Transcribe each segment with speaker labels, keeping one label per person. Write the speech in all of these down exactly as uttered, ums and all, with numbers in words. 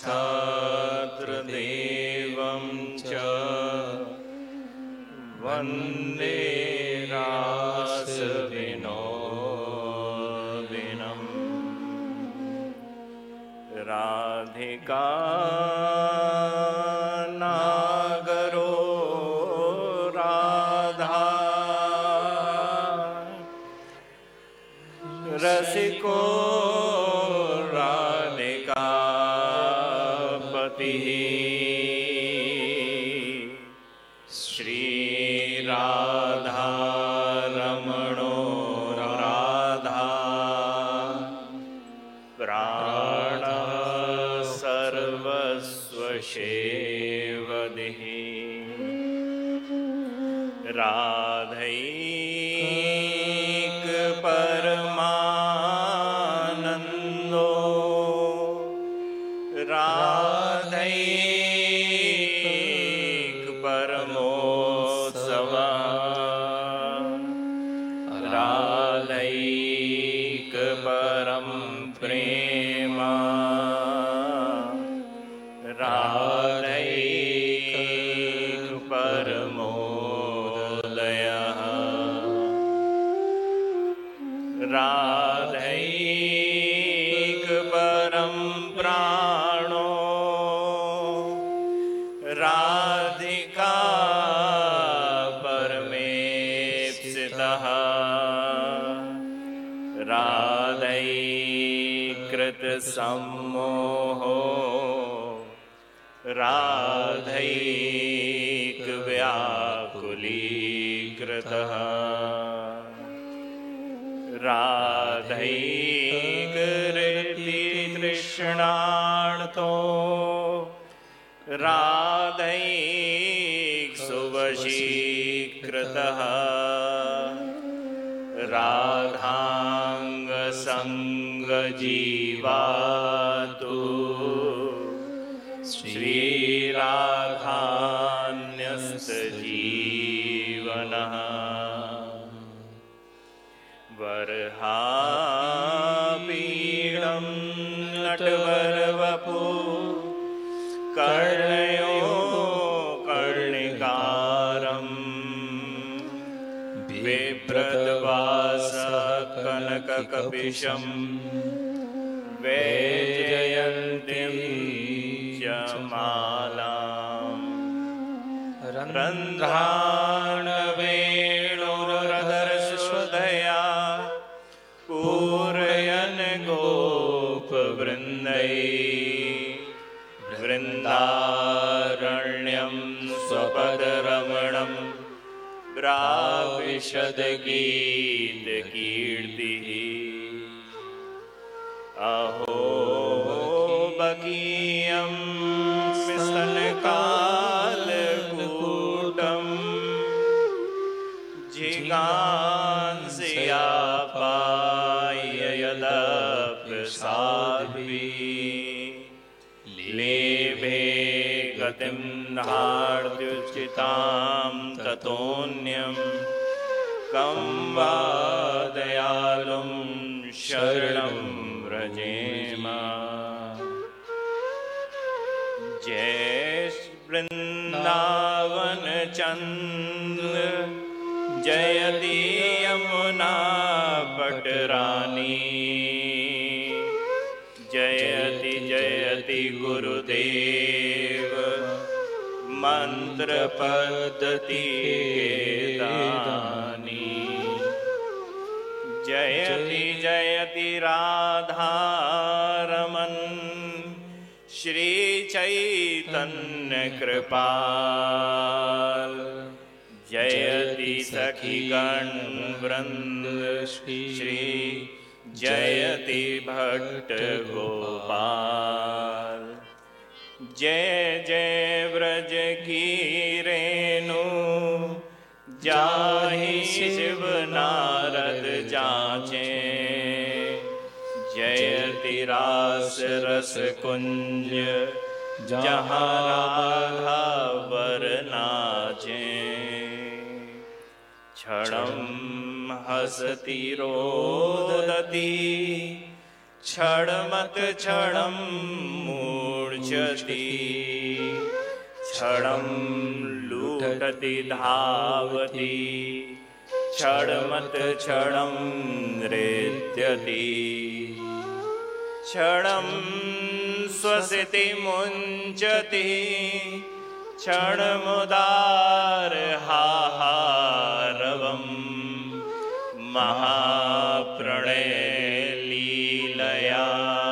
Speaker 1: छात्रदेवं च वन्दे रासविनोदिनं राधिका नागरो राधा रसिको राधिकापतिः श्रीराधा रमणो राधा प्राणः सर्वस्वसेवदिः राधैक परमानन्दो राधैक परमोत्सवा राधैक परम प्रेमा राधैक परमोदयः राधैक परम प्राणो राधिका परमेप्सितः राधैकृत सम्मोहो राधैक व्याकुलीकृतः राधैक तृष्णार्तो राधैक सुवशीकृतः राधांग संग जीवातु श्रीराधान्यस्त जीवनः वरहापीडं नटवरवपु कर्णयो कर्णिकारं बिभ्रद्वासः कनककपिशं वैजयन्तीं च मालां रन्ध्राणवेणुरधरस्वदया पूरयन् गोपवृन्दै वृन्दारण्यं स्वपदरमणं प्राविशद्गीतकीर्तिः अहो बकीयं स्तनकालकूटं जिगांसयापाय यदप्रसाद्भिः लेभे गतिं नार्द्युचितां ततोऽन्यं कं वा दयालुं शरणं व्रजेम। जय वृंदावन चंद्र जयति यमुना पटरानी जयति जयति गुरुदेव मंत्र पद्धति दानी जयति जयति राधा रमन श्री चैतन्य कृपाल जयति सखीगण वृंद श्री जयति भट्ट गोपाल जय जय व्रज की रेणु जाहि शिव नारद जाचे जयति रास रस कुंज जहाँ राधा वर नाचे क्षणं हसति रोदति क्षणमत क्षणं मूढ़ मूर्छति क्षणं लूटति धावति क्षणमत क्षणं नृत्यति क्षणं स्वसिति मुञ्चति क्षणमुदारहारवम् महाप्रणय लीलया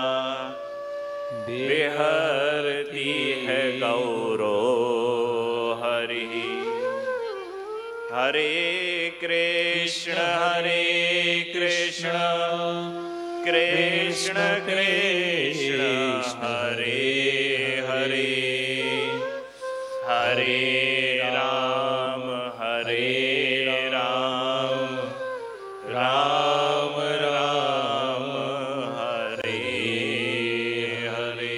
Speaker 1: विहरती है गौरो हरि। हरे कृष्ण हरे कृष्ण कृष्ण कृष्ण हरे हरे हरे राम हरे राम राम राम हरे हरे।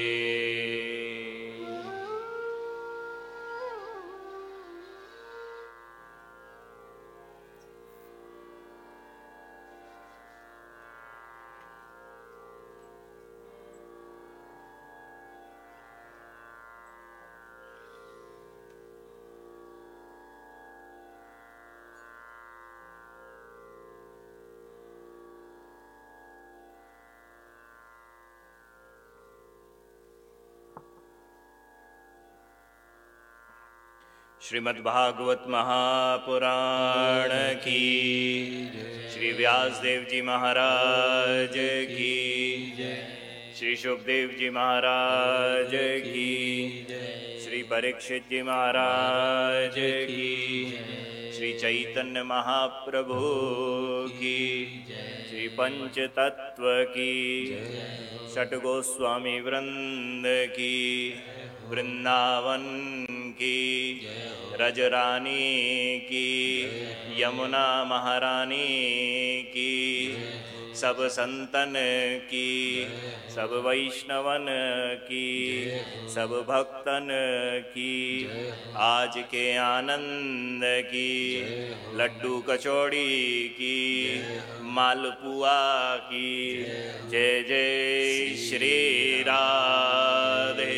Speaker 1: श्रीमद्भागवत महापुराण की, श्री व्यासदेव जी महाराज की, श्री शुकदेव जी महाराज की, श्री परीक्षित जी महाराज की, श्री चैतन्य महाप्रभु की, श्री पंच तत्व की, षट गोस्वामी वृंद की, वृंदावन की, रजरानी की, यमुना महारानी की, सब संतन की, सब वैष्णवन की, सब भक्तन की, आज के आनंद की, लड्डू कचौड़ी की, मालपुआ की। जय जय श्री राधे,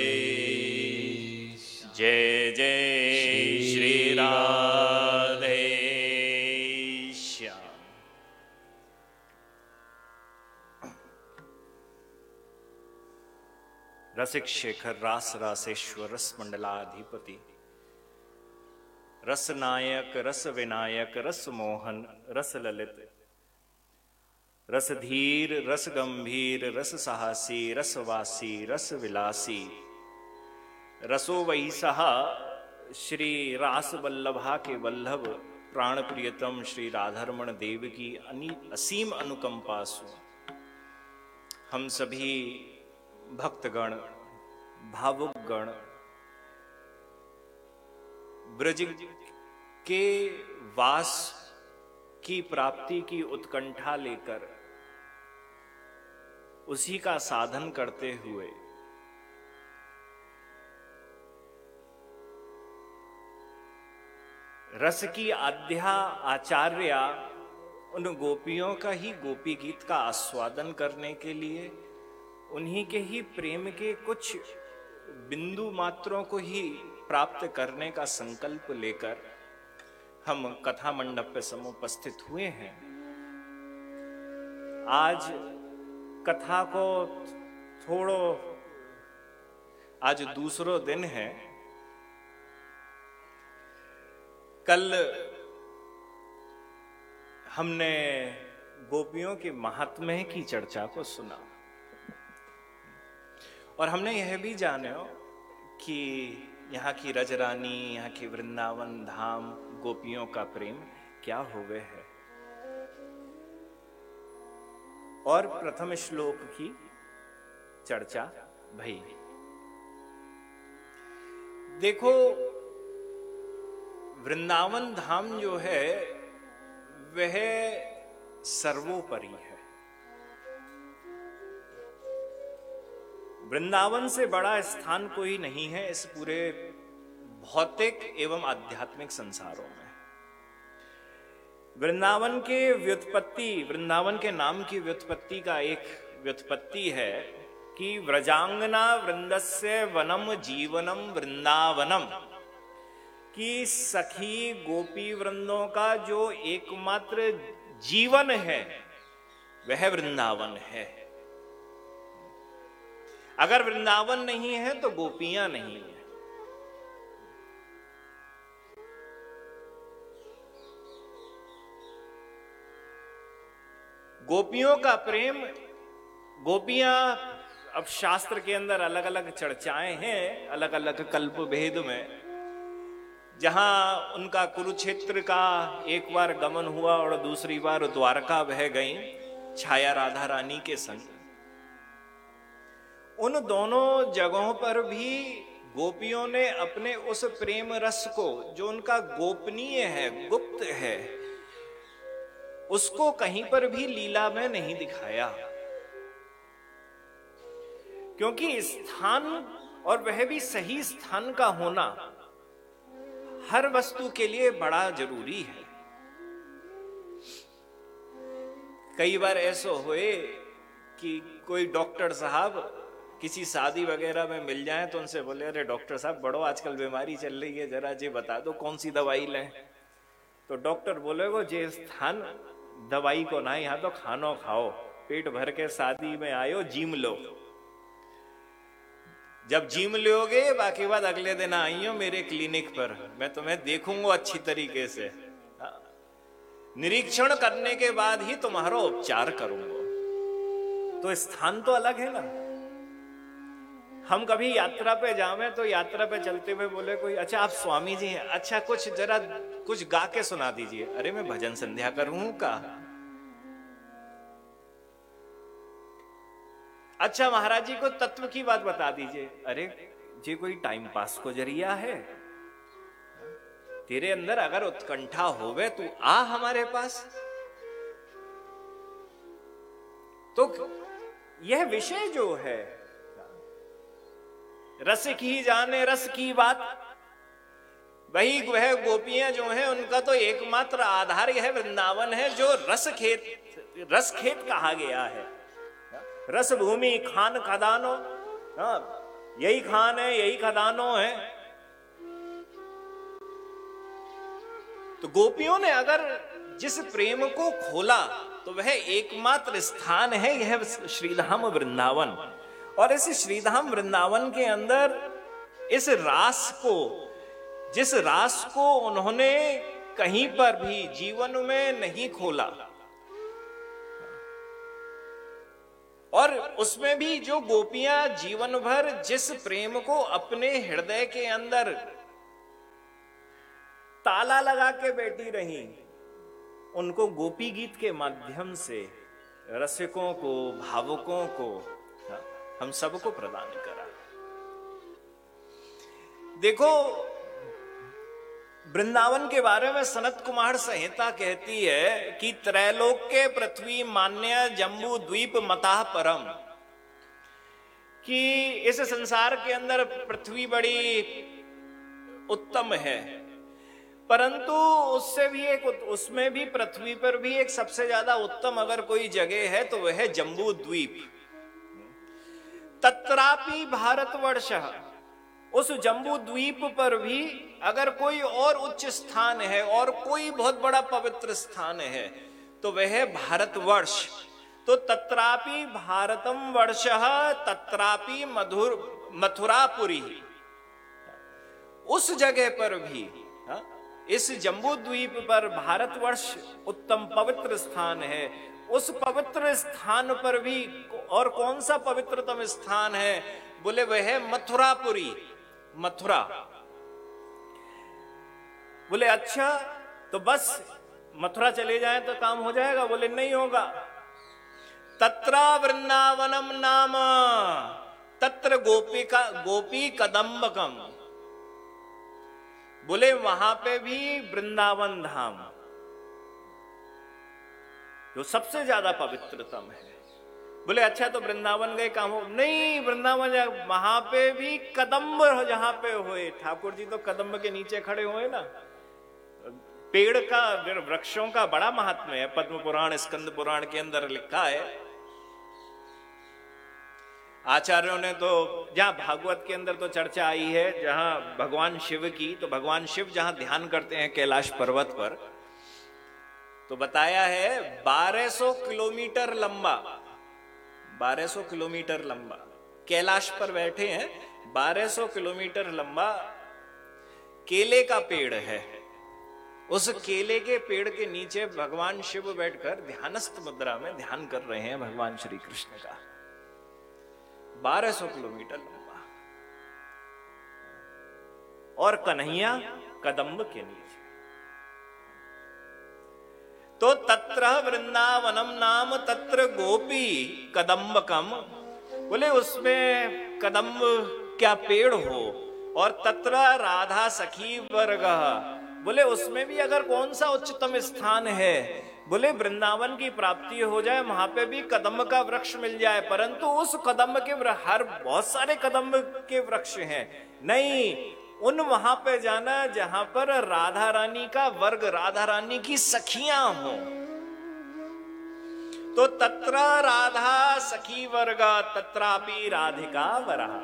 Speaker 1: जय जय श्री राधे श्याम। रसिक शेखर रास रासेश्वर रस मंडलाधिपति, रस नायक रस विनायक रस मोहन रस ललित, रस धीर रस गंभीर रस साहसी रसवासी रस विलासी, रसो वही सहा श्री रास वल्लभा के वल्लभ प्राण प्रियतम श्री राधारमण देव की असीम अनुकंपा सु हम सभी भक्तगण भावुक गण ब्रज के वास की प्राप्ति की उत्कंठा लेकर उसी का साधन करते हुए रस की आध्या आचार्या उन गोपियों का ही गोपी गीत का आस्वादन करने के लिए, उन्हीं के ही प्रेम के कुछ बिंदु मात्रों को ही प्राप्त करने का संकल्प लेकर हम कथा मंडप पे समुपस्थित हुए हैं। आज कथा को थोड़ो आज दूसरो दिन है। कल हमने गोपियों के महात्म्य की चर्चा को सुना और हमने यह भी जाना कि यहाँ की रजरानी, यहाँ की वृंदावन धाम गोपियों का प्रेम क्या हुए है। और प्रथम श्लोक की चर्चा भई। देखो, वृंदावन धाम जो है वह सर्वोपरि है। वृंदावन से बड़ा स्थान कोई नहीं है इस पूरे भौतिक एवं आध्यात्मिक संसारों में। वृंदावन के व्युत्पत्ति, वृंदावन के नाम की व्युत्पत्ति का एक व्युत्पत्ति है कि व्रजांगना वृंदस्य वनम जीवनम वृंदावनम, कि सखी गोपी वृंदों का जो एकमात्र जीवन है वह वृंदावन है। अगर वृंदावन नहीं है तो गोपियां नहीं है। गोपियों का प्रेम, गोपियां, अब शास्त्र के अंदर अलग अलग चर्चाएं हैं, अलग अलग कल्प भेद में। जहां उनका कुरुक्षेत्र का एक बार गमन हुआ और दूसरी बार द्वारका बह गई छाया राधा रानी के संग। उन दोनों जगहों पर भी गोपियों ने अपने उस प्रेम रस को, जो उनका गोपनीय है, गुप्त है, उसको कहीं पर भी लीला में नहीं दिखाया। क्योंकि स्थान, और वह भी सही स्थान का होना, हर वस्तु के लिए बड़ा जरूरी है। कई बार ऐसा हुए कि कोई डॉक्टर साहब किसी शादी वगैरह में मिल जाए तो उनसे बोले, अरे डॉक्टर साहब बड़ो आजकल बीमारी चल रही है, जरा जी बता दो कौन सी दवाई लें। तो डॉक्टर बोलेगो, जे स्थान दवाई को ना, यहां तो खानो खाओ, पेट भर के शादी में आयो, जीम लो। जब जीम लोगे बाकी बात अगले दिन आइयो मेरे क्लिनिक पर, मैं तुम्हें देखूंगा अच्छी तरीके से, निरीक्षण करने के बाद ही तुम्हारा उपचार करूंगा। तो स्थान तो अलग है ना। हम कभी यात्रा पे जावे तो यात्रा पे चलते हुए बोले कोई, अच्छा आप स्वामी जी हैं, अच्छा कुछ जरा कुछ गा के सुना दीजिए। अरे मैं भजन संध्या करूं का। अच्छा महाराज जी को तत्व की बात बता दीजिए। अरे जी कोई टाइम पास को जरिया है, तेरे अंदर अगर उत्कंठा होवे तो आ हमारे पास। तो यह विषय जो है, रस की जाने रस की बात, वही वह गोपियां जो हैं उनका तो एकमात्र आधार यह वृंदावन है, जो रस खेत, रस खेत कहा गया है। रस भूमि खान खदानो, यही खान है, यही खदानो है। तो गोपियों ने अगर जिस प्रेम को खोला तो वह एकमात्र स्थान है यह श्रीधाम वृंदावन। और इस श्रीधाम वृंदावन के अंदर इस रास को, जिस रास को उन्होंने कहीं पर भी जीवन में नहीं खोला, और उसमें भी जो गोपियां जीवन भर जिस प्रेम को अपने हृदय के अंदर ताला लगा के बैठी रही, उनको गोपी गीत के माध्यम से रसिकों को, भावुकों को, हम सबको प्रदान करा। देखो वृंदावन के बारे में सनत कुमार संहिता कहती है कि त्रैलोक के पृथ्वी मान्य जम्बू द्वीप मता परम, कि इस संसार के अंदर पृथ्वी बड़ी उत्तम है, परंतु उससे भी एक, उसमें भी पृथ्वी पर भी एक सबसे ज्यादा उत्तम अगर कोई जगह है तो वह है जम्बू द्वीप। तत्रापि भारतवर्ष, उस जम्बू द्वीप पर भी अगर कोई और उच्च स्थान है और कोई बहुत बड़ा पवित्र स्थान है तो वह है भारतवर्ष। तो तत्रापि भारतम वर्ष तत्रापि मधुर मथुरापुरी, उस जगह पर भी, इस जम्बू द्वीप पर भारतवर्ष उत्तम पवित्र स्थान है। उस पवित्र स्थान पर भी, और कौन सा पवित्रतम स्थान है, बोले वह है मथुरापुरी, मथुरा। बोले अच्छा तो बस मथुरा चले जाएं तो काम हो जाएगा? बोले नहीं होगा। तत्रा वृंदावनम नाम तत्र गोपिका गोपी कदम्बकम, बोले वहां पे भी वृंदावन धाम जो सबसे ज्यादा पवित्रतम है। बोले अच्छा तो वृंदावन गए काम हो? नहीं, वृंदावन वहां पे भी कदम्ब जहां पे हुए, ठाकुर जी तो कदम्ब के नीचे खड़े हुए ना। पेड़ का, वृक्षों का बड़ा महात्म्य है, पद्म पुराण स्कंद पुराण के अंदर लिखा है। आचार्यों ने तो, जहां भागवत के अंदर तो चर्चा आई है, जहां भगवान शिव की, तो भगवान शिव जहां ध्यान करते हैं कैलाश पर्वत पर, तो बताया है बारह सौ किलोमीटर लंबा, बारह सौ किलोमीटर लंबा कैलाश पर बैठे हैं, बारह सौ किलोमीटर लंबा केले का पेड़ है। उस केले के पेड़ के नीचे भगवान शिव बैठकर ध्यानस्थ मुद्रा में ध्यान कर रहे हैं भगवान श्री कृष्ण का। बारह सौ किलोमीटर लंबा, और कन्हैया कदम्ब के नीचे। तो तत्र वृंदावनम नाम तत्र गोपी कदम्बकम, बोले उसमें कदम्ब क्या पेड़ हो, और तत्र राधा सखी वर्ग, बोले उसमें भी अगर कौन सा उच्चतम स्थान है, बोले वृंदावन की प्राप्ति हो जाए, वहां पे भी कदम्ब का वृक्ष मिल जाए, परंतु उस कदम्ब के हर बहुत सारे कदम्ब के वृक्ष हैं, नहीं, उन वहां पे जाना जहां पर राधा रानी का वर्ग, राधा रानी की सखियां हो। तो तत्र राधा सखी वर्ग तत्रापि राधिका वरहा,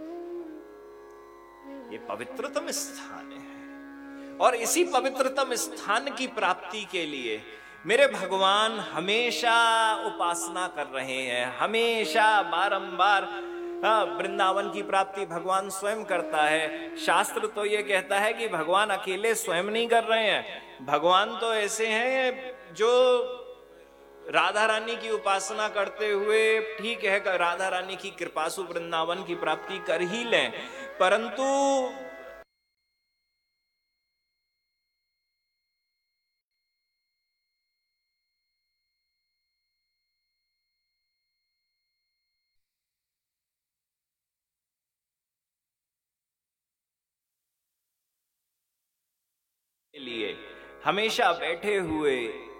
Speaker 1: ये पवित्रतम स्थान है। और इसी पवित्रतम स्थान की प्राप्ति के लिए मेरे भगवान हमेशा उपासना कर रहे हैं, हमेशा बारंबार। वृंदावन की प्राप्ति भगवान स्वयं करता है। शास्त्र तो ये कहता है कि भगवान अकेले स्वयं नहीं कर रहे हैं, भगवान तो ऐसे हैं जो राधा रानी की उपासना करते हुए, ठीक है राधा रानी की कृपा से वृंदावन की प्राप्ति कर ही लें, परंतु लिए हमेशा बैठे हुए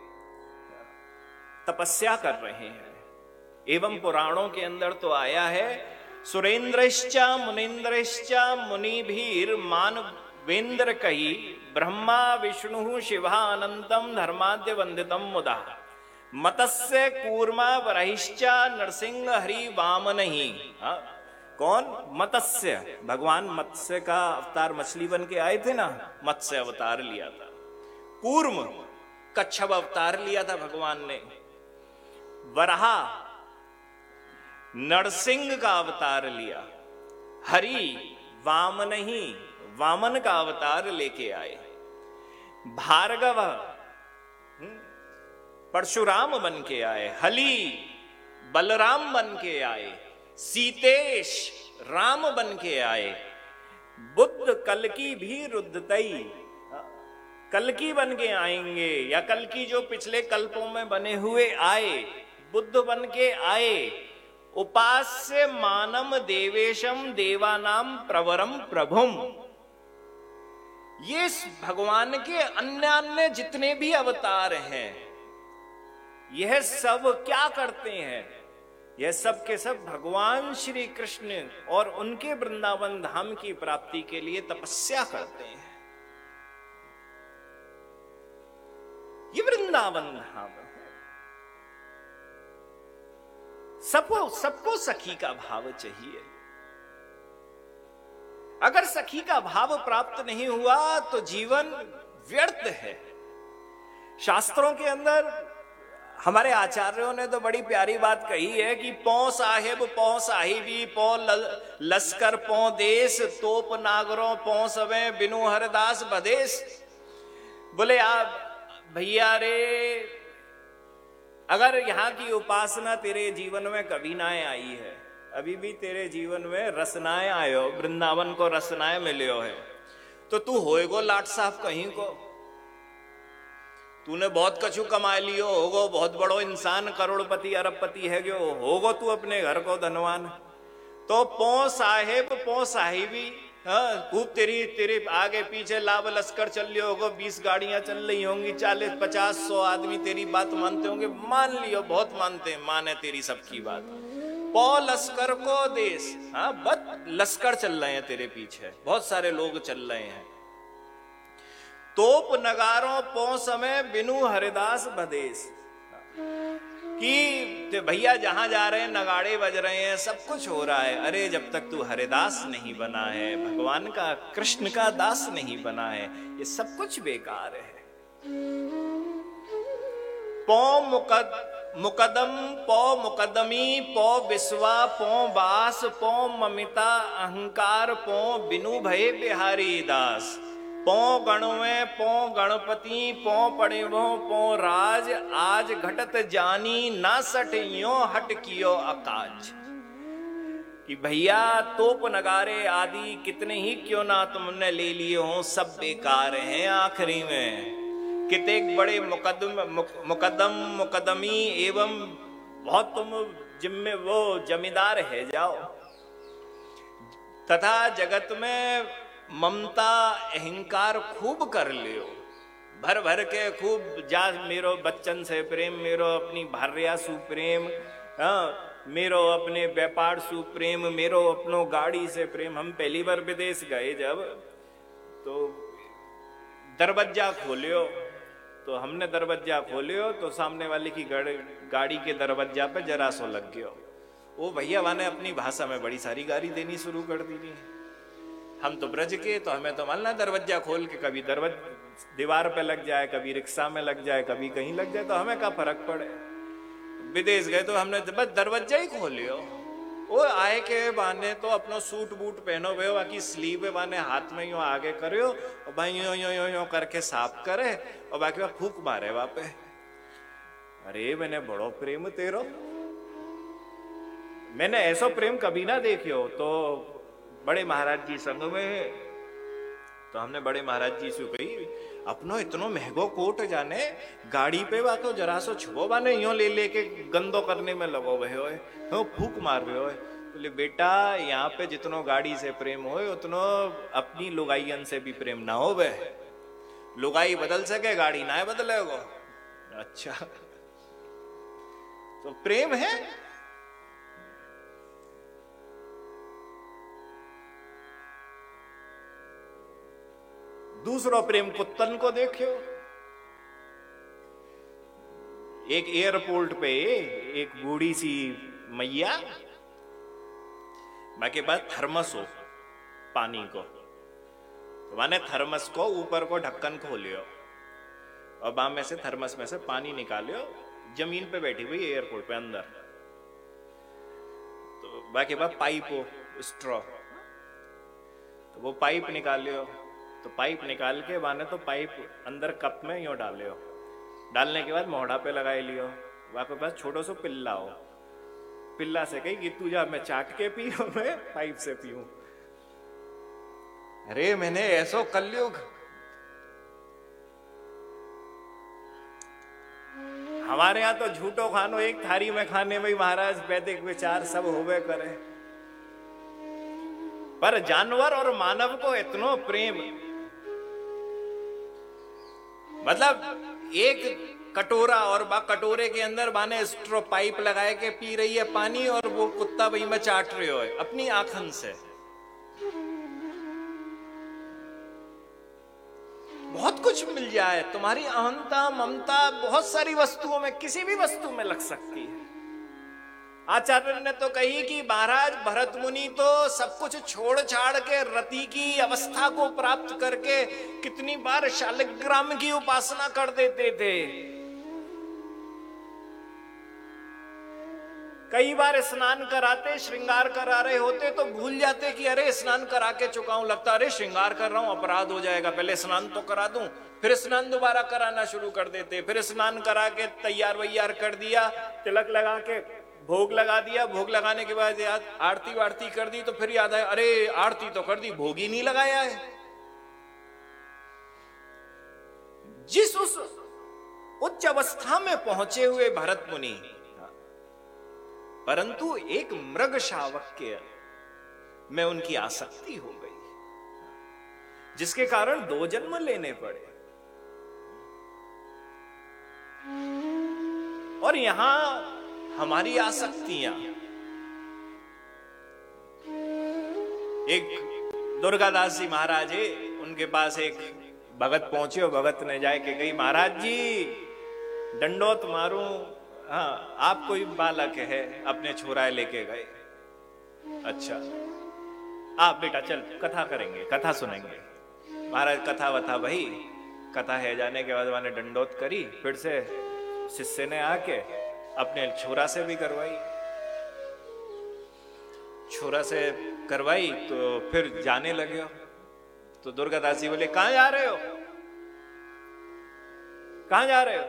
Speaker 1: तपस्या कर रहे हैं। एवं पुराणों के अंदर तो आया है, सुरेंद्रश्चा मुनीन्द्रश्चा मुनिभीर मानवेंद्र कही, ब्रह्मा विष्णु शिवा अनंतम धर्माद्य वंदितम मुदा, मत्स्य कूर्मा वरहिश्चा नरसिंह हरि वामन ही। कौन? मत्स्य, भगवान मत्स्य का अवतार मछली बन के आए थे ना, मत्स्य अवतार लिया था। कूर्म कच्छप अवतार लिया था भगवान ने। वराहा नरसिंह का अवतार लिया। हरि वामन ही, वामन का अवतार लेके आए। भार्गव परशुराम बन के आए। हली बलराम बन के आए। सीतेश राम बन के आए। बुद्ध कल्कि भी रुद्धतई, कल्कि बन के आएंगे, या कल्कि जो पिछले कल्पों में बने हुए आए, बुद्ध बन के आए। उपास्य मानम देवेशम देवानाम प्रवरम प्रभुम, ये भगवान के अन्य अन्य जितने भी अवतार हैं, यह सब क्या करते हैं? यह सब के सब भगवान श्री कृष्ण और उनके वृंदावन धाम की प्राप्ति के लिए तपस्या करते हैं। ये वृंदावन धाम है। सबको सबको सखी का भाव चाहिए। अगर सखी का भाव प्राप्त नहीं हुआ तो जीवन व्यर्थ है। शास्त्रों के अंदर हमारे आचार्यों ने तो बड़ी प्यारी बात कही है कि पौ साहेब पौ साहिबी पौ लश्कर पौ देश, तोप नागरों पौ सवे बिनु हरदास बदेश। बोले आप भैया रे, अगर यहाँ की उपासना तेरे जीवन में कभी ना आई है, अभी भी तेरे जीवन में रसनाएं आयो, वृंदावन को रसनाएं मिले है, तो तू होएगो लाट साहब कहीं को। तूने बहुत कछु कमा लियो होगो, बहुत बड़ो इंसान, करोड़पति अरबपति है जो होगो तू अपने घर को धनवान। तो पौ साहेब पौ साहिबी, हाँ, खूब तेरी तेरे आगे पीछे लाभ लश्कर चल रही होगो, बीस गाड़ियां चल रही होंगी, चालीस पचास सौ आदमी तेरी बात मानते होंगे। मान लियो, बहुत मानते हैं, माने तेरी सबकी बात। पौ लश्कर को देश, हाँ, बस लश्कर चल रहे हैं तेरे पीछे, बहुत सारे लोग चल रहे हैं। तोप नगारों पौ समय बिनु हरिदास बदेश, कि भैया जहां जा रहे हैं नगाड़े बज रहे हैं, सब कुछ हो रहा है, अरे जब तक तू हरिदास नहीं बना है, भगवान का कृष्ण का दास नहीं बना है, ये सब कुछ बेकार है। पौ मुकद मुकदम पौ मुकदमी पौ विश्वा पौ बास पौ ममिता अहंकार पौ बिनु भय बिहारी दास पौ गणवे पौ गणपति पौ पड़ेवो पौ राज आज घटत जानी ना सट यो हट कियो अकाज। कि भैया तोप नगारे आदि कितने ही क्यों ना तुमने ले लिए हो, सब बेकार हैं। आखिरी में कितने बड़े मुकदम मुकदम मुकदमी एवं बहुत तुम जिम्मे वो जमींदार है जाओ, तथा जगत में ममता अहंकार खूब कर लियो, भर भर के खूब जा मेरो बच्चन से प्रेम, मेरो अपनी भार्या सुप्रेम, हाँ मेरो अपने व्यापार सुप्रेम, मेरो अपनो गाड़ी से प्रेम। हम पहली बार विदेश गए जब, तो दरवाजा खोलियो, तो हमने दरवाजा खोलियो तो सामने वाले की गाड़ी के दरवाजा पे जरा सो लग गयो। वो भैया वाने अपनी भाषा में बड़ी सारी गाड़ी देनी शुरू कर दी थी। हम तो ब्रज के, तो हमें तो मानना दरवाजा खोल के कभी दरवाजा दीवार पे लग जाए, कभी रिक्शा में लग जाए, कभी कहीं लग जाए, तो हमें क्या फर्क पड़े। विदेश गए तो हमने बस दरवाजा ही खोलियो। वो आए के बाने तो अपनो सूट बूट पहनो हुए, बाकी स्लीव बाने हाथ में यूं आगे करियो और भाई यो यो यो यो करके साफ करे और बाकी वह फूक मारे वापे। अरे मैंने बड़ो प्रेम तेरो, मैंने ऐसा प्रेम कभी ना देखियो। तो बड़े महाराज जी संग में, तो हमने बड़े महाराज जी से कही अपनो इतनो महंगो कोट जाने गाड़ी पे वाको जरा सो छुबो बाने यो ले लेके गंदो करने में लगो हुए हो, तो फूक मार रहे हो। बोले बेटा यहाँ पे जितनो गाड़ी से प्रेम हो उतनो अपनी लुगाइयन से भी प्रेम ना हो। वे लुगाई बदल सके, गाड़ी ना बदलेगो। अच्छा तो प्रेम है। दूसरा प्रेम कुत्तन को देखियो। एक एयरपोर्ट पे एक बूढ़ी सी मैया, बाकी बात थर्मस हो पानी को, तो माने थर्मस को ऊपर को ढक्कन खोलियो और बाम में से थर्मस में से पानी निकालियो। जमीन पे बैठी हुई एयरपोर्ट पे अंदर, तो बाकी बात पाइप हो स्ट्रॉ, तो वो पाइप निकालियो। तो पाइप निकाल के बाने तो पाइप अंदर कप में यूं डालियो, डालने के बाद मोहड़ा पे लगाई लियो। वहां पे पास छोटो सो पिल्ला हो, पिल्ला से कही कि तू जा मैं चाट के पी मैं पाइप से पीऊं। अरे मैंने ऐसो कलयुग, हमारे यहां तो झूठो खानो एक थारी में खाने में महाराज वैदिक विचार सब होवे करे, पर जानवर और मानव को इतनो प्रेम। मतलब एक कटोरा और बा कटोरे के अंदर बाने स्ट्रो पाइप लगाए के पी रही है पानी, और वो कुत्ता वही में चाट रहे हो अपनी आंखन से। बहुत कुछ मिल जाए, तुम्हारी अहंता ममता बहुत सारी वस्तुओं में, किसी भी वस्तु में लग सकती है। आचार्य ने तो कही कि महाराज भरत मुनि तो सब कुछ छोड़ छाड़ के रति की अवस्था को प्राप्त करके कितनी बार शालिग्राम की उपासना कर देते थे। कई बार स्नान कराते, श्रृंगार करा रहे होते तो भूल जाते कि अरे स्नान करा के चुका हूं, लगता अरे श्रृंगार कर रहा हूं अपराध हो जाएगा, पहले स्नान तो करा दूं। फिर स्नान दोबारा कराना शुरू कर देते, फिर स्नान करा के तैयार वैयार कर दिया, तिलक लगा के भोग लगा दिया, भोग लगाने के बाद याद आरती वारती कर दी, तो फिर याद आया अरे आरती तो कर दी, भोग ही नहीं लगाया है। जिस उस उच्च अवस्था में पहुंचे हुए भरत मुनि, परंतु एक मृग शावक में उनकी आसक्ति हो गई, जिसके कारण दो जन्म लेने पड़े। और यहां हमारी आसक्तियां, एक दुर्गादास जी महाराज है, उनके पास एक भगत पहुंचे और भगत ने जाके कही महाराज जी दंडोत मारूं, हाँ, आप कोई बालक है, अपने छोराए लेके गए। अच्छा, आप बेटा चल कथा करेंगे, कथा सुनेंगे। महाराज कथा वथा भाई, कथा है जाने के बाद मैंने डंडोत करी, फिर से शिष्य ने आके अपने छोरा से भी करवाई। छोरा से करवाई तो फिर जाने लगे। तो दुर्गादास जी बोले, कहां जा रहे हो, कहां जा रहे हो?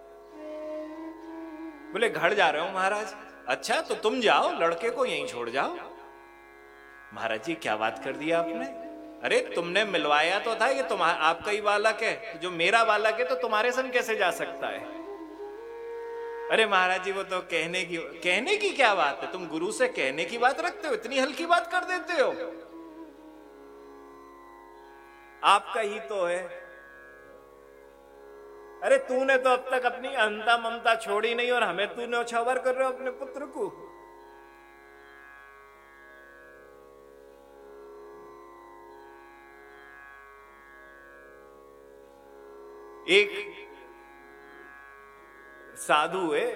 Speaker 1: बोले, घर जा रहे हो महाराज। अच्छा, तो तुम जाओ, लड़के को यहीं छोड़ जाओ। महाराज जी, क्या बात कर दी आपने? अरे तुमने मिलवाया तो था, ये तुम आपका ही बालक है, जो मेरा बालक है तो तुम्हारे संग कैसे जा सकता है? अरे महाराज जी, वो तो कहने की कहने की क्या बात है? तुम गुरु से कहने की बात रखते हो, इतनी हल्की बात कर देते हो। आपका ही तो है। अरे तूने तो अब तक अपनी अंता ममता छोड़ी नहीं, और हमें तूने न्यौछावर कर रहे हो अपने पुत्र को। एक साधु है,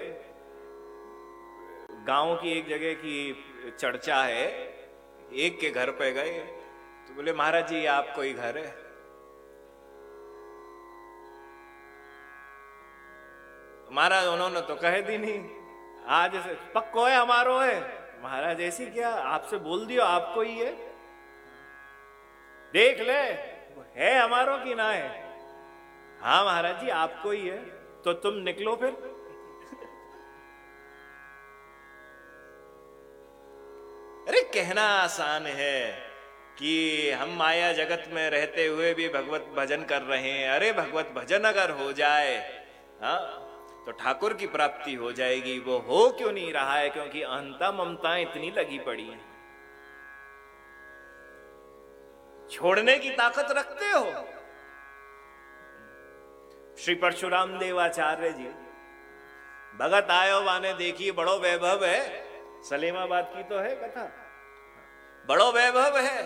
Speaker 1: गांव की एक जगह की चर्चा है, एक के घर पे गए तो बोले, महाराज जी आप कोई घर है? महाराज उन्होंने तो कह दी नहीं, आज पक्को है हमारो है। महाराज ऐसी क्या, आपसे बोल दियो आपको ही है, देख ले है हमारो की ना है। हाँ महाराज जी आपको ही है, तो तुम निकलो फिर। अरे कहना आसान है कि हम माया जगत में रहते हुए भी भगवत भजन कर रहे हैं। अरे भगवत भजन अगर हो जाए हाँ तो ठाकुर की प्राप्ति हो जाएगी। वो हो क्यों नहीं रहा है? क्योंकि अहंता ममताएं इतनी लगी पड़ी हैं। छोड़ने की ताकत रखते हो? श्री परशुराम देवाचार्य जी, भगत आयो वाने देखी बड़ो वैभव है। सलेमाबाद की तो है कथा, बड़ो वैभव है।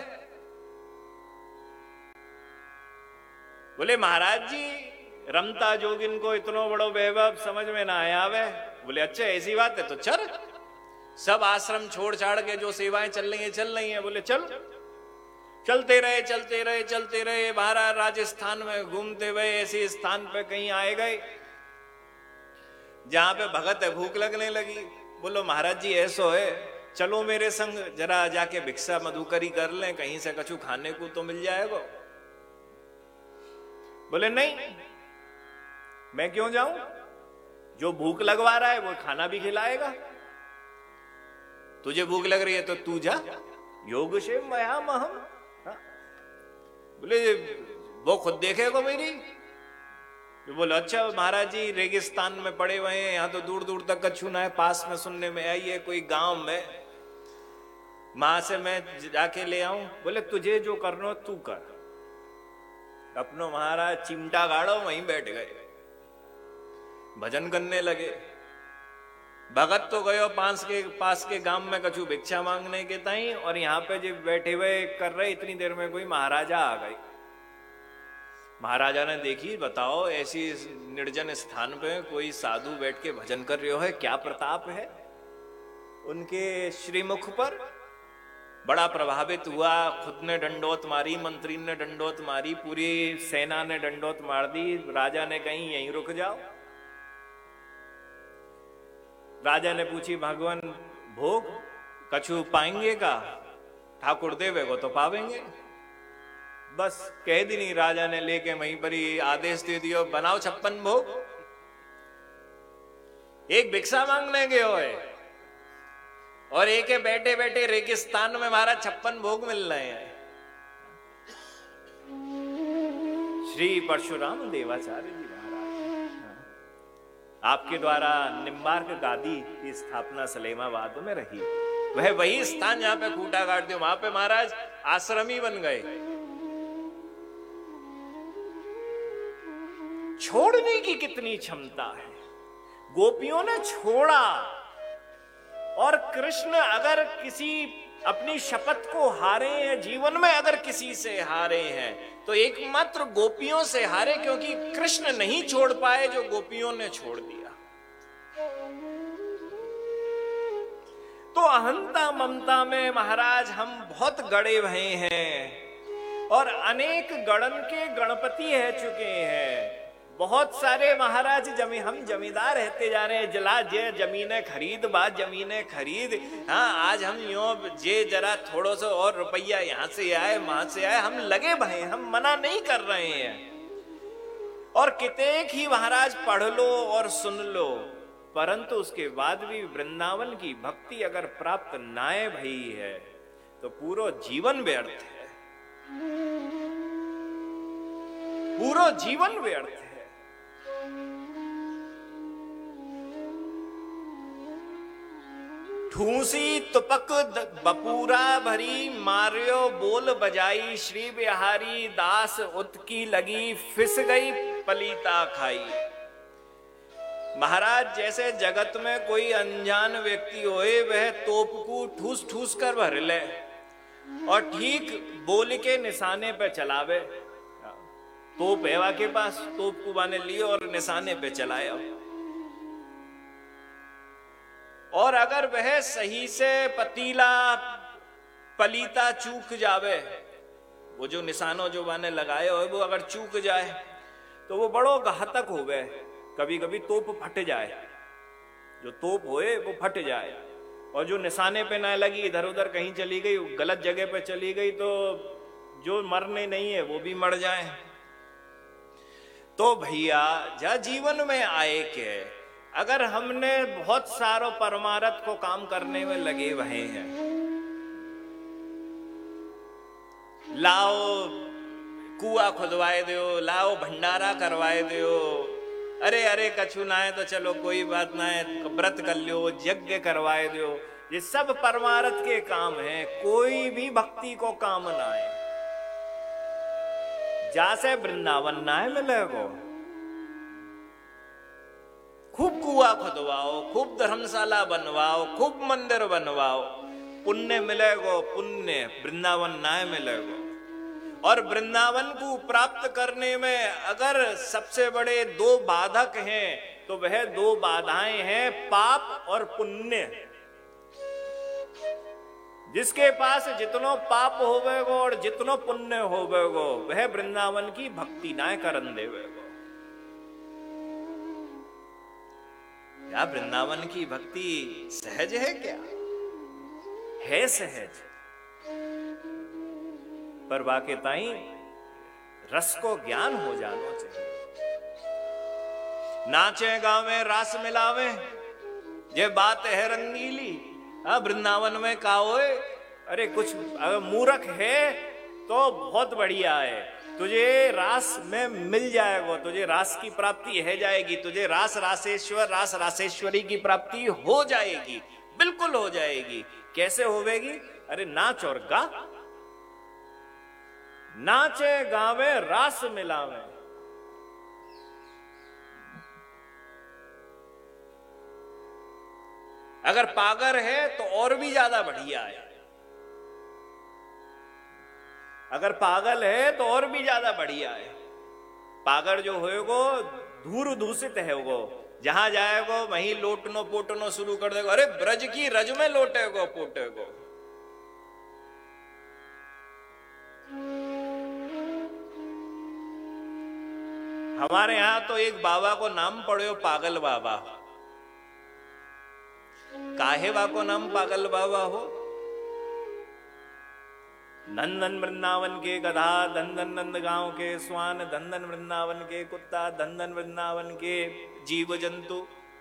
Speaker 1: बोले महाराज जी रमता जोगिन को इतनो बड़ो वैभव समझ में ना आया वे। बोले अच्छा ऐसी बात है तो चल, सब आश्रम छोड़ छाड़ के जो सेवाएं चल रही हैं चल रही हैं। बोले चल। चलते रहे चलते रहे चलते रहे बाहर राजस्थान में घूमते हुए ऐसे स्थान पे कहीं आए गए जहां पे भगत है भूख लगने लगी। बोलो महाराज जी ऐसो है, चलो मेरे संग जरा जाके भिक्षा मधुकरी कर लें, कहीं से कछु खाने को तो मिल जाएगा। बोले नहीं, मैं क्यों जाऊं, जो भूख लगवा रहा है वो खाना भी खिलाएगा। तुझे भूख लग रही है तो तू जा, योग से मया महम। बोले वो खुद देखेगा मेरी। बोले अच्छा महाराज जी रेगिस्तान में पड़े हुए हैं, यहाँ तो दूर दूर तक कछु ना है। पास में सुनने में आई है कोई गांव में, मां से मैं जाके ले आऊं। बोले तुझे जो करना तू कर। अपनो महाराज चिमटा गाड़ो, वहीं बैठ गए, भजन करने लगे। भगत तो गयो पास के पास के गांव में कछु भिक्षा मांगने के ताई, और यहाँ पे जो बैठे हुए कर रहे, इतनी देर में कोई महाराजा आ गई। महाराजा ने देखी, बताओ ऐसी निर्जन स्थान पे कोई साधु बैठ के भजन कर रहे हो है, क्या प्रताप है उनके श्रीमुख पर। बड़ा प्रभावित हुआ, खुद ने डंडोत मारी, मंत्री ने डंडोत मारी, पूरी सेना ने डंडोत मार दी। राजा ने कहीं यहीं रुक जाओ। राजा ने पूछी भगवान भोग कछु पाएंगे का? ठाकुर देवे को तो पावेंगे। बस कह दी नहीं, राजा ने लेके वहीं पर ही आदेश दे दिया, बनाओ छप्पन भोग। एक भिक्षा मांगने गए हो है और एक है बैठे बैठे रेगिस्तान में महाराज छप्पन भोग मिल रहे हैं। श्री परशुराम देवाचार्य जी महाराज, आपके द्वारा निम्बार्क गादी की स्थापना सलेमाबाद में रही। वह वही स्थान जहां पे खूंटा गाड़ दिया, वहां पे महाराज आश्रमी बन गए। छोड़ने की कितनी क्षमता है। गोपियों ने छोड़ा, और कृष्ण अगर किसी अपनी शपथ को हारे हैं, जीवन में अगर किसी से हारे हैं तो एकमात्र गोपियों से हारे, क्योंकि कृष्ण नहीं छोड़ पाए जो गोपियों ने छोड़ दिया। अहंता ममता में महाराज हम बहुत गड़े भये हैं और अनेक गणन के गणपति रह चुके हैं। बहुत सारे महाराज जमी हम जमींदार रहते जा रहे हैं, जला जे जमीनें खरीद बात जमीनें खरीद। हाँ, आज हम यो जे जरा थोड़ो सो और रुपया यहां से आए वहां से आए, हम लगे भये, हम मना नहीं कर रहे हैं। और कितेक ही महाराज पढ़ लो और सुन लो, परंतु उसके बाद भी वृंदावन की भक्ति अगर प्राप्त नाए भई है तो पूरा जीवन व्यर्थ है, पूरा जीवन व्यर्थ है। ठूसी तुपक बपूरा भरी, मार्यो बोल बजाई, श्री बिहारी दास उत्की लगी, फिस गई पलीता खाई। महाराज जैसे जगत में कोई अनजान व्यक्ति होए, वह तोप को ठूस ठूस कर भर ले और ठीक बोल के निशाने पे चलावे। तोप एवा के पास, तोप को बाने लिए और निशाने पे चलाया। और अगर वह सही से पतीला पलीता चूक जावे, वो जो निशानों जो बाने लगाए हो वो अगर चूक जाए तो वो बड़ो घातक होवे। कभी कभी तोप फट जाए, जो तोप होए वो फट जाए, और जो निशाने पे ना लगी इधर उधर कहीं चली गई, गलत जगह पे चली गई, तो जो मरने नहीं है वो भी मर जाए। तो भैया जा जीवन में आए के अगर हमने बहुत सारो परमारथ को काम करने में लगे हुए हैं, लाओ कुआ खुदवाए दो, लाओ भंडारा करवाए दो, अरे अरे कछु ना है तो चलो कोई बात ना है, व्रत कर लो, यज्ञ करवाए दो, ये सब परमारथ के काम हैं, कोई भी भक्ति को काम ना है। जैसे वृंदावन ना है मिलेगो, खूब कुआ खुदवाओ, खूब धर्मशाला बनवाओ, खूब मंदिर बनवाओ, पुण्य मिलेगो, पुण्य वृंदावन ना मिलेगो। और वृंदावन को प्राप्त करने में अगर सबसे बड़े दो बाधक हैं तो वह दो बाधाएं हैं पाप और पुण्य। जिसके पास जितनो पाप होवेगो और जितनो पुण्य होवेगो वह वृंदावन की भक्ति ना करन देवेगो। क्या वृंदावन की भक्ति सहज है? क्या है सहज, पर वाके ताई रस को ज्ञान हो जानो चाहिए। नाचे गावे रास मिलावे, ये बात है रंगीली। हाँ, वृंदावन में का होए, अरे कुछ अगर मूर्ख है तो बहुत बढ़िया है, तुझे रास में मिल जाएगा, तुझे रास की प्राप्ति है जाएगी, तुझे रास रासेश्वर रास रासेश्वरी की प्राप्ति हो जाएगी, बिल्कुल हो जाएगी। कैसे होवेगी? अरे नाच और गा, नाचे गावे रास मिलावे। अगर पागर है तो और भी ज्यादा बढ़िया है, अगर पागल है तो और भी ज्यादा बढ़िया है। पागर जो होएगो धूर दूषित है, वो जहां जाएगो वहीं लोटनो पोटनो शुरू कर देगो। अरे ब्रज की रज में लोटेगो पोटेगो। हमारे यहां तो एक बाबा को नाम पड़ो पागल बाबा। काहे बा को नाम पागल बाबा हो? नंदन वृंदावन के गधा, धन नंद गांव के स्वान, धन वृंदावन के कुत्ता, धन वृंदावन के जीव जंतु,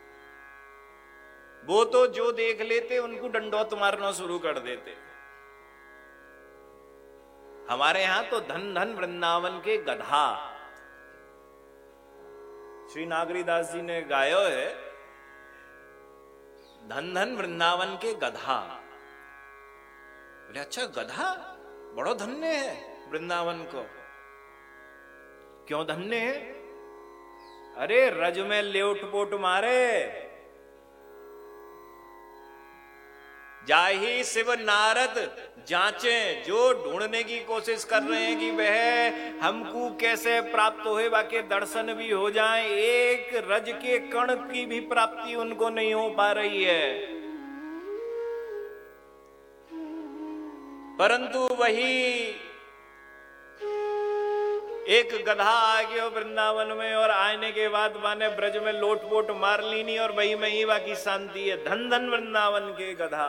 Speaker 1: वो तो जो देख लेते उनको डंडौत मारना शुरू कर देते। हमारे यहां तो धन धन वृंदावन के गधा। श्री नागरीदास जी ने गायो है, धन धन वृंदावन के गधा। बोले अच्छा गधा बड़ो धन्य है वृंदावन को। क्यों धन्य है? अरे रज में लेउट पोट मारे, जाही शिव नारद जांचे, जो ढूंढने की कोशिश कर रहे हैं कि वह हमको कैसे प्राप्त होए, बाकी दर्शन भी हो जाए, एक रज के कण की भी प्राप्ति उनको नहीं हो पा रही है। परंतु वही एक गधा आ गया वृंदावन में और आने के बाद माने ब्रज में लोटपोट मार ली नहीं और वही में ही बाकी शांति है। धन धन वृंदावन के गधा।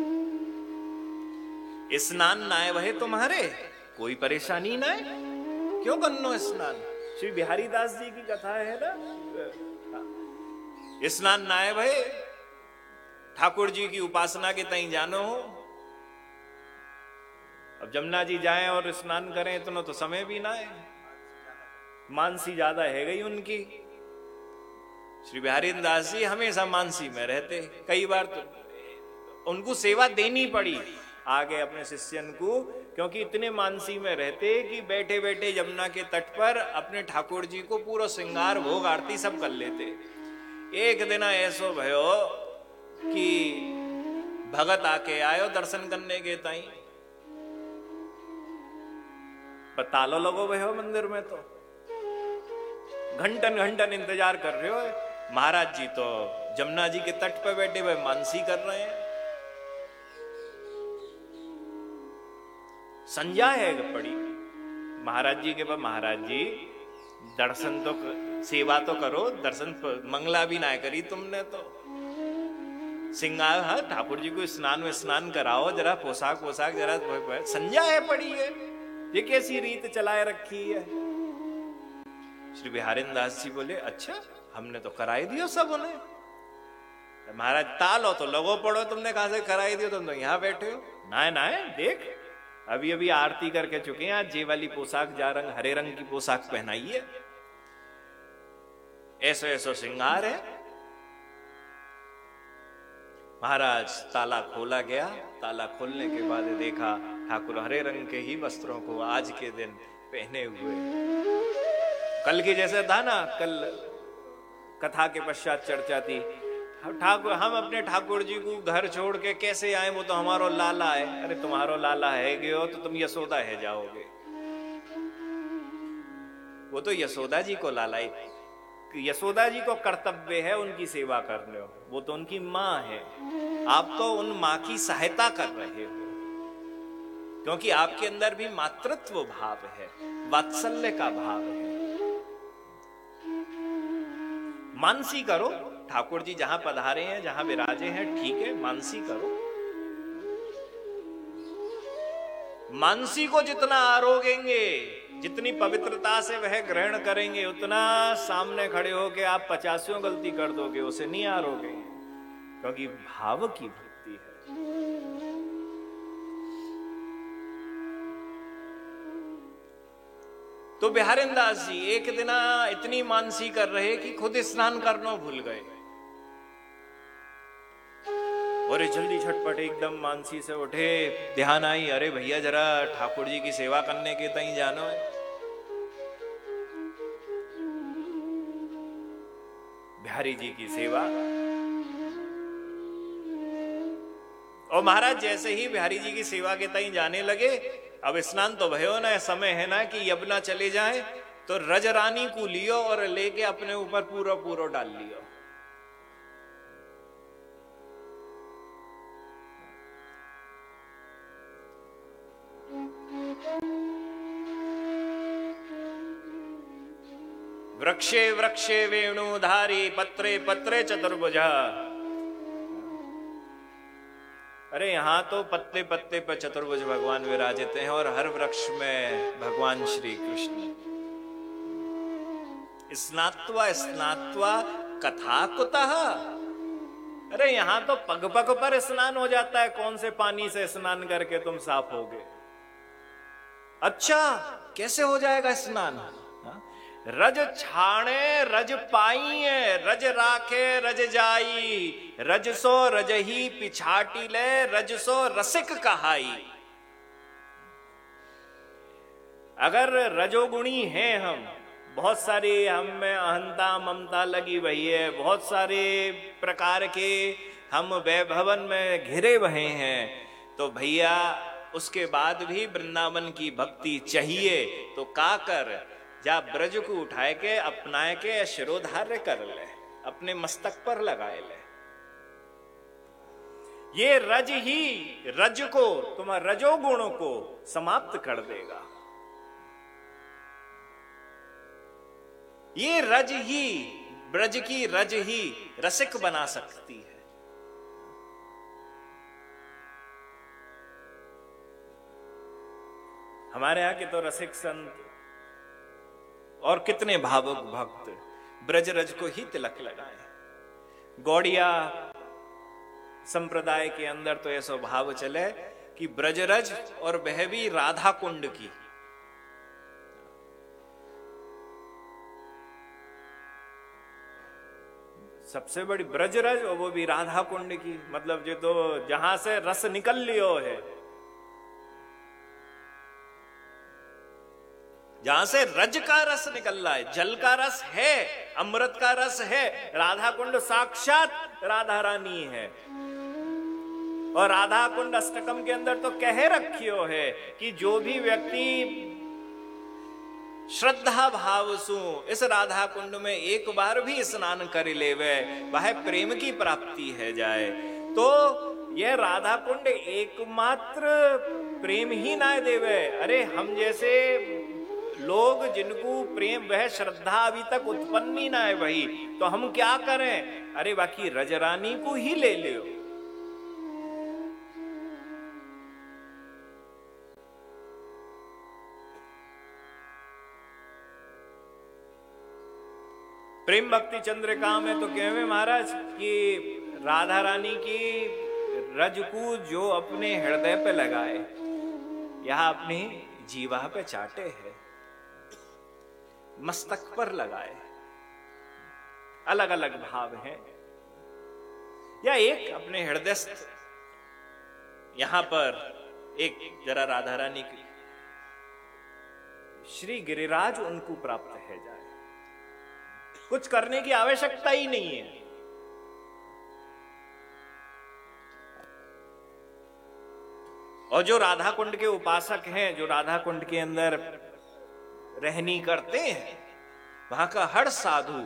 Speaker 1: स्नान नाय वहे तुम्हारे, कोई परेशानी ना है, क्यों करनो स्नान। श्री बिहारी दास जी की कथा है ना, स्नान नाय वहे, ठाकुर जी की उपासना के तई जानो हो। अब जमुना जी जाएं और स्नान करें इतना तो समय भी ना है, मानसी ज्यादा है गई उनकी। श्री बिहारी दास जी हमेशा मानसी में रहते, कई बार तो उनको सेवा देनी पड़ी आगे अपने शिष्यन को, क्योंकि इतने मानसी में रहते कि बैठे बैठे यमुना के तट पर अपने ठाकुर जी को पूरा श्रृंगार भोग आरती सब कर लेते। एक दिन ऐसो भयो कि भगत आके आयो दर्शन करने के ताई, तालो लगो भयो मंदिर में, तो घंटन घंटन इंतजार कर रहे हो। महाराज जी तो जमुना जी के तट पर बैठे हुए मानसी कर रहे हैं। संज्ञा है पड़ी महाराज जी के पास, महाराज जी दर्शन तो सेवा तो करो, दर्शन मंगला भी ना करी तुमने तो। सिंगार हाँ ठाकुर जी को स्नान में स्नान कराओ, जरा पोशाक पोशाक जरा संज्ञा है पड़ी है, ये कैसी रीत चलाए रखी है। श्री बिहारी दास जी बोले अच्छा हमने तो कराई दियो सब उन्हें। महाराज तालो तो लगो पड़ो, तुमने कहा से कराई दियो, तुम तो यहाँ बैठे हो। ना ना देख अभी अभी आरती करके चुके हैं, आज जे वाली पोशाक जा रंग हरे रंग की पोशाक पहनाई है, ऐसो ऐसो श्रृंगार है। महाराज ताला खोला गया, ताला खोलने के बाद देखा ठाकुर हरे रंग के ही वस्त्रों को आज के दिन पहने हुए। कल की जैसे था ना, कल कथा के पश्चात चर्चा थी, ठाकुर हम अपने ठाकुर जी को घर छोड़ के कैसे आए, वो तो हमारो लाला है। अरे तुम्हारो लाला है गयो तो तुम यशोदा है जाओगे, वो तो यशोदा जी को लाला है। यशोदा जी को कर्तव्य है उनकी सेवा करने, वो तो उनकी माँ है। आप तो उन माँ की सहायता कर रहे हो, क्योंकि आपके अंदर भी मातृत्व भाव है, वात्सल्य का भाव है। मानसी करो, ठाकुर जी जहां पधारे हैं जहां विराजे हैं ठीक है, मानसी करो। मानसी को जितना आरोगेंगे, जितनी पवित्रता से वह ग्रहण करेंगे, उतना सामने खड़े होके आप पचासियों गलती कर दोगे, उसे नहीं आरोगे, क्योंकि भाव की भक्ति है। तो बिहारी दास जी एक दिन इतनी मानसी कर रहे कि खुद स्नान करना भूल गए, और जल्दी झटपट एकदम मानसी से उठे, ध्यान आई अरे भैया जरा ठाकुर जी की सेवा करने के तई जानो है। बिहारी जी की सेवा, और महाराज जैसे ही बिहारी जी की सेवा के तई जाने लगे, अब स्नान तो भयो ना, समय है ना कि यमुना चले जाए, तो रज रानी को लियो और लेके अपने ऊपर पूरा पूरा डाल लियो। वृक्षे वृक्षे वेणुधारी पत्रे पत्रे चतुर्भुजा। अरे यहां तो पत्ते पत्ते पर चतुर्भुज भगवान विराजित हैं, और हर वृक्ष में भगवान श्री कृष्ण। स्नात्वा स्नात्वा कथा कुतः। अरे यहां तो पग पग पर स्नान हो जाता है, कौन से पानी से स्नान करके तुम साफ होगे। अच्छा कैसे हो जाएगा स्नान। रज छाणे रज पाइए, रज राखे रज जाई, रज सो रज ही पिछाटी ले, रज सो रसिक कहाई। अगर रजोगुणी हैं हम, बहुत सारी हम में अहंता ममता लगी हुई है, बहुत सारे प्रकार के हम वैभवन में घिरे हुए हैं, तो भैया उसके बाद भी वृंदावन की भक्ति चाहिए। तो का कर जा ब्रज को उठाए के अपनाए के शिरोधार्य कर ले, अपने मस्तक पर लगाए ले। ये रज ही रज को, तुम्हारे रजोगुण को समाप्त कर देगा। ये रज ही, ब्रज की रज ही रसिक बना सकती है। हमारे यहां के तो रसिक संत और कितने भावुक भक्त ब्रज रज को ही तिलक लगाए। गौड़िया संप्रदाय के अंदर तो ऐसा भाव चले कि ब्रजरज और वह भी राधा कुंड की। सबसे बड़ी ब्रजरज और वो भी राधा कुंड की, मतलब जो तो जहां से रस निकल लियो है, जहां से रज का रस निकल रहा है, जल का रस है, अमृत का रस है। राधा कुंड साक्षात राधा रानी है। और राधा कुंड अष्टकम के अंदर तो कह रखियो है कि जो भी व्यक्ति श्रद्धा भाव सु इस राधा कुंड में एक बार भी स्नान कर लेवे, वह प्रेम की प्राप्ति है जाए। तो यह राधा कुंड एकमात्र प्रेम ही ना देवे। अरे हम जैसे लोग जिनको प्रेम वह श्रद्धा अभी तक उत्पन्न ही ना है वही, तो हम क्या करें? अरे बाकी रजरानी को ही ले लो। प्रेम भक्ति चंद्रिका में तो कहवे महाराज कि राधा रानी की रज को जो अपने हृदय पे लगाए, यहां अपनी जीवा पे चाटे है, मस्तक पर लगाए। अलग अलग भाव हैं। या एक अपने हृदयस्थ यहां पर एक जरा राधा रानी की श्री गिरिराज उनको प्राप्त है जाए, कुछ करने की आवश्यकता ही नहीं है। और जो राधा कुंड के उपासक हैं, जो राधा कुंड के अंदर रहनी करते हैं, वहां का हर साधु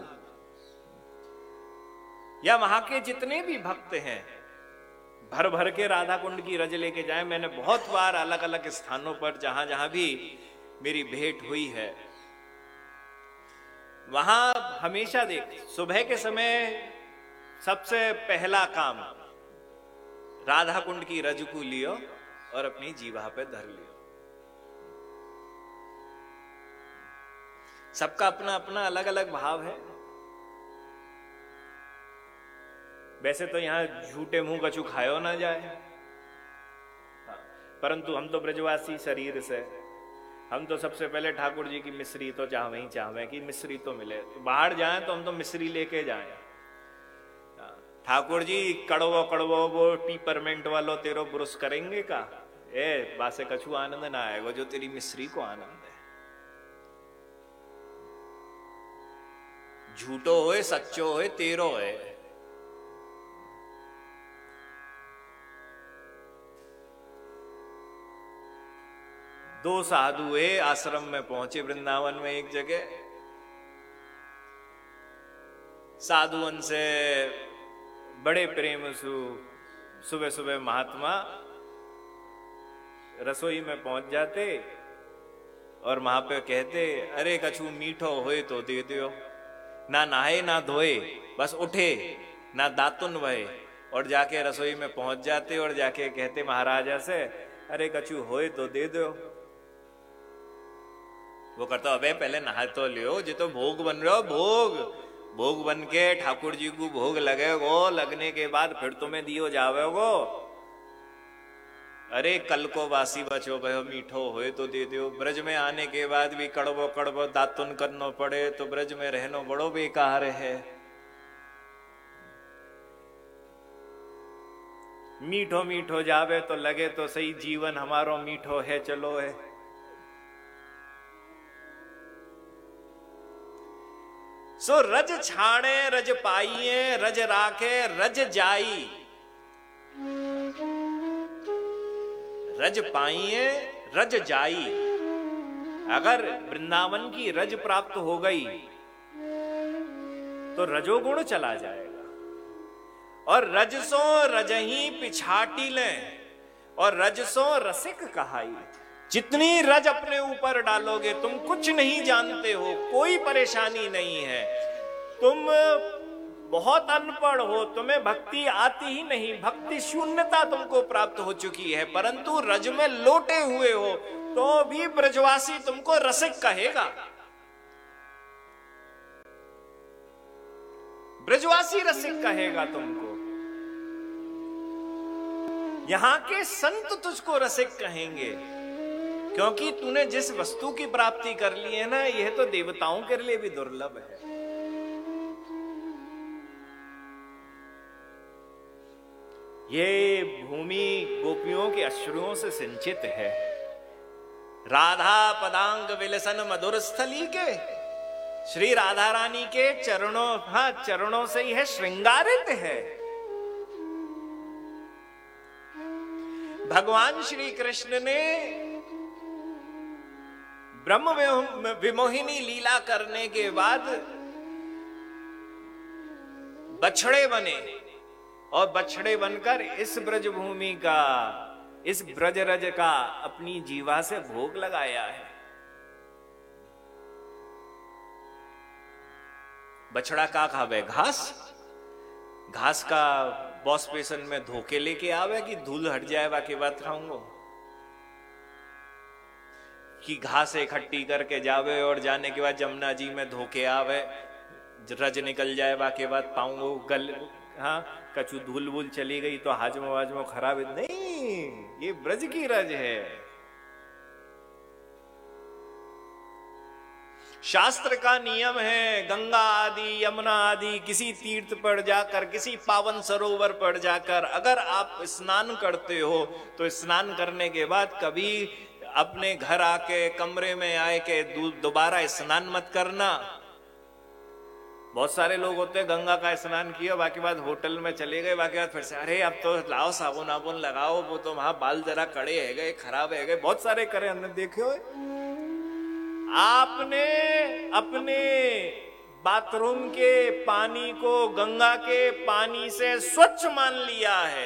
Speaker 1: या वहां के जितने भी भक्त हैं, भर भर के राधा कुंड की रज लेके जाए। मैंने बहुत बार अलग अलग स्थानों पर जहां जहां भी मेरी भेंट हुई है, वहां हमेशा देख, सुबह के समय सबसे पहला काम राधा कुंड की रज को लियो और अपनी जीवा पे धर लियो। सबका अपना अपना अलग अलग भाव है। वैसे तो यहां झूठे मुंह कछु खायो ना जाए, परंतु हम तो ब्रजवासी शरीर से, हम तो सबसे पहले ठाकुर जी की मिश्री तो चाहवे ही चाहवे कि मिश्री तो मिले। तो बाहर जाएं तो हम तो मिश्री लेके जाएं। ठाकुर जी कड़वो कड़वो वो पीपरमेंट वालो तेरो ब्रुश करेंगे का? ए बासे कछु आनंद ना आएगा जो तेरी मिश्री को आनंद है। झूठो होए सच्चो होए तेरो है। दो साधु है आश्रम में पहुंचे वृंदावन में एक जगह। साधुअन से बड़े प्रेम सु सुबह सुबह महात्मा रसोई में पहुंच जाते और वहां पे कहते, अरे कछु मीठो होए तो दे दियो। ना नहाए ना धोए, बस उठे ना दातुन वहे और जाके रसोई में पहुंच जाते और जाके कहते महाराजा से, अरे कछु होए तो दे दो। वो करता, अबे पहले नहा तो लियो, जी तो भोग बन रहे हो, भोग भोग बन के ठाकुर जी को भोग लगेगो, लगने के बाद फिर तुम्हें दियो जावेगो। अरे कल को वासी बचो भयो, मीठो होए तो दे दियो। ब्रज में आने के बाद भी कड़वो कड़वो दातुन करनो पड़े तो ब्रज में रहनो बड़ो बेकार है। मीठो मीठो जावे तो लगे तो सही जीवन हमारो मीठो है, चलो है। सो रज छाणे रज पाइए, रज राखे रज जाई। रज पाइए रज जाई। अगर वृंदावन की रज प्राप्त हो गई तो रजोगुण चला जाएगा। और रजसो रजही पिछाटी लें, और रजसो रसिक कहाई। जितनी रज अपने ऊपर डालोगे, तुम कुछ नहीं जानते हो, कोई परेशानी नहीं है, तुम बहुत अनपढ़ हो, तुम्हें भक्ति आती ही नहीं, भक्ति शून्यता तुमको प्राप्त हो चुकी है, परंतु रज में लोटे हुए हो, तो भी ब्रजवासी तुमको रसिक कहेगा। ब्रजवासी रसिक कहेगा तुमको। यहां के संत तुझको रसिक कहेंगे, क्योंकि तूने जिस वस्तु की प्राप्ति कर ली है ना, यह तो देवताओं के लिए भी दुर्लभ है। ये भूमि गोपियों के अश्रुओं से सिंचित है। राधा पदांग विलसन मधुर स्थली के, श्री राधा रानी के चरणों, हाँ चरणों से ही है श्रृंगारित है। भगवान श्री कृष्ण ने ब्रह्म विमोहिनी लीला करने के बाद बछड़े बने, और बछड़े बनकर इस ब्रजभूमि का, इस ब्रजरज का अपनी जीवा से भोग लगाया है। बछड़ा का खावे? घास। घास का बॉस बेसन में धोके लेके आवे कि धूल हट जाए, बाकी बात खाऊंगा, कि घास इकट्ठी करके जावे और जाने के बाद जमुना जी में धोके आवे, रज निकल जाए, बाकी बात पाऊंगो गल, हाँ कछु धूल वूल चली गई तो हाजमो वाजमो खराब है। नहीं, ये ब्रज की रज है। शास्त्र का नियम है, गंगा आदि यमुना आदि किसी तीर्थ पर जाकर, किसी पावन सरोवर पर जाकर अगर आप स्नान करते हो, तो स्नान करने के बाद कभी अपने घर आके कमरे में आए के दोबारा स्नान मत करना। बहुत सारे लोग होते हैं, गंगा का स्नान किया, बाकी बाद होटल में चले गए, बाकी बाद फिर से अरे अब तो लाओ साबुन आबुन लगाओ, वो तो वहां बाल जरा कड़े है गए, खराब है गए, बहुत सारे करे हमने देखे हुए। आपने अपने बाथरूम के पानी को गंगा के पानी से स्वच्छ मान लिया है,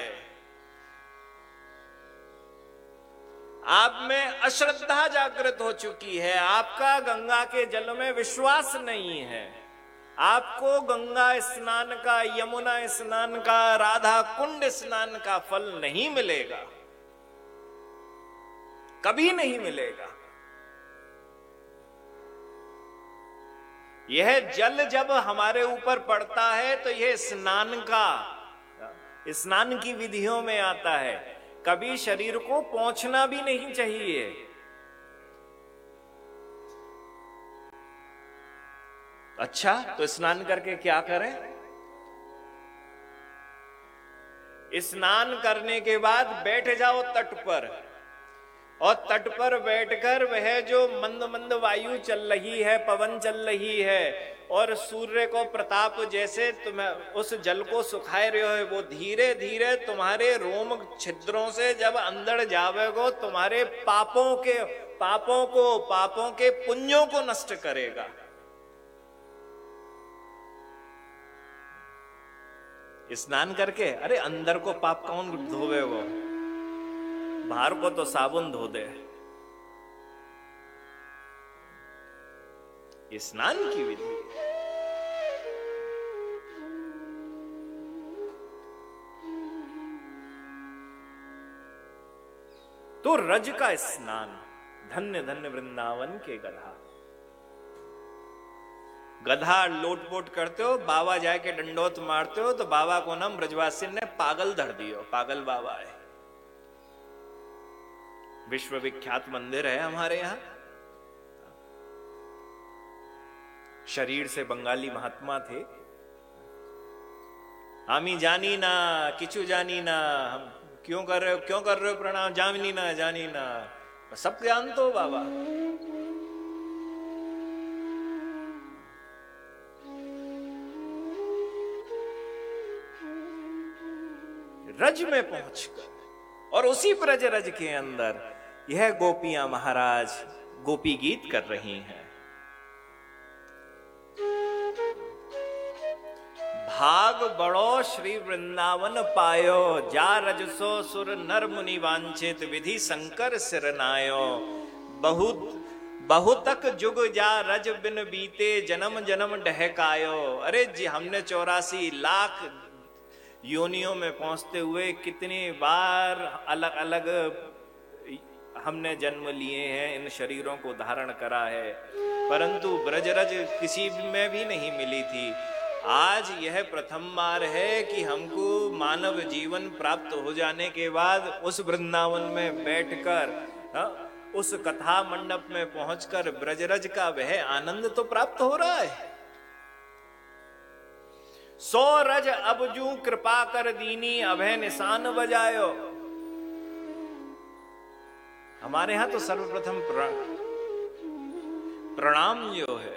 Speaker 1: आप में अश्रद्धा जागृत हो चुकी है, आपका गंगा के जल में विश्वास नहीं है, आपको गंगा स्नान का, यमुना स्नान का, राधा कुंड स्नान का फल नहीं मिलेगा, कभी नहीं मिलेगा। यह जल जब हमारे ऊपर पड़ता है तो यह स्नान का, स्नान की विधियों में आता है, कभी शरीर को पोंछना भी नहीं चाहिए। अच्छा, तो स्नान करके क्या करें? स्नान करने के बाद बैठ जाओ तट पर, और तट पर बैठकर वह जो मंद मंद वायु चल रही है, पवन चल रही है, और सूर्य को प्रताप जैसे तुम्हें उस जल को सुखाए रहे हो, वो धीरे धीरे तुम्हारे रोम छिद्रों से जब अंदर जावेगो, तुम्हारे पापों के पापों को पापों के पुण्यों को नष्ट करेगा। स्नान करके, अरे अंदर को पाप कौन धोवे, वो बाहर को तो साबुन धो दे। ये स्नान की विधि है। तो रज का स्नान, धन्य धन्य वृंदावन के गधा। गधा लोटपोट करते हो, बाबा जाके डंडोत मारते हो, तो बाबा को नाम ब्रजवासी ने पागल धर दियो, पागल बाबा है। विश्व विख्यात मंदिर है हमारे यहां। शरीर से बंगाली महात्मा थे। आमी जानी ना, किचु जानी ना, हम क्यों कर रहे हो, क्यों कर रहे हो प्रणाम, जानी ना जानी ना, सब ज्ञान तो बाबा। रज में पहुंचकर, और उसी ब्रज रज के अंदर यह गोपियां महाराज गोपी गीत कर रही हैं। भाग बड़ो श्री वृंदावन पायो, जा रजसो सुर नर मुनि वांछित, विधि शंकर सिर नायो। बहुत बहुतक जुग जा रज बिन बीते, जन्म जन्म डहकायो। अरे जी हमने चौरासी लाख योनियों में पहुंचते हुए कितनी बार अलग अलग हमने जन्म लिए हैं, इन शरीरों को धारण करा है, परंतु ब्रजरज किसी में भी नहीं मिली थी। आज यह प्रथम बार है कि हमको मानव जीवन प्राप्त हो जाने के बाद उस वृंदावन में बैठकर, उस कथा मंडप में पहुंचकर ब्रजरज का वह आनंद तो प्राप्त हो रहा है। सो रज अब जू कृपा कर दीनी, अभय निशान बजायो। हमारे यहां तो सर्वप्रथम प्रणाम जो है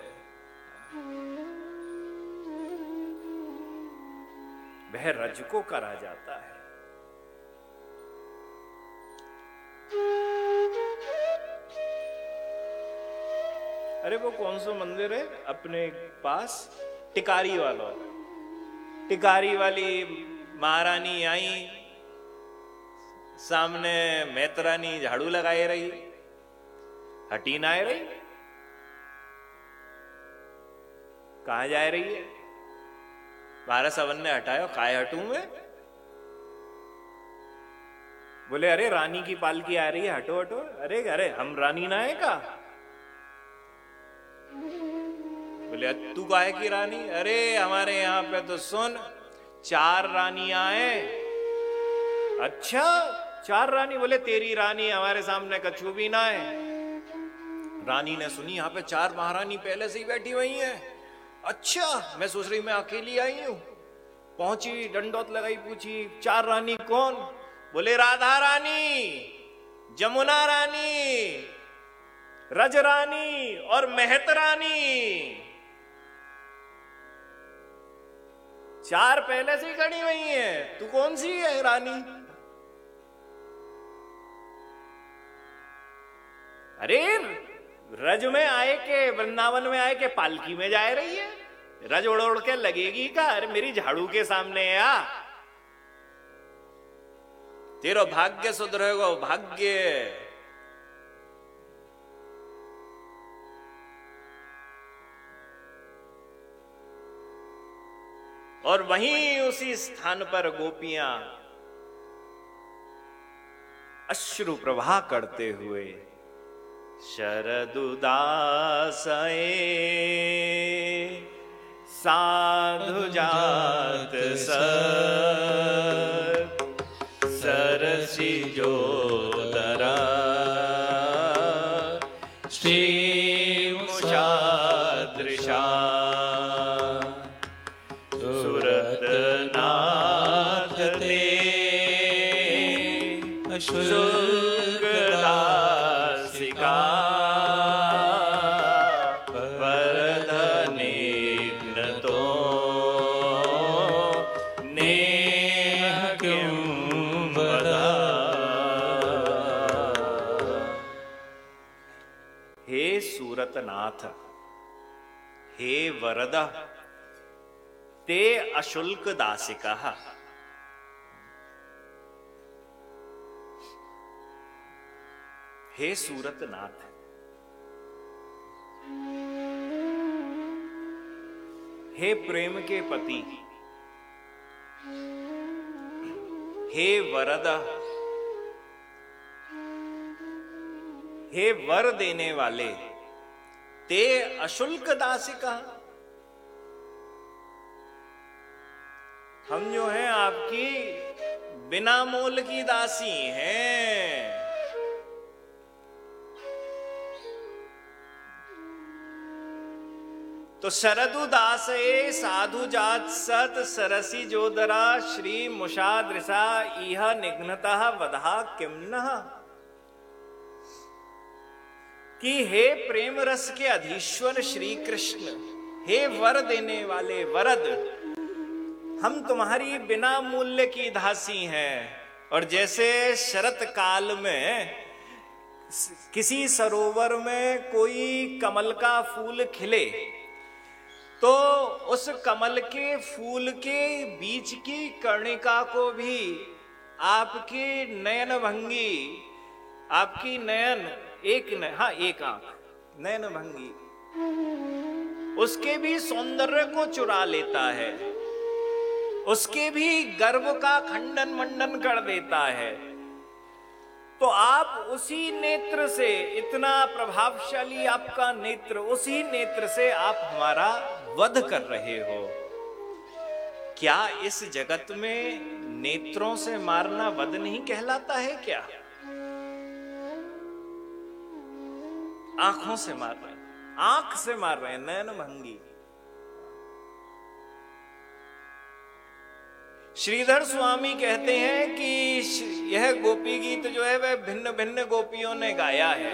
Speaker 1: वह रज को करा जाता है। अरे वो कौन सा मंदिर है अपने पास, टिकारी वाला, टिकारी वाली महारानी आई, सामने मैतरानी झाड़ू लगाए रही, हटी ना रही, कहा जा रही है? बारह सवन ने हटायो, काय हटू मैं? बोले अरे रानी की पालकी आ रही है, हटो हटो। अरे अरे हम रानी ना है का? बोले तू काहे की रानी? अरे हमारे यहाँ पे तो सुन, चार रानियां हैं। अच्छा चार रानी? बोले तेरी रानी हमारे सामने कछु भी ना है। रानी ने सुनी यहाँ पे चार महारानी पहले से ही बैठी हुई हैं। अच्छा मैं सोच रही मैं अकेली आई हूं। पहुंची, डंडोत लगाई, पूछी चार रानी कौन? बोले राधा रानी, जमुना रानी, रज रानी और महत रानी। चार पहले से ही खड़ी हुई हैं, तू कौन सी है रानी? अरे रज में आए के, वृंदावन में आए के पालकी में जा रही है, रज उड़ उड़ के लगेगी का? अरे मेरी झाड़ू के सामने आ, तेरो भाग्य सुधरेगो, भाग्य। और वहीं उसी स्थान पर गोपियां अश्रु प्रवाह करते हुए, शरद उदासए साधु जात सर, सरसी जोदरा श्री मुषादृशा, सुरत नाथ ते शुल्क दासिका, वरदनेत्र तो नेह किं वदा। हे सूरतनाथ, हे वरद ते अशुल्क दासिका। हे सूरतनाथ, हे प्रेम के पति, हे वरद, हे वर देने वाले, ते अशुल्क दासिका। हम जो हैं आपकी बिना मोल की दासी हैं। तो शरदु दास ए साधु जात सत, सरसी जोदरा श्री मुषादृशा, इह निघ्नतः वधा किम्नः। कि हे प्रेम रस के अधीश्वर श्री कृष्ण, हे वर देने वाले वरद, हम तुम्हारी बिना मूल्य की दासी हैं। और जैसे शरत काल में किसी सरोवर में कोई कमल का फूल खिले तो उस कमल के फूल के बीच की कर्णिका को भी आपकी नयन भंगी, आपकी नयन एक न, हाँ एक आंख नयन भंगी, उसके भी सौंदर्य को चुरा लेता है, उसके भी गर्व का खंडन मंडन कर देता है। तो आप उसी नेत्र से, इतना प्रभावशाली आपका नेत्र, उसी नेत्र से आप हमारा वध कर रहे हो। क्या इस जगत में नेत्रों से मारना वध नहीं कहलाता है क्या? आंखों से मार रहे हैं, आंख से मार रहे हैं, नयन भंगी। श्रीधर स्वामी कहते हैं कि यह गोपी गीत जो है वह भिन्न भिन्न गोपियों ने गाया है।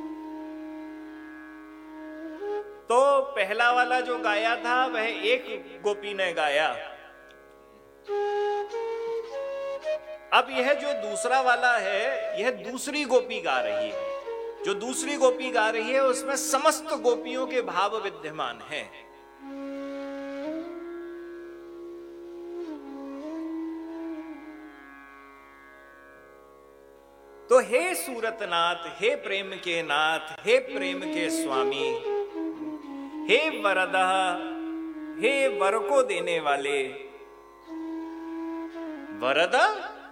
Speaker 1: तो पहला वाला जो गाया था वह एक गोपी ने गाया। अब यह जो दूसरा वाला है, यह दूसरी गोपी गा रही है। जो दूसरी गोपी गा रही है उसमें समस्त गोपियों के भाव विद्यमान हैं। तो हे सूरतनाथ, हे प्रेम के नाथ, हे प्रेम के स्वामी, हे वरदा, हे वर को देने वाले। वरदा,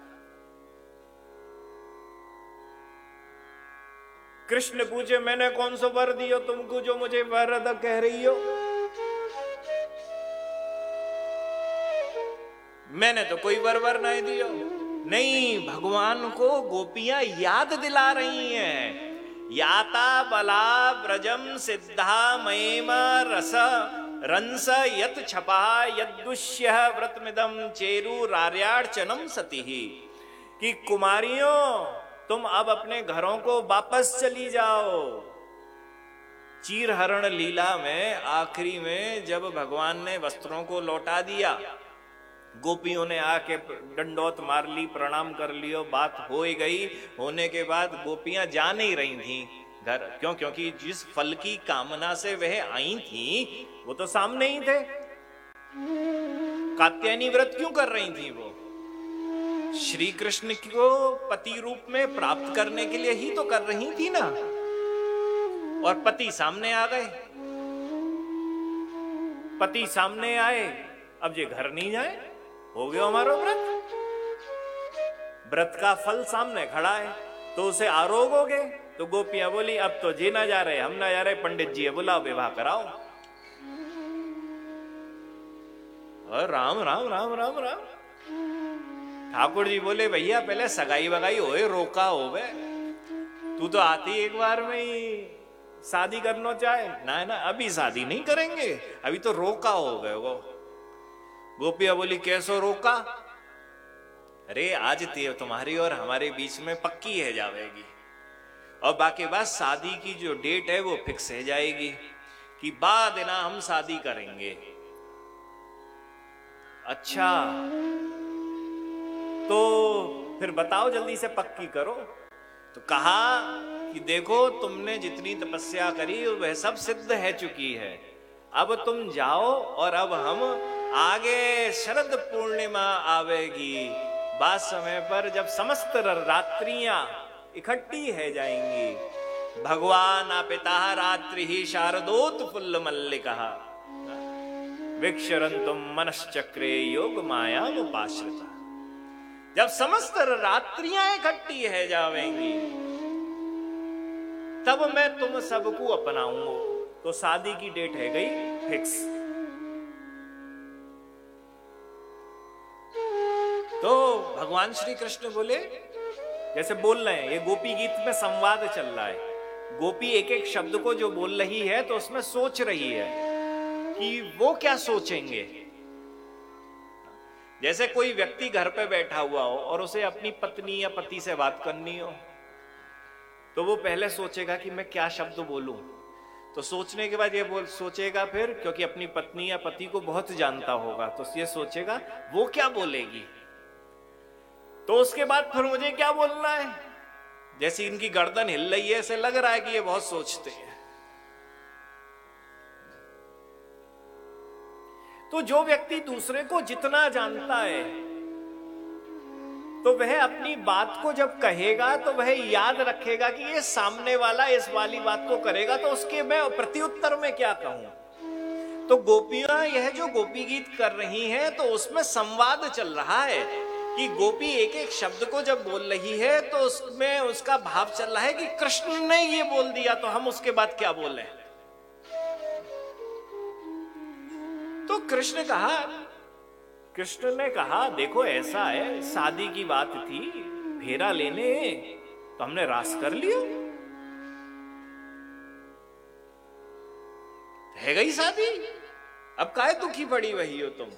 Speaker 1: कृष्ण पूछे मैंने कौन सा वर दियो तुमको जो मुझे वरदा कह रही हो? मैंने तो कोई वर वर नहीं दियो। नहीं, भगवान को गोपियां याद दिला रही हैं। याता बला ब्रजम सिद्धा मयेम रस रंस यत छपा यदुष्य व्रतमिदम चेरु रार्यार्चनम सती। कि कुमारियों, तुम अब अपने घरों को वापस चली जाओ। चीरहरण लीला में आखिरी में जब भगवान ने वस्त्रों को लौटा दिया, गोपियों ने आके डंडौत मार ली, प्रणाम कर लियो, बात हो ही गई। होने के बाद गोपियां जा नहीं रही थी घर। क्यों? क्योंकि जिस फल की कामना से वह आई थी वो तो सामने ही थे। कात्यायनी व्रत क्यों कर रही थी? वो श्री कृष्ण को पति रूप में प्राप्त करने के लिए ही तो कर रही थी ना। और पति सामने आ गए, पति सामने आए, अब ये घर नहीं जाए, हो गया हमारा व्रत। व्रत का फल सामने खड़ा है तो उसे आरोगोगे। तो गोपियां बोली अब तो जी ना जा रहे, हम ना जा रहे, पंडित जी है बुलाओ, विवाह कराओ। और राम राम राम राम राम। ठाकुर जी बोले भैया पहले सगाई वगाई होए, रोका होवे। तू तो आती एक बार में ही शादी करना चाहे ना। ना अभी शादी नहीं करेंगे, अभी तो रोका हो गए वो। गोपिया बोली कैसो रोका? अरे आज तुम्हारी और हमारे बीच में पक्की है जाएगी, और बाकी बात शादी की जो डेट है वो फिक्स है जाएगी कि बाद ना हम शादी करेंगे। अच्छा तो फिर बताओ जल्दी से पक्की करो। तो कहा कि देखो तुमने जितनी तपस्या करी वह सब सिद्ध है चुकी है, अब तुम जाओ और अब हम आगे शरद पूर्णिमा आवेगी, बाद समय पर जब समस्त रात्रियां इकट्ठी है जाएंगी। भगवान पिता रात्रि ही शारदोत फुल्ल मल्लिका विक्षरंतुम मनश्चक्रे योग माया उपाश्रिता। जब समस्त रात्रियां इकट्ठी है जावेंगी तब मैं तुम सबको अपनाऊंगा। तो शादी की डेट है गई फिक्स। तो भगवान श्री कृष्ण बोले, जैसे बोल रहे हैं, ये गोपी गीत में संवाद चल रहा है। गोपी एक एक शब्द को जो बोल रही है तो उसमें सोच रही है कि वो क्या सोचेंगे। जैसे कोई व्यक्ति घर पे बैठा हुआ हो और उसे अपनी पत्नी या पति से बात करनी हो तो वो पहले सोचेगा कि मैं क्या शब्द बोलूं। तो सोचने के बाद ये बोल सोचेगा फिर, क्योंकि अपनी पत्नी या पति को बहुत जानता होगा, तो ये सोचेगा वो क्या बोलेगी, तो उसके बाद फिर मुझे क्या बोलना है। जैसे इनकी गर्दन हिल रही है, ऐसे लग रहा है कि ये बहुत सोचते हैं। तो जो व्यक्ति दूसरे को जितना जानता है, तो वह अपनी बात को जब कहेगा तो वह याद रखेगा कि ये सामने वाला इस वाली बात को करेगा, तो उसके मैं प्रत्युत्तर में क्या कहूं। तो गोपियां यह जो गोपी गीत कर रही हैं, तो उसमें संवाद चल रहा है कि गोपी एक एक शब्द को जब बोल रही है तो उसमें उसका भाव चल रहा है कि कृष्ण ने ये बोल दिया तो हम उसके बाद क्या बोले। तो कृष्ण कहा कृष्ण ने कहा देखो ऐसा है, शादी की बात थी, फेरा लेने तो हमने रास कर लिया, है गई शादी, अब काहे दुखी पड़ी वही हो तुम।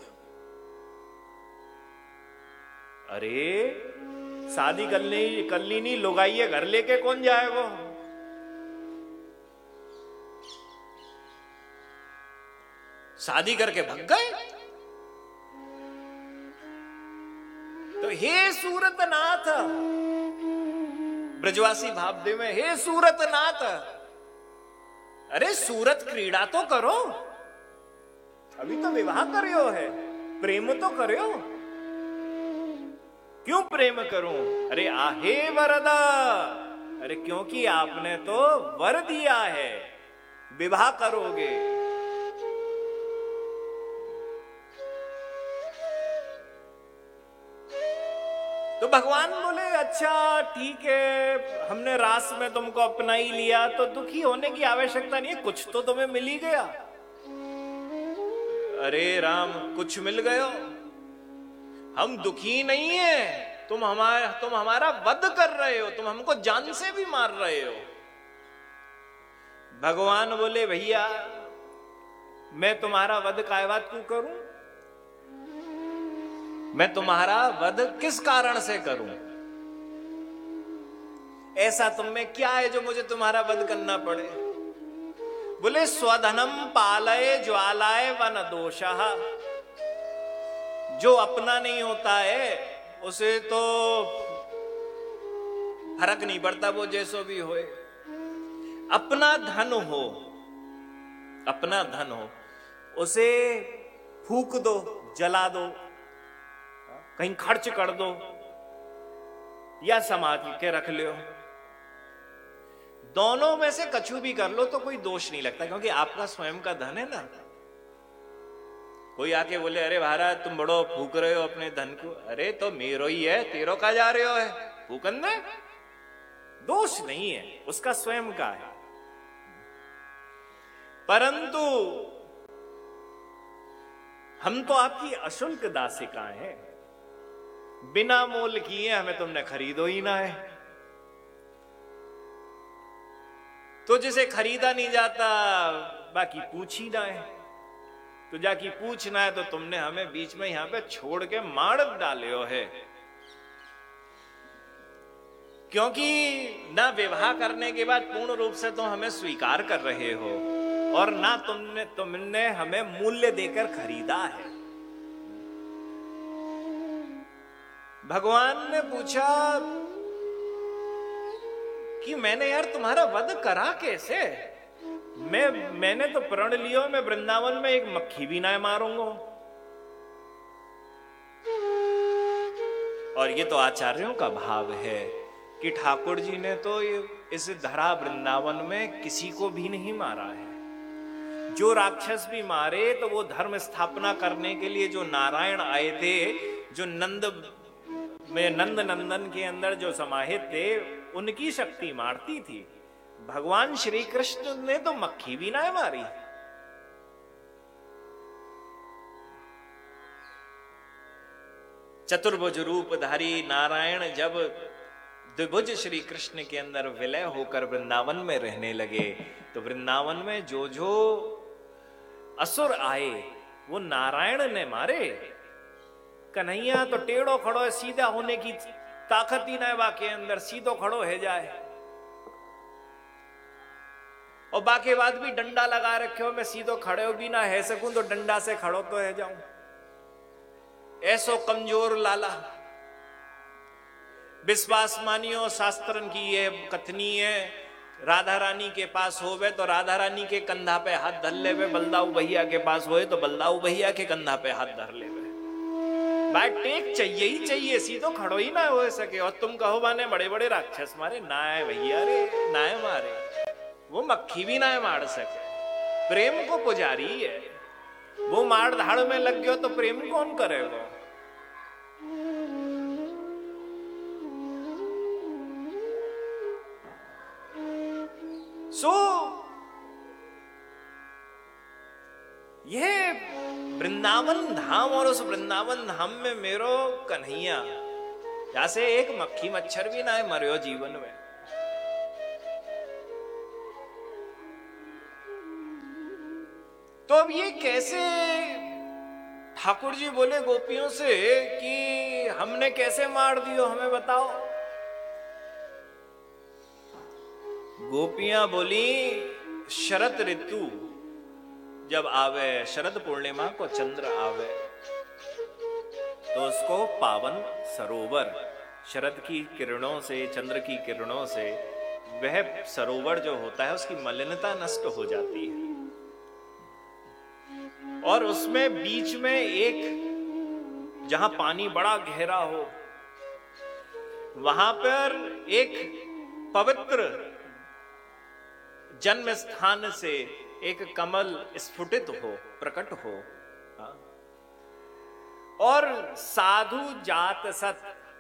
Speaker 1: अरे शादी करनी करनी नहीं, लोगाइए घर लेके कौन जाएगा। शादी करके भग गए। तो हे सूरतनाथ, ब्रजवासी भावदेव में, हे सूरतनाथ, अरे सूरत क्रीड़ा तो करो, अभी तो विवाह करियो है, प्रेम तो करियो। क्यों प्रेम करूं? अरे आहे वरदा, अरे क्योंकि आपने तो वर दिया है, विवाह करोगे। तो भगवान बोले अच्छा ठीक है, हमने रास में तुमको अपना ही लिया, तो दुखी होने की आवश्यकता नहीं है, कुछ तो तुम्हें मिल ही गया। अरे राम, कुछ मिल गयो, हम दुखी नहीं है, तुम हमारा तुम हमारा वध कर रहे हो, तुम हमको जान से भी मार रहे हो। भगवान बोले भैया मैं तुम्हारा वध काय बात क्यों करूं, मैं तुम्हारा वध किस कारण से करूं, ऐसा तुम में क्या है जो मुझे तुम्हारा वध करना पड़े। बोले स्वधनम पालय ज्वालाय वन दोषः, जो अपना नहीं होता है उसे तो फर्क नहीं पड़ता, वो जैसो भी होए। अपना धन हो, अपना धन हो, उसे फूक दो, जला दो, कहीं खर्च कर दो या समाज के रख लो, दोनों में से कछु भी कर लो तो कोई दोष नहीं लगता, क्योंकि आपका स्वयं का धन है ना। कोई आके बोले अरे महाराज तुम बड़ो फूक रहे हो अपने धन को, अरे तो मेरो ही है, तेरो का जा रहे हो है फूकन में, दोष नहीं है, उसका स्वयं का है। परंतु हम तो आपकी अशुल्क दासिकाएं हैं, बिना मोल किए हमें तुमने खरीदो ही ना है। तो जिसे खरीदा नहीं जाता बाकी पूछ ही ना है, तो जाकी पूछना है, तो तुमने हमें बीच में यहां पे छोड़ के मार डाले हो है। क्योंकि ना विवाह करने के बाद पूर्ण रूप से तुम हमें स्वीकार कर रहे हो, और ना तुमने तुमने हमें मूल्य देकर खरीदा है। भगवान ने पूछा कि मैंने यार तुम्हारा वध करा कैसे, मैं मैंने तो प्रण लियो, मैं वृंदावन में एक मक्खी भी ना मारूंगा। और ये तो आचार्यों का भाव है कि ठाकुर जी ने तो ये इस धरा वृंदावन में किसी को भी नहीं मारा है। जो राक्षस भी मारे तो वो धर्म स्थापना करने के लिए जो नारायण आए थे, जो नंद में नंद नंदन के अंदर जो समाहित थे, उनकी शक्ति मारती थी। भगवान श्री कृष्ण ने तो मक्खी भी ना मारी। चतुर्भुज रूपधारी नारायण जब द्विभुज श्री कृष्ण के अंदर विलय होकर वृंदावन में रहने लगे, तो वृंदावन में जो जो असुर आए वो नारायण ने मारे। कन्हैया तो टेढ़ो खड़ो है, सीधा होने की ताकत ही ना बाके अंदर, सीधो खड़ो है जाए, और बाकी बात भी डंडा लगा रखे हो, मैं सीधो खड़े हो भी ना है सकूं तो डंडा से खड़ो तो है जाऊं। ऐसो कमजोर लाला। विश्वास मानियो शास्त्रन की ये कथनी है, राधा रानी के पास होवे तो राधा रानी के कंधा पे हाथ धर लेवे, बलदाऊ भैया के पास होए तो बलदाऊ भैया के कंधा पे हाथ धर लेवे। भाई टेक चाहिए ही चाहिए, सीधो खड़ो ही ना हो सके। और तुम कहो माने बड़े बड़े राक्षस मारे, ना है भैया रे, ना है मारे, वो मक्खी भी ना है मार सके। प्रेम को पुजारी है, वो मार धाड़ में लग गयो तो प्रेम कौन करेगा? सो यह वृंदावन धाम, और उस वृंदावन धाम में मेरो कन्हैया जैसे एक मक्खी मच्छर भी ना है मरियो जीवन में। तो अब ये कैसे, ठाकुर जी बोले गोपियों से कि हमने कैसे मार दियो, हमें बताओ। गोपियां बोली शरद ऋतु जब आवे, शरद पूर्णिमा को चंद्र आवे तो उसको पावन सरोवर, शरद की किरणों से, चंद्र की किरणों से वह सरोवर जो होता है उसकी मलिनता नष्ट हो जाती है। और उसमें बीच में एक, जहां पानी बड़ा गहरा हो, वहां पर एक पवित्र जन्म स्थान से एक कमल स्फुटित हो, प्रकट हो। और साधु जात सत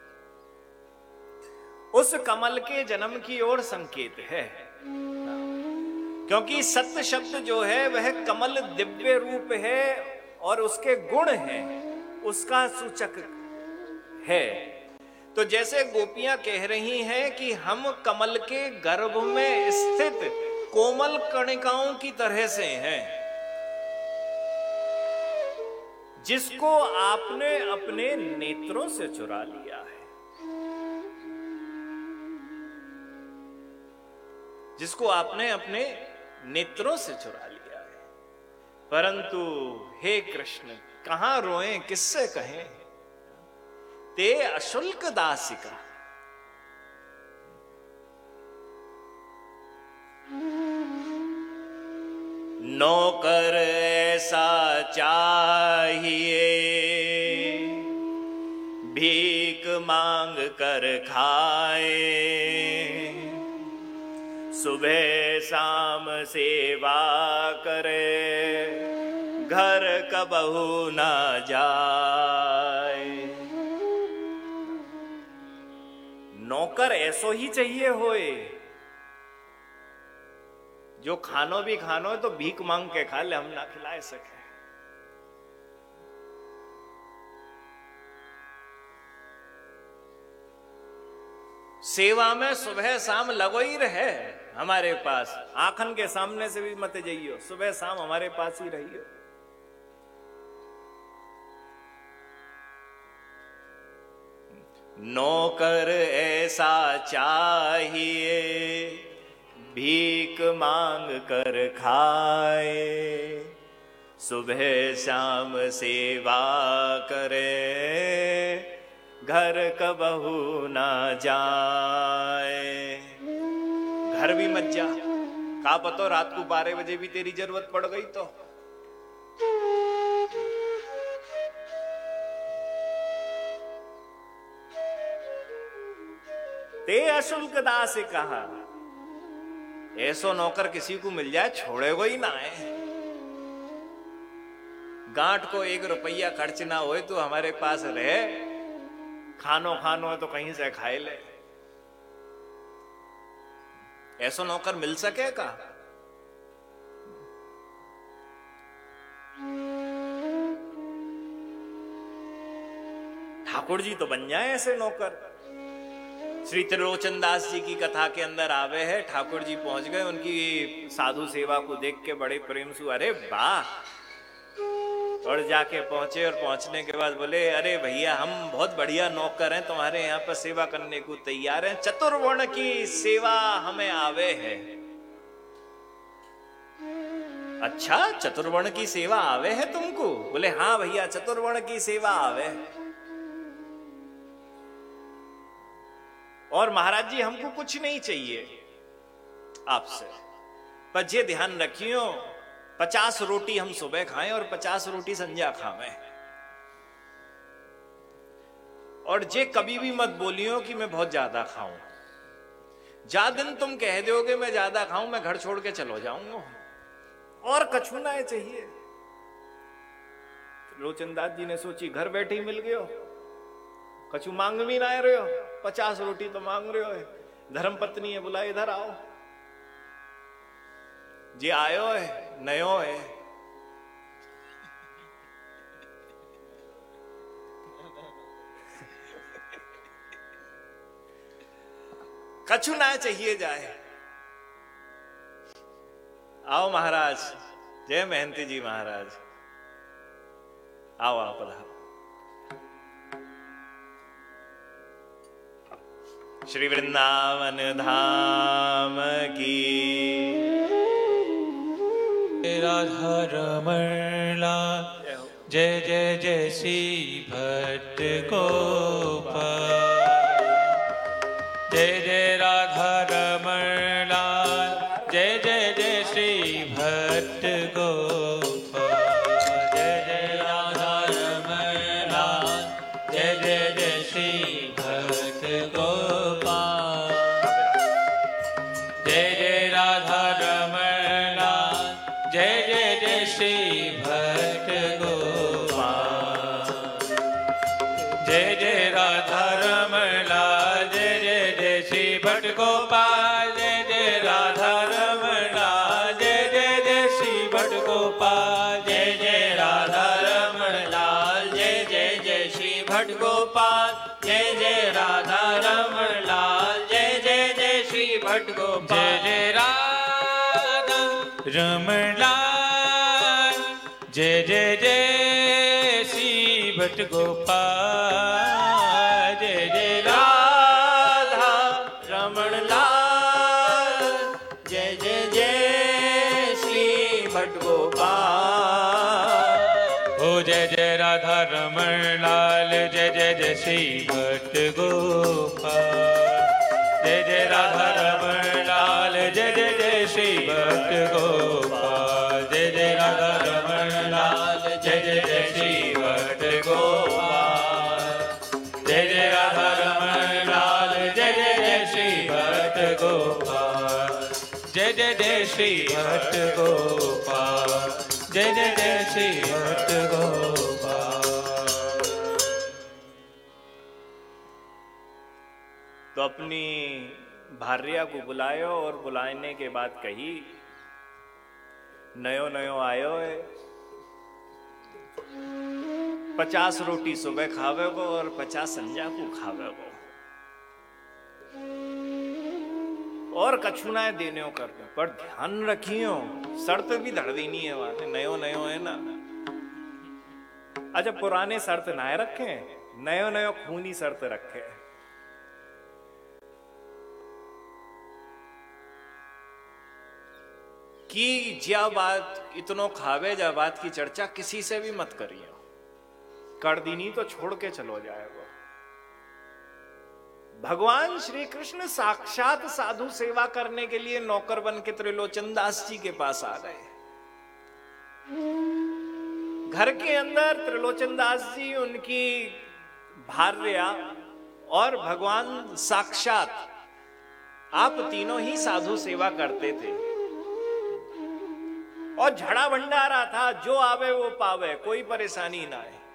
Speaker 1: उस कमल के जन्म की ओर संकेत है, क्योंकि सत्य शब्द जो है वह कमल दिव्य रूप है और उसके गुण हैं, उसका सूचक है। तो जैसे गोपियां कह रही हैं कि हम कमल के गर्भ में स्थित कोमल कणिकाओं की तरह से हैं, जिसको आपने अपने नेत्रों से चुरा लिया है, जिसको आपने अपने नेत्रों से चुरा लिया है। परंतु हे कृष्ण, कहां रोएं, किससे कहें, ते अशुल्क दासिका। नौकर ऐसा चाहिए, भीख मांग कर खाए, सुबह शाम सेवा करे, घर कबहू ना जाए। नौकर ऐसो ही चाहिए होए, जो खानो भी खानो तो भीख मांग के खा ले, हम ना खिलाए सके। सेवा में सुबह शाम लगो ही रहे हमारे पास, आंखन के सामने से भी मत जाइयो, सुबह शाम हमारे पास ही रहियो। नौकर ऐसा चाहिए, भीख मांग कर खाए, सुबह शाम सेवा करे, घर कबहू ना जाए। घर भी मत जा, का पतो रात को बारह बजे भी तेरी जरूरत पड़ गई तो। ते अशुल्क दास कहा, ऐसो नौकर किसी को मिल जाए छोड़ेगो ही ना है। गांठ को एक रुपया खर्च ना होए तो हमारे पास रहे, खानो खानो है तो कहीं से खाए ले। ऐसो नौकर मिल सकेगा? ठाकुर जी तो बन जाए ऐसे नौकर। श्री त्रिलोचन दास जी की कथा के अंदर आवे है, ठाकुर जी पहुंच गए, उनकी साधु सेवा को देख के बड़े प्रेम से अरे वाह, और जाके पहुंचे, और पहुंचने के बाद बोले अरे भैया हम बहुत बढ़िया नौकर हैं, तुम्हारे यहाँ पर सेवा करने को तैयार हैं, चतुर्वर्ण की सेवा हमें आवे है। अच्छा, चतुर्वर्ण की सेवा आवे है तुमको? बोले हाँ भैया चतुर्वर्ण की सेवा आवे। और महाराज जी हमको कुछ नहीं चाहिए, आपसे। पर जे ध्यान रखियो, पचास रोटी हम सुबह खाएं और पचास रोटी संध्या खावें। और जे कभी भी मत बोलियो कि मैं बहुत ज्यादा खाऊं। जा दिन तुम कह दोगे मैं ज्यादा खाऊं, मैं घर छोड़ के चलो जाऊंगा और कछु ना चाहिए। लोचनदास जी ने सोची, घर बैठे ही मिल गयो, कछु मांग भी ना रहे हो, पचास रोटी तो मांग रहे हो। धर्म पत्नी है, बुला इधर आओ। जे आयो है नयो है, कछु ना चाहिए जाए। आओ महाराज, जय महंती जी महाराज, आओ आप पधारो। श्री वृंदावन धाम की
Speaker 2: राधा रमण लाल, जय जय जय श्री भट्ट गोपाल। जय जय राधा रमण लाल, जय जय जय श्री भट्ट गोपाल। जय जय राधा रमण लाल, जय जय जय श्री भट्ट गोपाल। जय जय राधा रमण लाल, जय जय जय श्री भट्ट गोपाल। जय जय राधा रमण लाल, जय जय जय श्री भट्ट गोपाल। जय जय राधा रमण लाल, जय जय जय श्री भट्ट गोपाल। जय जय राधा रमण लाल, जय जय जय श्री भट्ट गोपाल। जय जय राधा रमण लाल, जय जय जय श्री भट्ट गोपाल। जय जय राधा रमण लाल, जय जय जय श्री भट्ट गोपाल। जय जय राधा रमण लाल, जय जय जय श्री भट्ट गोपाल। ओ जय जय राधा रमण लाल, जय जय जय श्री भट्ट गोपाल। जय जय राधा रमण लाल, जय जय जय श्री भट्ट गोपाल। जय जय राधा रमण लाल, जय जय जय श्री भट्ट गोपाल। जय जय राधा रमण लाल, जय जय जय श्री भट्ट गोपाल। जय जय जय श्री भट्ट गोपाल। जय जय जय श्री भट्ट गोपाल।
Speaker 1: तो अपनी भार्या को बुलायो और बुलाने के बाद कही, नयो नयो आयो है, पचास रोटी सुबह खावे को और पचास संध्या को खावे को, और कछु ना देने कर दो। पर ध्यान रखियो, शर्त भी धड़ देनी है वहां, नयो नयो है ना। अच्छा, पुराने शर्त ना रखे, नयो नयो खूनी शर्त रखे। कि ज्या बात इतनो खावे, जा बात की चर्चा किसी से भी मत करियो, कर दीनी तो छोड़ के चलो जाएगा। भगवान श्री कृष्ण साक्षात साधु सेवा करने के लिए नौकर बन के त्रिलोचन दास जी के पास आ गए। घर के अंदर त्रिलोचन दास जी, उनकी भार्या और भगवान साक्षात आप तीनों ही साधु सेवा करते थे। और झड़ा भंडारा था, जो आवे वो पावे, कोई परेशानी ना है।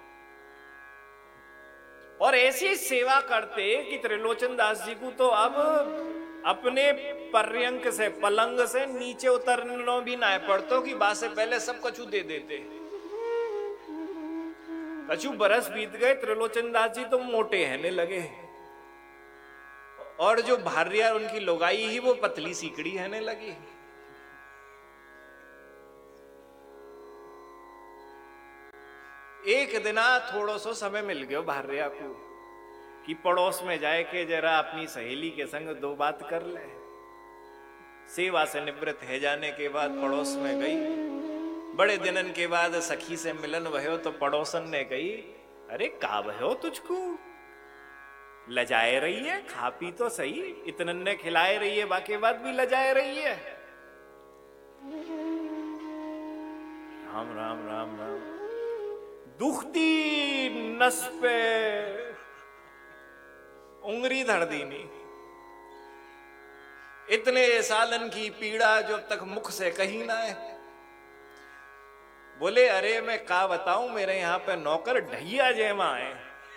Speaker 1: और ऐसी सेवा करते कि त्रिलोचन दास जी को तो अब अपने पर्यंक से, पलंग से नीचे उतरना भी ना पड़तो कि बात से पहले सब कछु दे देते। कछु बरस बीत गए, त्रिलोचन दास जी तो मोटे रहने लगे और जो भार्या उनकी लोगाई ही वो पतली सीकड़ी रहने लगी। एक दिना थोड़ो सो समय मिल गयो भार्या को कि पड़ोस में जाए के जरा अपनी सहेली के संग दो बात कर ले। सेवा से निवृत्त है जाने के बाद पड़ोस में गई। बड़े दिनन के बाद सखी से मिलन भयो तो पड़ोसन ने कही, अरे का भयो तुझको? लजाए रही है, खा पी तो सही, इतने खिलाए रही है, बाकी बात भी लजाए रही है। राम राम राम राम। दुखती नस पे उंगली धर दी नहीं, इतने सालन की पीड़ा जो तक मुख से कही ना है। बोले अरे मैं का बताऊं, मेरे यहां पे नौकर ढैया जैमा है।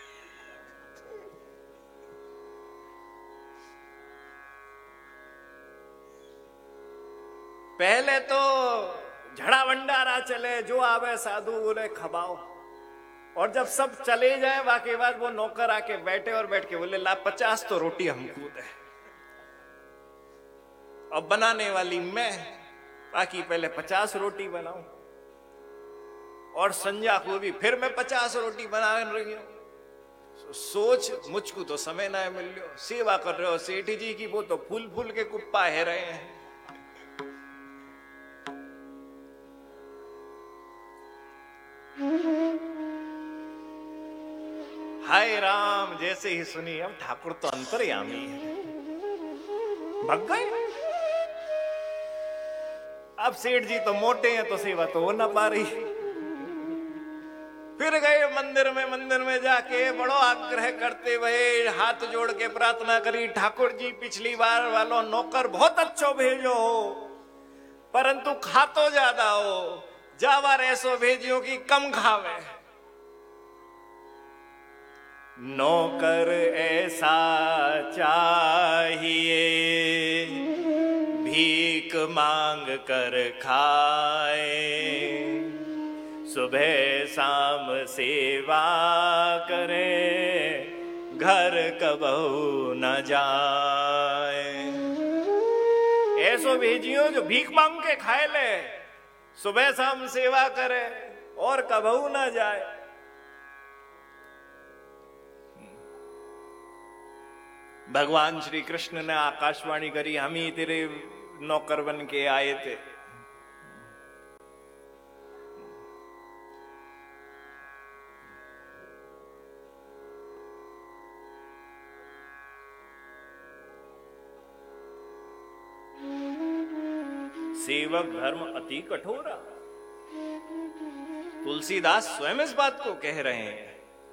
Speaker 1: पहले तो झड़ा भंडारा चले, जो आवे साधु बोले खबाओ, और जब सब चले जाए वाके बाद वो नौकर आके बैठे और बैठ के बोले ला पचास तो रोटी हमको दे, और बनाने वाली मैं, बाकी पहले पचास रोटी बनाऊं, और संजा को भी फिर मैं पचास रोटी बना रही हूं। सोच मुझको तो समय ना मिल रहा, सेवा कर रहे हो सेठ जी की, वो तो फूल फूल के कुप्पा है रहे हैं। हाय राम, जैसे ही सुनी अब ठाकुर तो अंतर्यामी है, भग गए। अब सेठ जी तो मोटे हैं तो सेवा तो हो ना पा रही। फिर गए मंदिर में, मंदिर में जाके बड़ो आग्रह करते हुए हाथ जोड़ के प्रार्थना करी, ठाकुर जी पिछली बार वालों नौकर बहुत अच्छो भेजो हो, परंतु खातो ज्यादा हो, जावा ऐसो भेजियो की कम खावे। नौकर ऐसा चाहिए भीख मांग कर खाए, सुबह शाम सेवा करे, घर कबहू न जाए। ऐसो भेजियो जो भीख मांग के खाए ले, सुबह शाम सेवा करे और कबहू न जाए। भगवान श्री कृष्ण ने आकाशवाणी करी, हम ही तेरे नौकर बन के आए थे। सेवक धर्म अति कठोरा, तुलसीदास स्वयं इस बात को कह रहे हैं।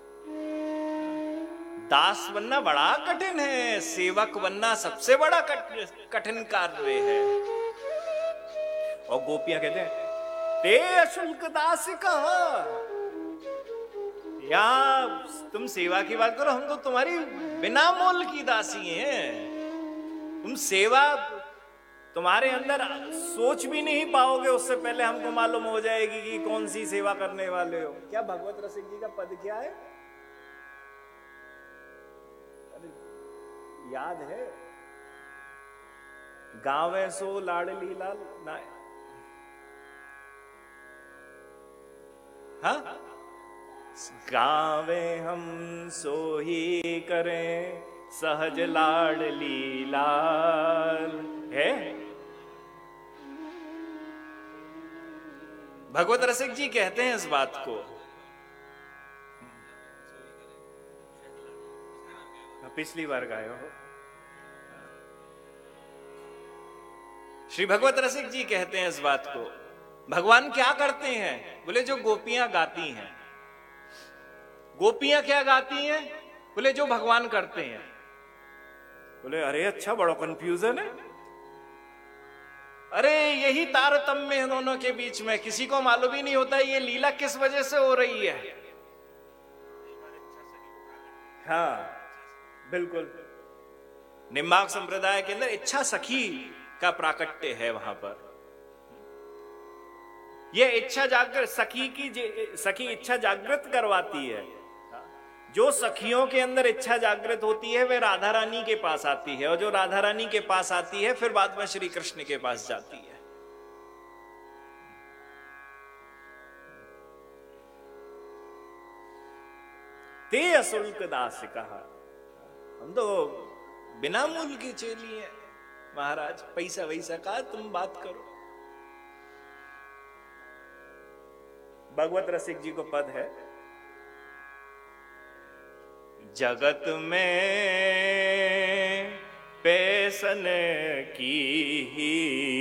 Speaker 1: दास बनना बड़ा कठिन है, सेवक बनना सबसे बड़ा कठिन कार्य है। और गोपियां कहते हैं ते अशुल्क दास कहा, या तुम सेवा की बात करो, हम तो तुम्हारी बिना मोल की दासी हैं। तुम सेवा तुम्हारे अंदर सोच भी नहीं पाओगे, उससे पहले हमको मालूम हो जाएगी कि कौन सी सेवा करने वाले हो। क्या भगवत रसिक जी का पद क्या है, याद है? गावे सो लाडली लाल ना, हाँ, गावे हम सो ही करें सहज लाडली लाल है। भगवत रसिक जी कहते हैं इस बात को। पिछली बार गाए हो। श्री भगवत रसिक जी कहते हैं इस बात को। भगवान क्या करते हैं? बोले जो गोपियां गाती हैं। गोपियां क्या गाती हैं? बोले जो भगवान करते हैं। बोले अरे अच्छा, बड़ा कंफ्यूजन है। अरे यही तारतम्य है दोनों के बीच में, किसी को मालूम ही नहीं होता ये लीला किस वजह से हो रही है। हाँ बिल्कुल, निम्बार्क संप्रदाय के अंदर इच्छा सखी का प्राकट्य है। वहां पर यह इच्छा जागृत, सखी की सखी इच्छा जागृत करवाती है। जो सखियों के अंदर इच्छा जागृत होती है वे राधा रानी के पास आती है, और जो राधा रानी के पास आती है फिर बाद में श्री कृष्ण के पास जाती है। ते अशुल्क दास कहा, हम तो बिना मूल की चेली हैं महाराज, पैसा वैसा का तुम बात करो। भगवत रसिक जी को पद है, जगत में पैसन की ही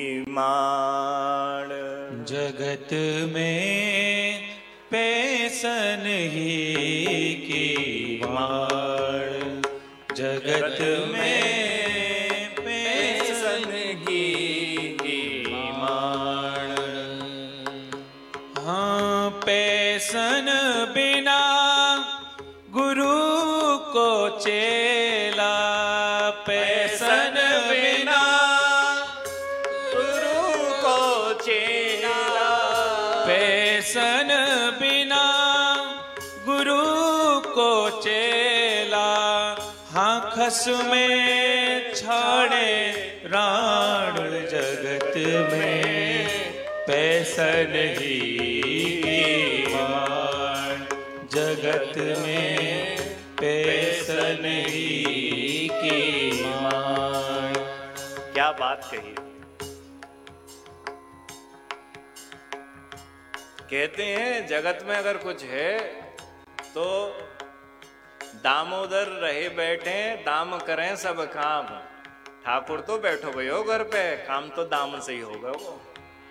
Speaker 1: माण,
Speaker 2: जगत में पैसन ही की माण, जगत में पैसन
Speaker 1: की ही माण।
Speaker 2: हाँ, पैसन बिना गुरु को चेला, पैसन बिना
Speaker 1: गुरु को चेला,
Speaker 2: पैसन बिना गुरु को चेला। हाँ, खस में छाड़े राण, जगत में पैसन ही की माण, जगत में पैसन ही की माण।
Speaker 1: क्या बात कही। कहते हैं जगत में अगर कुछ है तो दामोदर रहे बैठे दाम करें सब काम। ठाकुर तो बैठो भयो घर पे, काम तो दाम से ही होगा वो।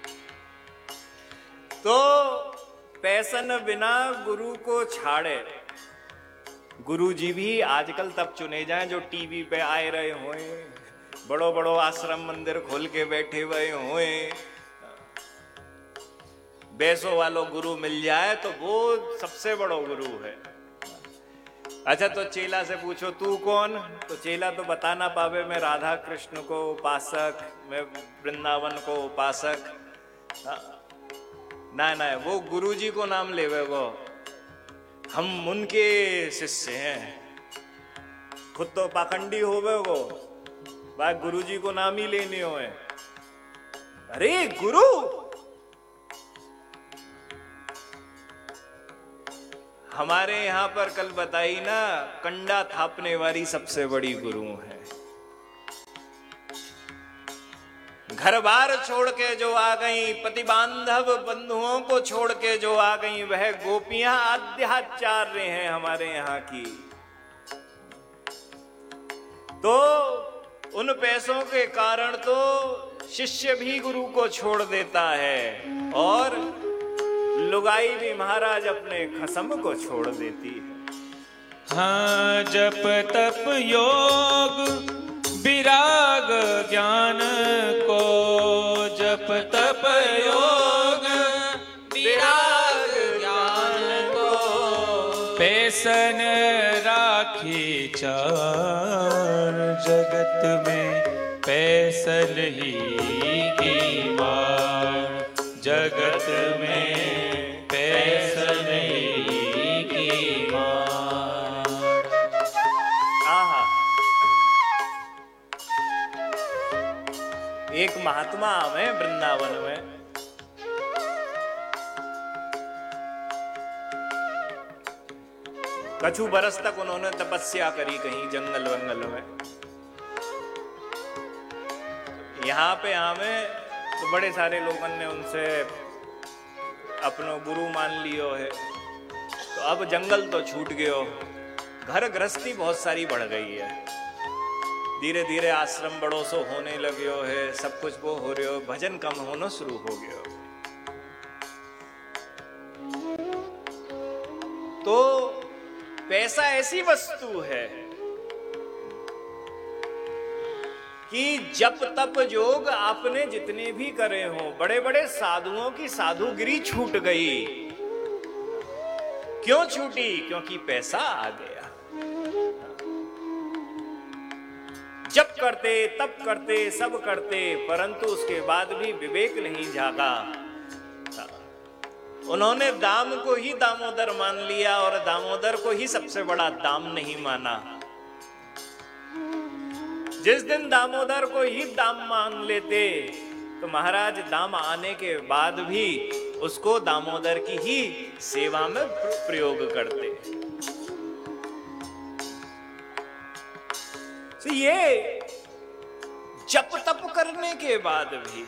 Speaker 1: तो पैसन बिना गुरु को छाड़े। गुरु जी भी आजकल तब चुने जाएं जो टीवी पे आए रहे होए, बड़ो बड़ो आश्रम मंदिर खोल के बैठे हुए होए। बैसो वालों गुरु मिल जाए तो वो सबसे बड़ो गुरु है। अच्छा, तो चेला से पूछो तू कौन, तो चेला तो बता ना पावे मैं राधा कृष्ण को उपासक, मैं वृंदावन को उपासक। ना ना, वो गुरु जी को नाम लेवे, वो हम उनके शिष्य हैं। खुद तो पाखंडी होवे वो, वह गुरु जी को नाम ही लेने हो है। अरे गुरु, हमारे यहां पर कल बताई ना, कंडा थापने वाली सबसे बड़ी गुरु है। घर बार छोड़ के जो आ गई, पति बांधव बंधुओं को छोड़ के जो आ गई, वह गोपियां आद्याचार्य हैं हमारे यहाँ की। तो उन पैसों के कारण तो शिष्य भी गुरु को छोड़ देता है, और लुगाई भी महाराज अपने खसम को छोड़ देती है।
Speaker 2: हाँ, जप तप योग विराग ज्ञान को, जप तप योग विराग ज्ञान को, पैसन राखी चार, जगत में पैसन ही की मार, जगत में पैसन ही की मार।
Speaker 1: आहा, एक महात्मा आवे वृंदावन में, कछु बरस तक उन्होंने तपस्या करी कहीं जंगल वंगल में। यहाँ पे आवे तो बड़े सारे लोगों ने उनसे अपनो गुरु मान लियो है। तो अब जंगल तो छूट गयो, घर गृहस्थी बहुत सारी बढ़ गई है, धीरे धीरे आश्रम बड़ो सो होने लग्यो है, सब कुछ वो हो रहे हो, भजन कम होना शुरू हो गयो। तो पैसा ऐसी वस्तु है कि जप तप योग आपने जितने भी करे हो, बड़े बड़े साधुओं की साधुगिरी छूट गई। क्यों छूटी? क्योंकि पैसा आ गया। जप करते तप करते सब करते, परंतु उसके बाद भी विवेक नहीं जागा। उन्होंने दाम को ही दामोदर मान लिया और दामोदर को ही सबसे बड़ा दाम नहीं माना। जिस दिन दामोदर को ही दाम मान लेते तो महाराज दाम आने के बाद भी उसको दामोदर की ही सेवा में प्रयोग करते। तो ये जप तप करने के बाद भी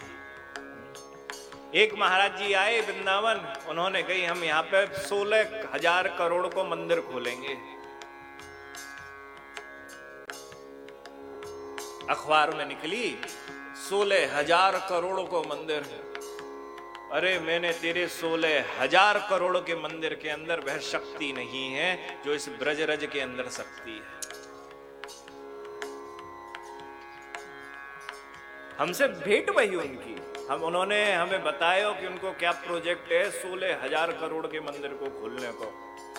Speaker 1: एक महाराज जी आए वृंदावन, उन्होंने कही हम यहाँ पे सोलह हजार करोड़ को मंदिर खोलेंगे। अखबार में निकली, सोलह हजार करोड़ को मंदिर है। अरे मैंने तेरे सोलह हजार करोड़ के मंदिर के अंदर वह शक्ति नहीं है जो इस ब्रजरज के अंदर शक्ति है। हमसे भेंट वही उनकी, हम उन्होंने हमें बताया कि उनको क्या प्रोजेक्ट है सोलह हजार करोड़ के मंदिर को खोलने को।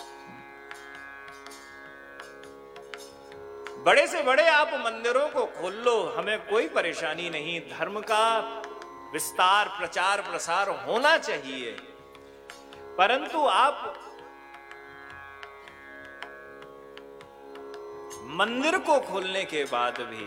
Speaker 1: बड़े से बड़े आप मंदिरों को खोल लो, हमें कोई परेशानी नहीं, धर्म का विस्तार प्रचार प्रसार होना चाहिए, परंतु आप मंदिर को खोलने के बाद भी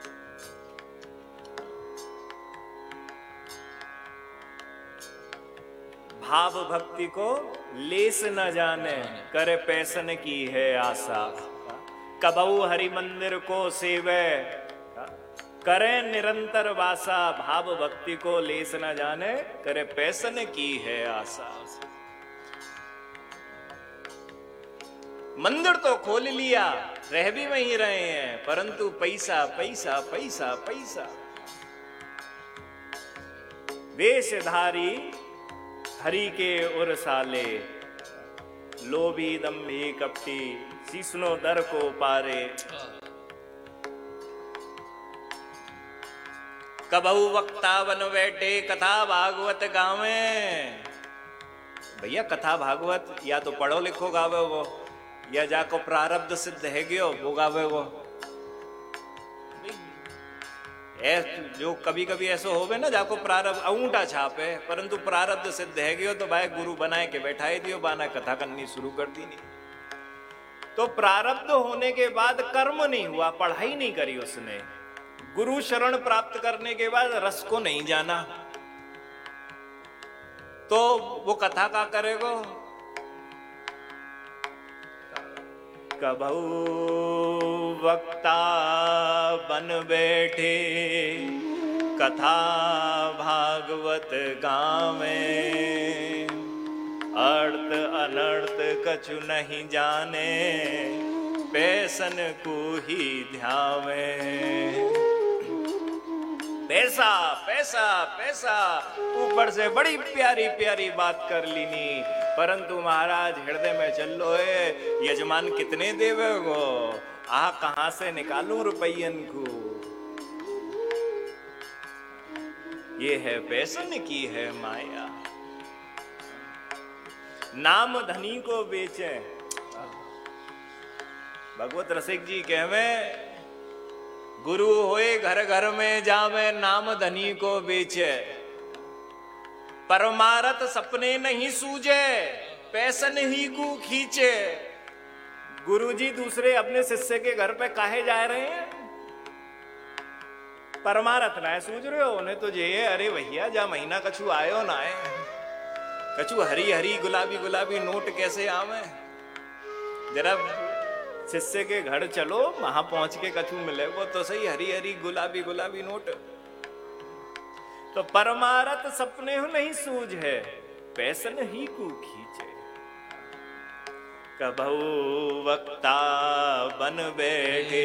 Speaker 1: भाव भक्ति को लेस न जाने, करे पैसन की है आशा। कबहु हरि मंदिर को सेवे, करे निरंतर वासा। भाव भक्ति को लेस न जाने, करे पैसन की है आशा। मंदिर तो खोल लिया, रह भी वहीं रहे हैं, परंतु पैसा पैसा पैसा पैसा। वेशधारी हरि के उर साले, लोभी दम्भी कपटी, सीसनो दर को पारे। कबहु वक्ता बन बैठे, कथा भागवत गावे। भैया कथा भागवत या तो पढ़ो लिखो गावे वो, या जाको प्रारब्ध सिद्ध है गयो वो गावे वो। जो कभी कभी ऐसा होवे ना, जाको प्रारब्ध अंगूठा छापे परंतु प्रारब्ध सिद्ध है गयो तो भाई गुरु बनाए के बैठाए दियो, बाना कथा करनी शुरू कर दी नहीं। तो प्रारब्ध होने के बाद कर्म नहीं हुआ, पढ़ाई नहीं करी उसने, गुरु शरण प्राप्त करने के बाद रस को नहीं जाना, तो वो कथा का करेगो। कबहु वक्ता बन बैठे, कथा भागवत गावे। अर्थ अनर्थ कछु नहीं जाने, पैसन को ही ध्यावे। पैसा पैसा पैसा, ऊपर से बड़ी प्यारी प्यारी बात कर लीनी, परंतु महाराज हृदय में चल लो है, यजमान कितने देवे गो, आ कहां से निकालूं रुपयन को। ये है पैसन की है माया। नाम धनी को बेचे। भगवत रसिक जी कहवे, गुरु होए घर घर में जावे, नाम धनी को बेचे। परमारथ सपने नहीं सूझे, पैसन ही को खींचे। गुरुजी दूसरे अपने शिष्य के घर पे काहे जा रहे हैं? परमारथ ना सूझ रहे हो उन्हें तो जे, अरे भैया जा महीना कछु आयो ना आए, कछु हरी हरी गुलाबी गुलाबी नोट कैसे आवे। जरा शिष्य के घर चलो, वहां पहुंच के कछु मिले वो तो सही, हरी हरी गुलाबी गुलाबी नोट। तो परमारथ सपने हो नहीं सूझ है, पैसन ही को खींचे। कबहु वक्ता बन बैठे,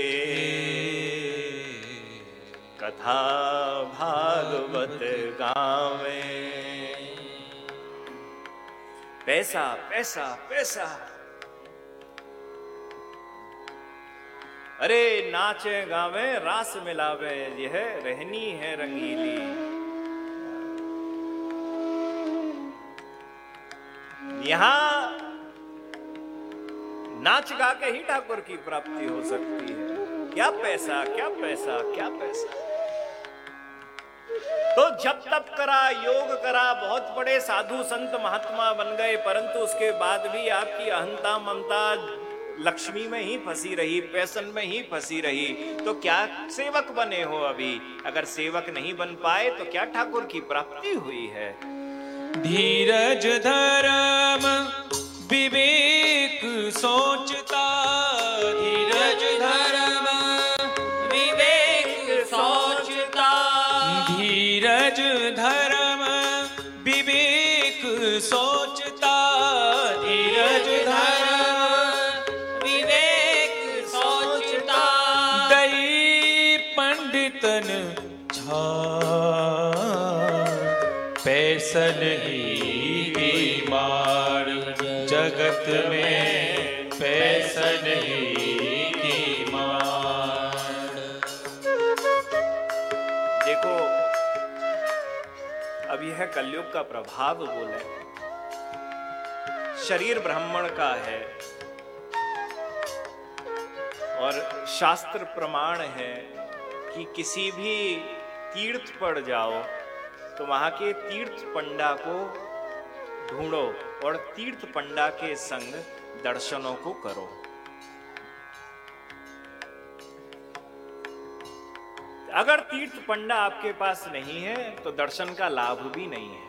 Speaker 1: कथा भागवत गावे। पैसा पैसा पैसा, अरे नाचे गावे रास मिलावे, यह रहनी है रंगीली। यहां नाच गा के ही ठाकुर की प्राप्ति हो सकती है। क्या पैसा क्या पैसा क्या पैसा। तो जब तप करा, योग करा, बहुत बड़े साधु संत महात्मा बन गए, परंतु उसके बाद भी आपकी अहंता ममता लक्ष्मी में ही फंसी रही, पैसन में ही फंसी रही। तो क्या सेवक बने हो अभी? अगर सेवक नहीं बन पाए तो क्या ठाकुर की प्राप्ति हुई है?
Speaker 2: धीरज धर्म विवेक सोचता, धीरज धर्म विवेक सोचता, धीरज धर्म विवेक सोचता, धीरज धर्म विवेक सोचता। दई पंडित जगत में पैसन ही की मार।
Speaker 1: देखो अब यह कलयुग का प्रभाव बोले, शरीर ब्राह्मण का है और शास्त्र प्रमाण है कि किसी भी तीर्थ पर जाओ तो वहां के तीर्थ पंडा को ढूंढो और तीर्थ पंडा के संग दर्शनों को करो। अगर तीर्थ पंडा आपके पास नहीं है तो दर्शन का लाभ भी नहीं है।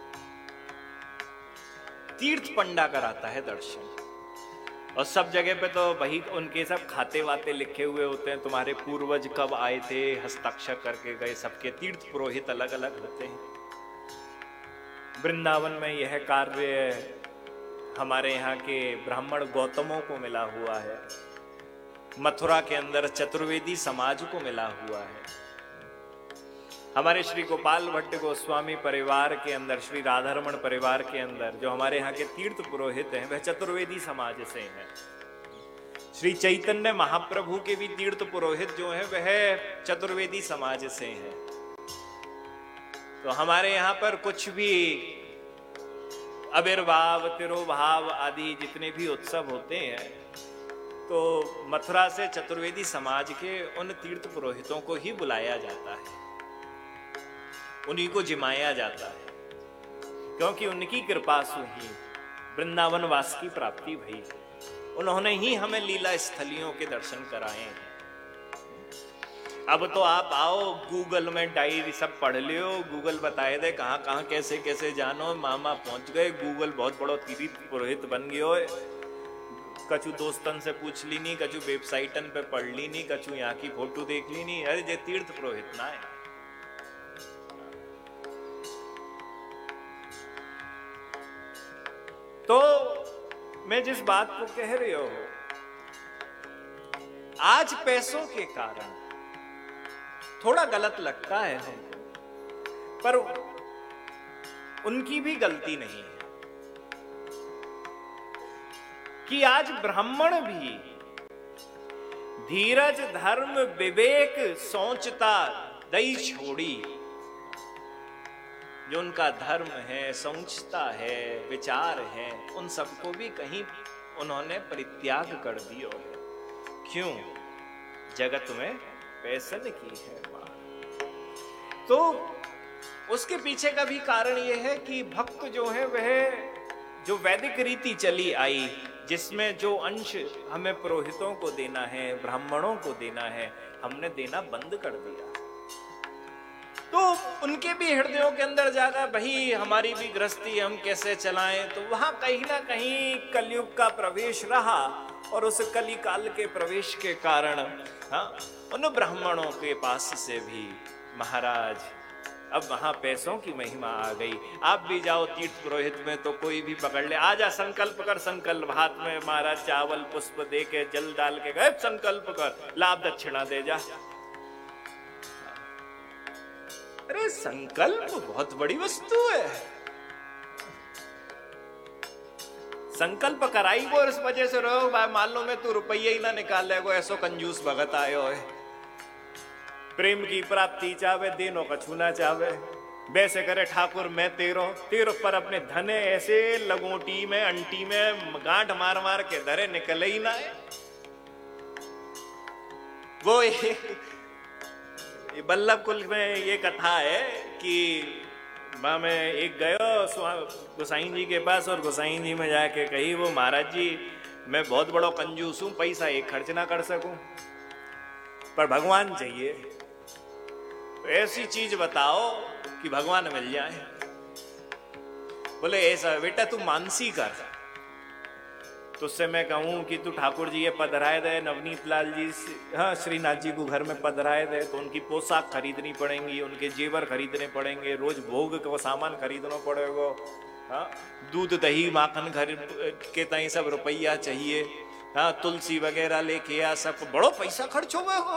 Speaker 1: तीर्थ पंडा कराता है दर्शन, और सब जगह पे तो वही उनके सब खाते वाते लिखे हुए होते हैं, तुम्हारे पूर्वज कब आए थे, हस्ताक्षर करके गए। सबके तीर्थ पुरोहित अलग अलग होते हैं। वृंदावन में यह कार्य हमारे यहाँ के ब्राह्मण गौतमों को मिला हुआ है, मथुरा के अंदर चतुर्वेदी समाज को मिला हुआ है। हमारे श्री गोपाल भट्ट गोस्वामी परिवार के अंदर, श्री राधारमण परिवार के अंदर जो हमारे यहाँ के तीर्थ पुरोहित हैं वह चतुर्वेदी समाज से हैं। श्री चैतन्य महाप्रभु के भी तीर्थ पुरोहित जो हैं वह चतुर्वेदी समाज से हैं। तो हमारे यहाँ पर कुछ भी आविर्भाव, तिरोभाव आदि जितने भी उत्सव होते हैं तो मथुरा से चतुर्वेदी समाज के उन तीर्थ पुरोहितों को ही बुलाया जाता है, उन्हीं को जिमाया जाता है, क्योंकि उनकी कृपा से ही वृंदावन वास की प्राप्ति भई। उन्होंने ही हमें लीला स्थलियों के दर्शन कराए हैं। अब तो आप आओ, गूगल में डायरी सब पढ़ लियो, गूगल बताए दे कहाँ कहाँ कैसे कैसे जानो। मामा पहुंच गए, गूगल बहुत बड़ो तीर्थ पुरोहित बन गयो। कछु दोस्तन से पूछ ली नहीं, कछु वेबसाइटन पे पढ़ ली नहीं, कछु यहाँ की फोटो देख ली नहीं, अरे जे तीर्थ पुरोहित ना है। तो मैं जिस बात को कह रही हूं, आज पैसों के कारण थोड़ा गलत लगता है हमको, पर उनकी भी गलती नहीं है कि आज ब्राह्मण भी धीरज, धर्म, विवेक, सोचता दई छोड़ी। जो उनका धर्म है, सोचता है, विचार है, उन सबको भी कहीं उन्होंने परित्याग कर दिया है। क्यों? जगत में पैसन की है मार। तो उसके पीछे का भी कारण यह है कि भक्त जो है वह जो वैदिक रीति चली आई, जिसमें जो अंश हमें पुरोहितों को देना है, ब्राह्मणों को देना है, हमने देना बंद कर दिया। तो उनके भी हृदयों के अंदर जागा भाई हमारी भी गृहस्थी हम कैसे चलाएं। तो वहां कहीं ना कहीं कलयुग का प्रवेश रहा, और उस कली काल के प्रवेश के कारण हाँ उन ब्राह्मणों के पास से भी महाराज अब वहां पैसों की महिमा आ गई। आप भी जाओ तीर्थ पुरोहित में तो कोई भी पकड़ ले, आजा संकल्प कर, संकल्प हाथ में महाराज चावल पुष्प दे के जल डाल के गए, संकल्प कर, लाभ दक्षिणा दे जा। अरे संकल्प बहुत बड़ी वस्तु है। संकल्प कराई को इस वजह से रहो भाई, मान लो मैं तू रुपये ही ना निकाल ले, ऐसो कंजूस भगत आयो है। प्रेम की प्राप्ति चावे, देनो का छूना चावे, वैसे करे ठाकुर मैं तेरो तेरो पर अपने धने ऐसे लगोटी में अंटी में गांठ मार मार के धरे निकले ही ना है। वो बल्लभ कुल में ये कथा है कि माँ मैं एक गयो गोसाई जी के पास, और गोसाई जी में जाके कही वो महाराज जी मैं बहुत बड़ा कंजूस हूं, पैसा एक खर्च ना कर सकूं, पर भगवान चाहिए, तो ऐसी चीज बताओ कि भगवान मिल जाए। बोले ऐसा बेटा तू मानसी कर। तो उससे मैं कहूं कि तू ठाकुर जी ये पधराए दे, नवनीत लाल जी हाँ श्रीनाथ जी को घर में पधराए दे, तो उनकी पोशाक खरीदनी पड़ेंगी, उनके जेवर खरीदने पड़ेंगे, रोज भोग का सामान खरीदना पड़ेगा, हाँ दूध दही माखन घर के ताई सब रुपया चाहिए, हाँ तुलसी वगैरह लेके आ, सब बड़ो पैसा खर्च हो गए,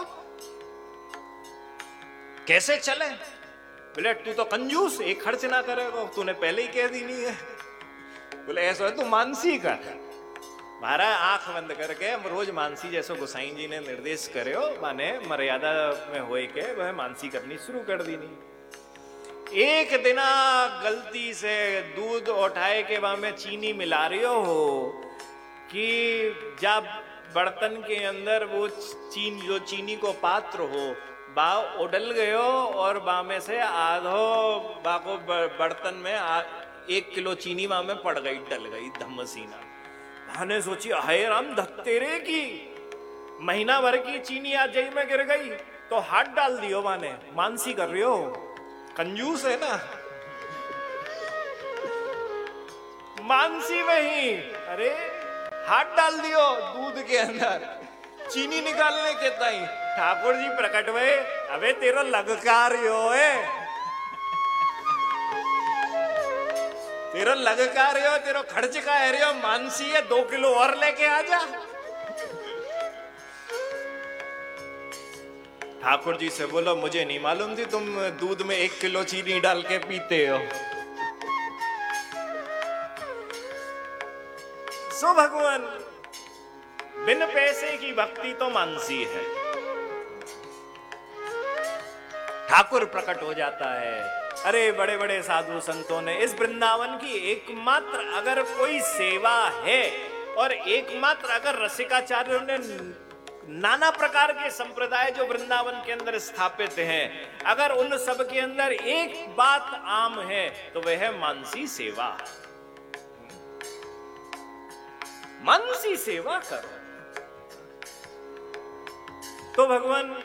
Speaker 1: कैसे चले? बोले तू तो कंजूस, एक खर्च ना करेगा, तूने पहले ही कह दी नहीं है। बोले ऐसा है तू मानसी कर। महाराज आंख बंद करके हम रोज मानसी जैसो गोसाई जी ने निर्देश करे हो माने मर्यादा में होए के वह मानसी करनी शुरू कर दी नहीं। एक दिना गलती से दूध उठाए के वहां में चीनी मिला रही हो कि जब बर्तन के अंदर वो चीन जो चीनी को पात्र हो बा उडल गयो और बा में से आधो बा को बर्तन में आ, एक किलो चीनी वहां में पड़ गई, डल गई धम्मसीना। मैंने सोची हाय राम धत्तेरे की महीना भर की चीनी आज जई में गिर गई तो हाथ डाल दियो माने मानसी कर रही हो, कंजूस है ना। मानसी वही, अरे हाथ डाल दियो दूध के अंदर चीनी निकालने के ताई। ठाकुर जी प्रकट हुए, अबे तेरा लगकार्यो है, तेरा लगकार्यो तेरा खर्च का है रियो मानसी है, दो किलो और लेके आ जा। ठाकुर जी से बोलो मुझे नहीं मालूम थी तुम दूध में एक किलो चीनी डाल के पीते हो। सो भगवान बिन पैसे की भक्ति तो मानसी है। ठाकुर प्रकट हो जाता है। अरे बड़े बड़े साधु संतों ने इस वृंदावन की एकमात्र अगर कोई सेवा है और एकमात्र अगर रसिकाचार्यों ने नाना प्रकार के संप्रदाय जो वृंदावन के अंदर स्थापित हैं, अगर उन सब के अंदर एक बात आम है तो वह है मानसी सेवा। मानसी सेवा करो तो भगवान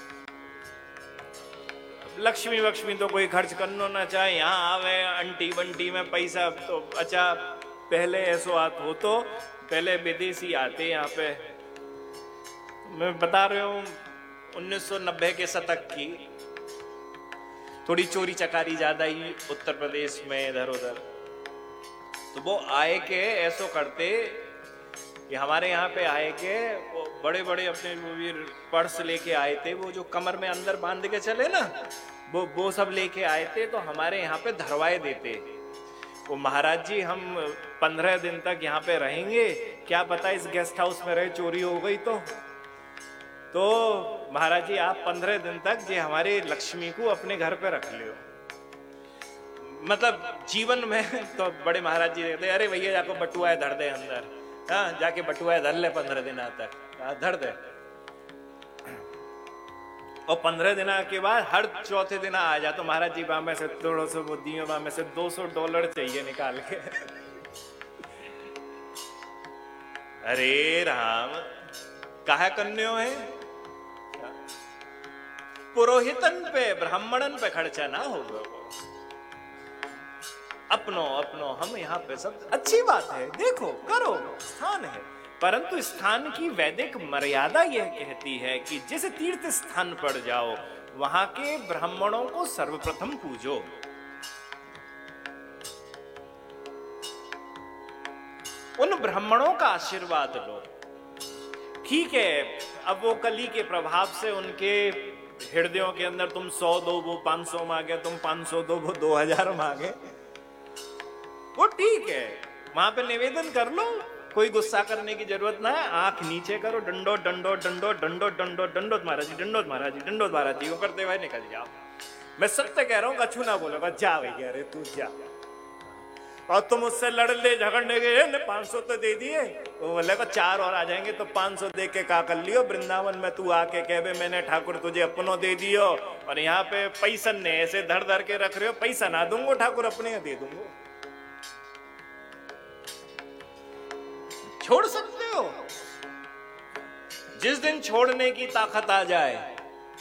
Speaker 1: लक्ष्मी लक्ष्मी तो कोई खर्च करना ना चाहे, यहाँ आवे अंटी बंटी में पैसा तो अच्छा। पहले ऐसो आत हो तो पहले विदेशी आते यहाँ पे, मैं बता रहा हूँ उन्नीस सौ नब्बे के शतक की, थोड़ी चोरी चकारी ज्यादा ही उत्तर प्रदेश में इधर उधर। तो वो आए के ऐसो करते कि हमारे यहाँ पे आए के वो बड़े बड़े अपने वो भी पर्स लेके आए थे, वो जो कमर में अंदर बांध के चले ना, वो वो सब लेके आए थे। तो हमारे यहाँ पे धरवाए देते वो, महाराज जी हम पंद्रह दिन तक यहाँ पे रहेंगे, क्या पता इस गेस्ट हाउस में रहे चोरी हो गई तो तो महाराज जी आप पंद्रह दिन तक ये हमारे लक्ष्मी को अपने घर पे रख लियो। मतलब जीवन में तो बड़े महाराज जी कहते अरे भैया जाको बटुआ धर दे अंदर, हाँ जाके बटुआ धर ले पंद्रह दिन तक, धर दे। और पंद्रह दिन के बाद हर चौथे दिन आ जा तो महाराज जी वहां में से थोड़ा सा वो दियो वहां में से दो सौ डॉलर चाहिए निकाल के। अरे राम काहे कन्यो है, पुरोहितन पे ब्राह्मणन पे खर्चा ना होगा, अपनो अपनो हम यहाँ पे सब अच्छी बात है, देखो करो स्थान है। परंतु स्थान की वैदिक मर्यादा यह कहती है कि जिस तीर्थ स्थान पर जाओ वहां के ब्राह्मणों को सर्वप्रथम पूजो। उन ब्राह्मणों का आशीर्वाद लो। ठीक है अब वो कली के प्रभाव से उनके हृदयों के अंदर तुम सौ दो वो पांच सौ मांगे, तुम पांच सौ दो वो दो हजार मांगे, वो ठीक है, वहां पे निवेदन कर लो, कोई गुस्सा करने की जरूरत ना है। आंख नीचे करो, डंडो डंडो डंडो डंडो डंडो डंडो महाराज जी, डंडो महाराज जी, डंडो महाराज जी, वो करते हुए निकल जाओ। मैं सत्य कह रहा हूँ, कछु ना बोलूंगा, जा भैया रे तू जा। और तुम उससे लड़ने झगड़ने गए पांच सौ तो दे दिए, वो बोले को चार और आ जाएंगे तो पांच सौ दे के का कर लियो। वृंदावन में तू आके कहे मैंने ठाकुर तुझे अपनो दे दियो, और यहाँ पे पैसा ने ऐसे धर धर के रख रहे हो, पैसा ना दूंगो ठाकुर अपने दे दूंगो। छोड़ सकते हो जिस दिन छोड़ने की ताकत आ जाए।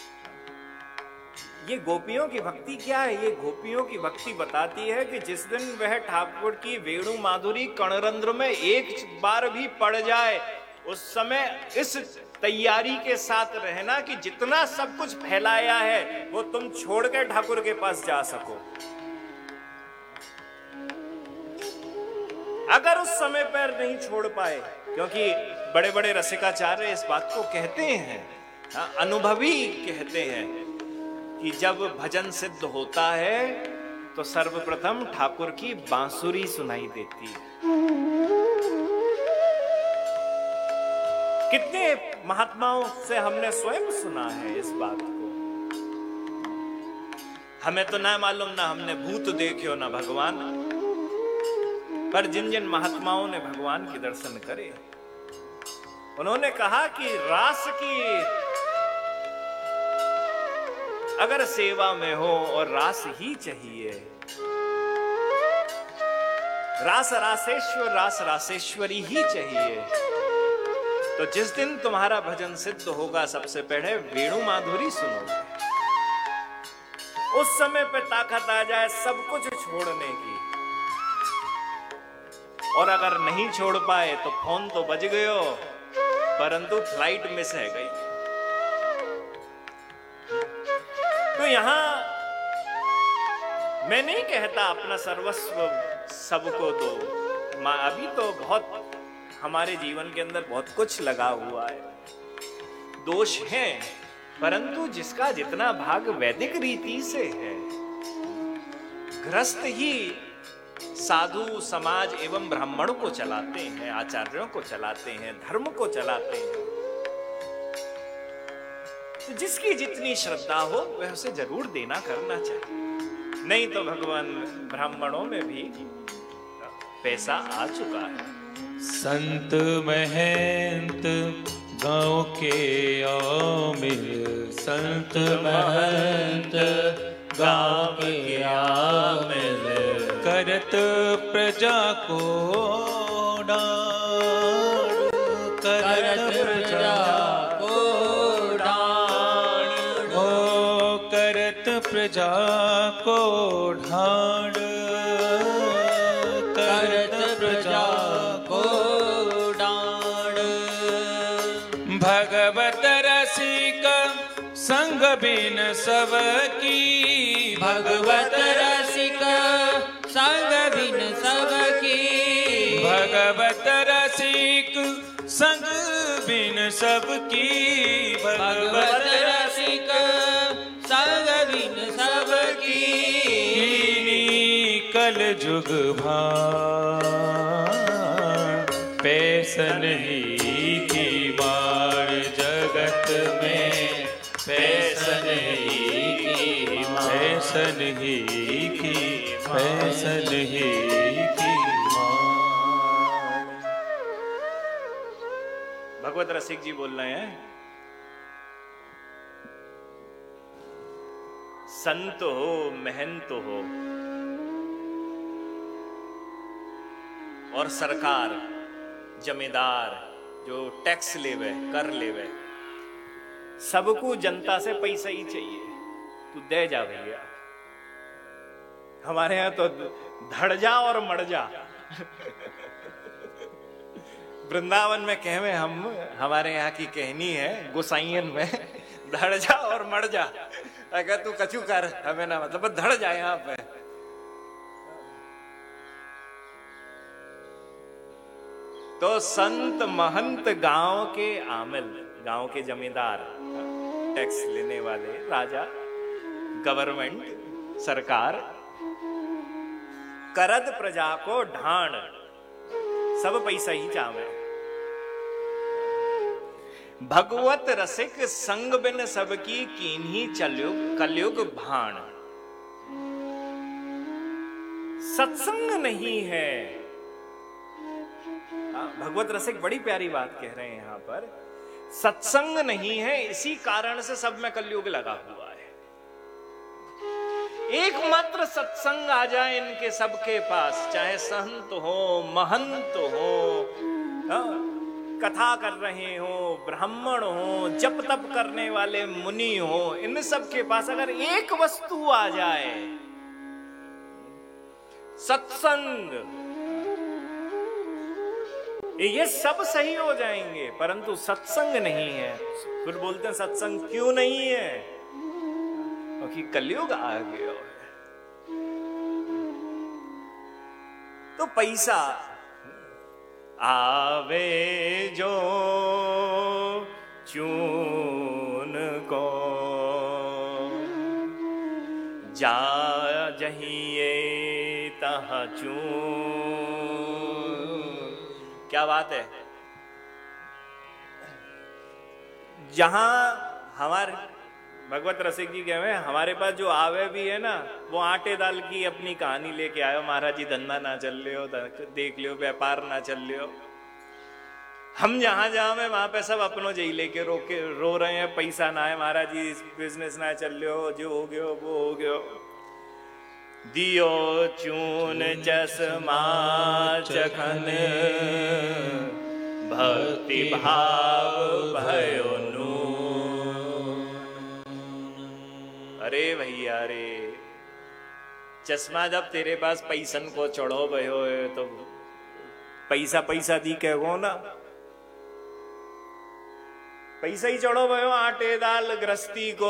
Speaker 1: ये गोपियों की भक्ति क्या है? ये गोपियों की भक्ति बताती है कि जिस दिन वह ठाकुर की वेणु माधुरी कणरंध्र में एक बार भी पड़ जाए, उस समय इस तैयारी के साथ रहना कि जितना सब कुछ फैलाया है वो तुम छोड़ के ठाकुर के पास जा सको। अगर उस समय पर नहीं छोड़ पाए, क्योंकि बड़े बड़े रसिकाचार्य इस बात को कहते हैं, अनुभवी कहते हैं कि जब भजन सिद्ध होता है तो सर्वप्रथम ठाकुर की बांसुरी सुनाई देती है। कितने महात्माओं से हमने स्वयं सुना है इस बात को। हमें तो ना मालूम, ना हमने भूत देखे हो ना भगवान, पर जिन जिन महात्माओं ने भगवान के दर्शन करे, उन्होंने कहा कि रास की अगर सेवा में हो और रास ही चाहिए, रास रासेश्वर रास रासेश्वरी ही चाहिए, तो जिस दिन तुम्हारा भजन सिद्ध होगा, सबसे पहले वेणु माधुरी सुनोगे। उस समय पे ताकत आ जाए सब कुछ छोड़ने की, और अगर नहीं छोड़ पाए तो फोन तो बज गयो, परंतु फ्लाइट मिस है गई। तो यहां मैं नहीं कहता अपना सर्वस्व सबको दो, अभी तो बहुत हमारे जीवन के अंदर बहुत कुछ लगा हुआ है, दोष हैं, परंतु जिसका जितना भाग वैदिक रीति से है, गृहस्थ ही साधु समाज एवं ब्राह्मण को चलाते हैं, आचार्यों को चलाते हैं, धर्म को चलाते हैं। तो जिसकी जितनी श्रद्धा हो वह उसे जरूर देना करना चाहिए, नहीं तो भगवान ब्राह्मणों में भी पैसा आ चुका है।
Speaker 2: संत महंत गांव के आमिर, संत महंत गांव के आमिर, करत प्रजा को डांड, करत प्रजा को डांड, ओ करत प्रजा को ढांड, करत प्रजा को डांड। भगवत रसिक संग बिन सबकी, भगवत रसिक संग बिन सबकी, भगवत रसिक संग बिन सबकी, भगवत रसिक संग बिन सबकी। कल जुग भान पैसन ही की मार, जगत में पैसन ही की, पैसन ही की, पैसन ही की मार।
Speaker 1: भगवत रसिक जी बोल रहे हैं, संत हो महंत हो और सरकार जमींदार जो टैक्स लेवे कर लेवे, सबको जनता से पैसा ही चाहिए, तू दे जा भैया। हमारे यहां तो धड़ जा और मर जा। वृंदावन में कहवे हम, हमारे यहाँ की कहनी है गोसाइयन में, धड़ जा और मर जा। अगर तू कछु कर हमें ना, मतलब धड़ जा यहाँ पे। तो संत महंत गांव के आमिल, गांव के जमींदार, टैक्स लेने वाले, राजा, गवर्नमेंट, सरकार, करद प्रजा को ढाण, सब पैसा ही चावे। भगवत रसिक संग बिन सबकी, कीन्ही चलयुग कलयुग भाण। सत्संग नहीं है। भगवत रसिक बड़ी प्यारी बात कह रहे हैं यहां पर, सत्संग नहीं है, इसी कारण से सब में कलयुग लगा हुआ है। एकमात्र सत्संग आ जाए इनके सबके पास, चाहे संत हो, महंत हो, कथा कर रहे हो, ब्राह्मण हो, जप तप करने वाले मुनि हो, इन सब के पास अगर एक वस्तु आ जाए, सत्संग, ये सब सही हो जाएंगे। परंतु सत्संग नहीं है। फिर बोलते हैं सत्संग क्यों नहीं है? क्योंकि कलयुग आ गया है। तो पैसा आवे जो चून को, जा जहिए क्या बात है। जहां हमारे भगवत रसिक जी कहे हमारे पास जो आवे भी है ना, वो आटे दाल की अपनी कहानी लेके आयो। महाराज जी धंधा ना चल लियो, देख लियो व्यापार ना चल लियो। हम जहां जहां में वहां पे सब अपनों जई लेके रोके रो रहे हैं, पैसा ना है महाराज जी, बिजनेस ना चल लियो, जो हो गयो वो हो गयो। दियो चून चश्मा चखन भक्ति भाव भयो नून। अरे भैया रे, चश्मा जब तेरे पास पैसन को चढ़ो भयो है तो पैसा पैसा दी कहो ना, पैसा ही चढ़ो भयो आटे दाल गृहस्थी को,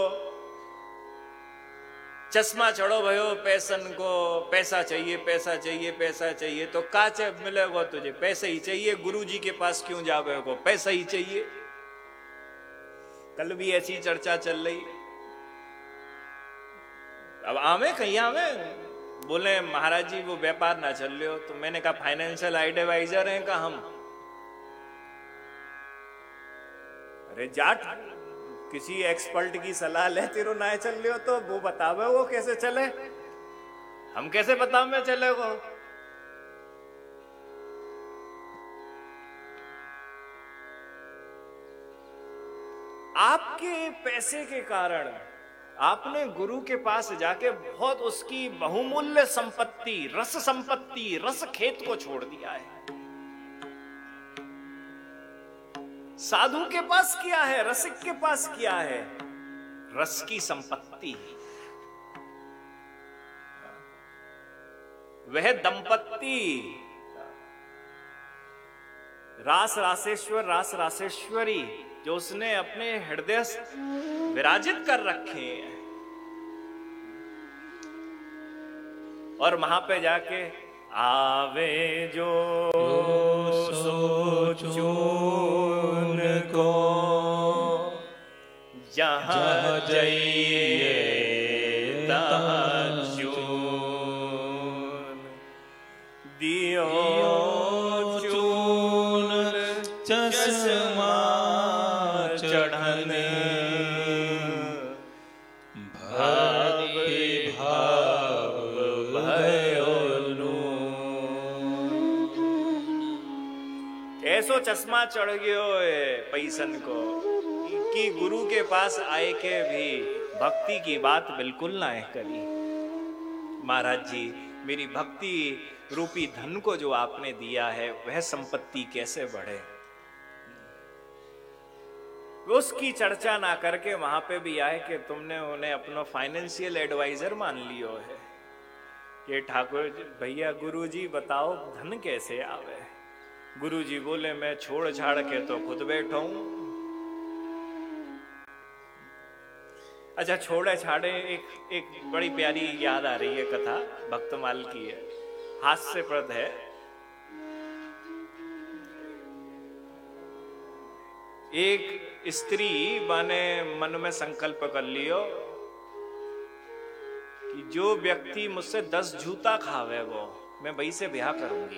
Speaker 1: चश्मा चढ़ो भयो पैसन को। पैसा चाहिए पैसा चाहिए पैसा चाहिए, तो काचे मिलेगा तुझे, पैसा ही चाहिए। गुरु जी के पास क्यों जावे को, पैसा ही चाहिए। कल भी ऐसी चर्चा चल रही। अब आवे कहीं आवे, बोले महाराज जी वो व्यापार ना चल रहे हो, तो मैंने कहा फाइनेंशियल एडवाइजर हैं का हम? अरे जाट किसी एक्सपर्ट की सलाह ले, तेरो ना चल रहे हो तो वो बतावे वो कैसे चले, हम कैसे बताओ में चले वो। आपके पैसे के कारण आपने गुरु के पास जाके बहुत उसकी बहुमूल्य संपत्ति, रस संपत्ति, रस खेत को छोड़ दिया है। साधु के पास किया है, रसिक के पास किया है, रस की संपत्ति। वह दंपत्ति रास रासेश्वर रास रासेश्वरी जो उसने अपने हृदय विराजित कर रखे हैं, और वहां पे जाके आवे जो सोचो को जहां जाइए तहां चून, दियो चून चश्मा चढ़न भावे भाव भयो नून। ऐसो चश्मा चढ़ गयो है पैसन को कि गुरु के पास आए के भी भक्ति की बात बिल्कुल ना करी। महाराज जी मेरी भक्ति रूपी धन को जो आपने दिया है वह संपत्ति कैसे बढ़े, उसकी चर्चा ना करके वहां पे भी आए कि तुमने उन्हें अपना फाइनेंशियल एडवाइजर मान लियो है कि ठाकुर भैया गुरु जी बताओ धन कैसे आवे। गुरु जी बोले मैं छोड़ छाड़ के तो खुद बैठा हूं। अच्छा छोड़े छाड़े एक एक बड़ी प्यारी याद आ रही है, कथा भक्तमाल की है, हास्यप्रद है। एक स्त्री माने मन में संकल्प कर लियो कि जो व्यक्ति मुझसे दस जूता खावे वो मैं वही से ब्याह करूंगी।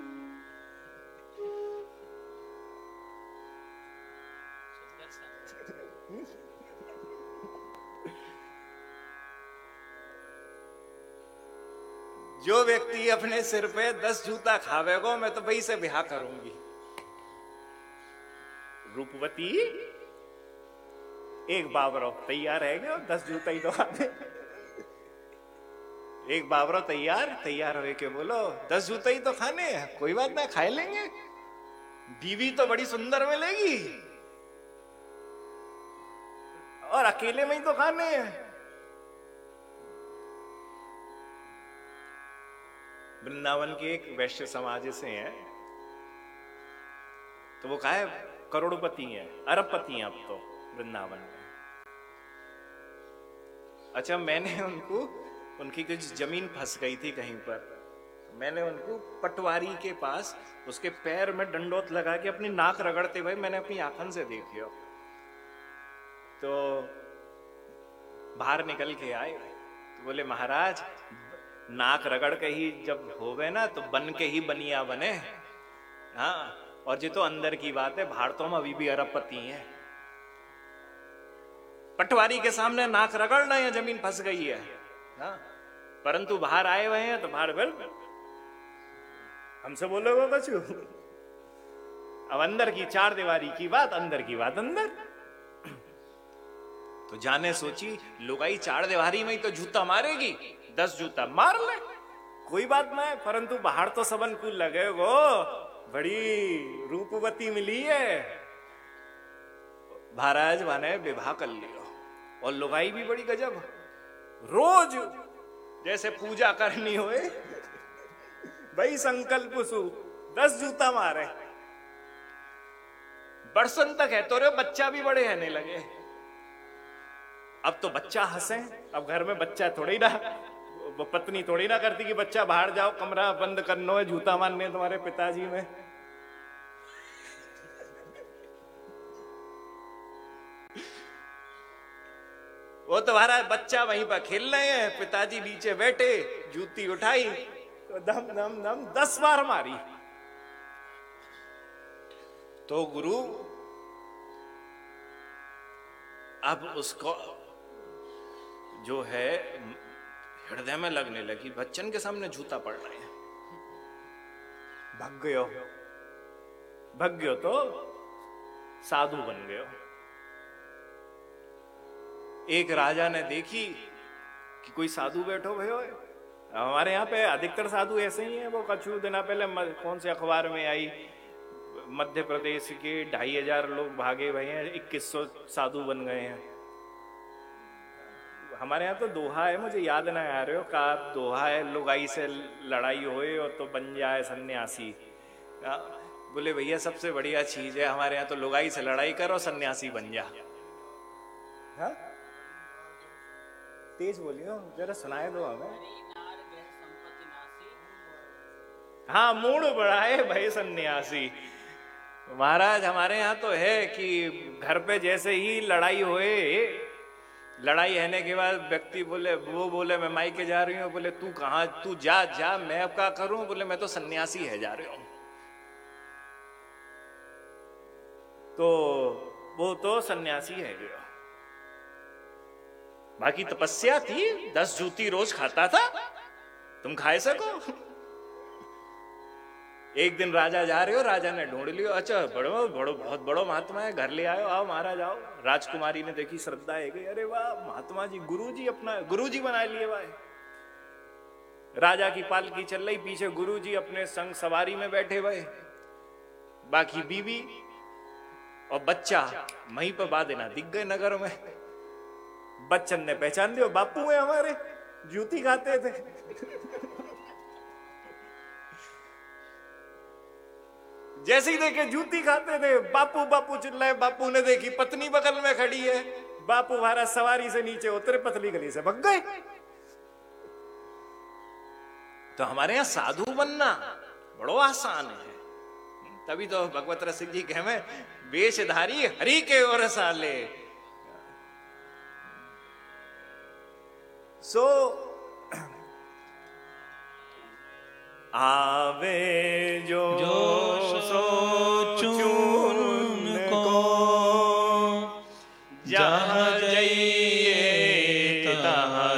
Speaker 1: जो व्यक्ति अपने सिर पे दस जूता खावेगो मैं तो वही से ब्याह करूंगी। रूपवती एक बाबरो तैयार है क्या, दस जूता ही तो खाते। एक बाबरो तैयार तैयार हो के बोलो दस जूता ही तो खाने हैं, कोई बात ना खा लेंगे, बीवी तो बड़ी सुंदर मिलेगी और अकेले में ही तो खाने हैं। वृंदावन के एक वैश्य समाज से हैं, तो वो कहा है करोड़पति हैं, अरबपति हैं अब तो वृंदावन में। अच्छा मैंने उनको, उनकी कुछ जमीन फंस गई थी कहीं पर, तो मैंने उनको पटवारी के पास उसके पैर में डंडोत लगा के अपनी नाक रगड़ते हुए मैंने अपनी आंखन से देखियो। तो बाहर निकल के आए तो बोले महाराज नाक रगड़ के ही जब होवे ना तो बन के ही बनिया बने, हाँ, और ये तो अंदर की बात है, भारतों में अभी भी अरबपति हैं। पटवारी के सामने नाक रगड़ना या जमीन फंस गई है, हाँ? परंतु बाहर आए हुए हैं तो बाहर बिल हमसे बोलोगे कुछ। अब अंदर की चार दीवारी की बात, अंदर की बात अंदर। तो जाने सोची लुगाई चार दीवारी में ही तो जूता मारेगी, दस जूता मार ले, कोई बात ना है। परंतु बाहर तो सबन को लगे वो बड़ी रूपवती मिली है। महाराज माने विवाह कर लियो, और लुगाई भी बड़ी गजब, रोज जैसे पूजा करनी होए भाई संकल्प सु दस जूता मारे, बरसन तक है तो रे बच्चा भी बड़े रहने लगे। अब तो बच्चा हंसे, अब घर में बच्चा थोड़ी ना, वो पत्नी थोड़ी ना करती कि बच्चा बाहर जाओ, कमरा बंद करना है, जूता मारने तुम्हारे पिताजी में। वो तुम्हारा बच्चा वहीं पर खेल रहे हैं, पिताजी नीचे बैठे, जूती उठाई तो दम दम दम दस बार मारी। तो गुरु अब उसको जो है हृदय में लगने लगी, बच्चन के सामने जूता पड़ रहे हैं, भग गयो भग गयो तो साधु बन गयो। एक राजा ने देखी कि कोई साधु बैठो भयो है। हमारे यहाँ पे अधिकतर साधु ऐसे ही हैं। वो कछु दिन पहले कौन से अखबार में आई, मध्य प्रदेश के ढाई हजार लोग भागे हुए हैं, इक्कीस सौ साधु बन गए हैं। हमारे यहाँ तो दोहा है, मुझे याद ना आ रहे हो का दोहा है, लुगाई से लड़ाई होए और तो बन जाए सन्यासी। बोले भैया सबसे बढ़िया चीज है हमारे यहाँ तो लुगाई से लड़ाई करो, सन्यासी बन जा। हाँ? तेज बोलियो जरा, सुनाए दो हमें। हाँ, मूड बढ़ाए भय सन्यासी। महाराज हमारे यहाँ तो है कि घर पे जैसे ही लड़ाई होए, लड़ाई होने के बाद व्यक्ति बोले, वो बोले मैं मायके जा रही हूँ, बोले तू कहाँ, तू जा जा, मैं अब क्या करूं, बोले मैं तो सन्यासी है जा रही हूं। तो वो तो सन्यासी है गया, बाकी तपस्या थी, दस जूती रोज खाता था, तुम खाए सको। एक दिन राजा जा रहे हो, राजा ने ढूंढ लियो, अच्छा बड़ो बड़ो बहुत बड़ो महात्मा है, घर ले आयो, आओ महाराज आओ। राजकुमारी ने देखी, श्रद्धा है गई, अरे वाह महात्मा जी, गुरुजी अपना गुरुजी बना लिए वाह। राजा की पालकी चल रही, पीछे गुरुजी अपने संग सवारी में बैठे हुए, बाकी बीवी और बच्चा वहीं पर बादेना दिख गए नगर में। बच्चन ने पहचान लिया, बापू है हमारे, जूती खाते थे। जैसे ही देखे जूती खाते थे, बापू बापू चिल्लाए। बापू ने देखी पत्नी बगल में खड़ी है, बापू महाराज सवारी से नीचे उतरे, पतली गली से भग गए। तो हमारे यहां साधु बनना बड़ो आसान है, तभी तो भगवत रसिक जी कहे में वेशधारी हरि के ओर साले। सो आवे जो, जो सो चुन को, जहाँ जाइए तहाँ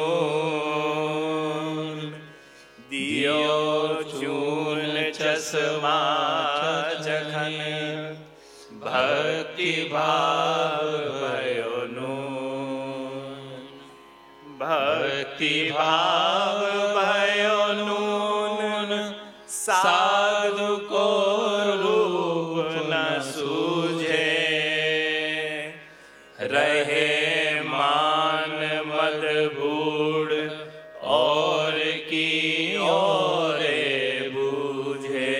Speaker 1: चून, दियो चून चश्मा जखन, भक्ति भाव भयो नून, भक्ति भाव भयो नून, साधु को रूप न सूझे, रहे मान मद बूढ़ और की ओरे बूझे।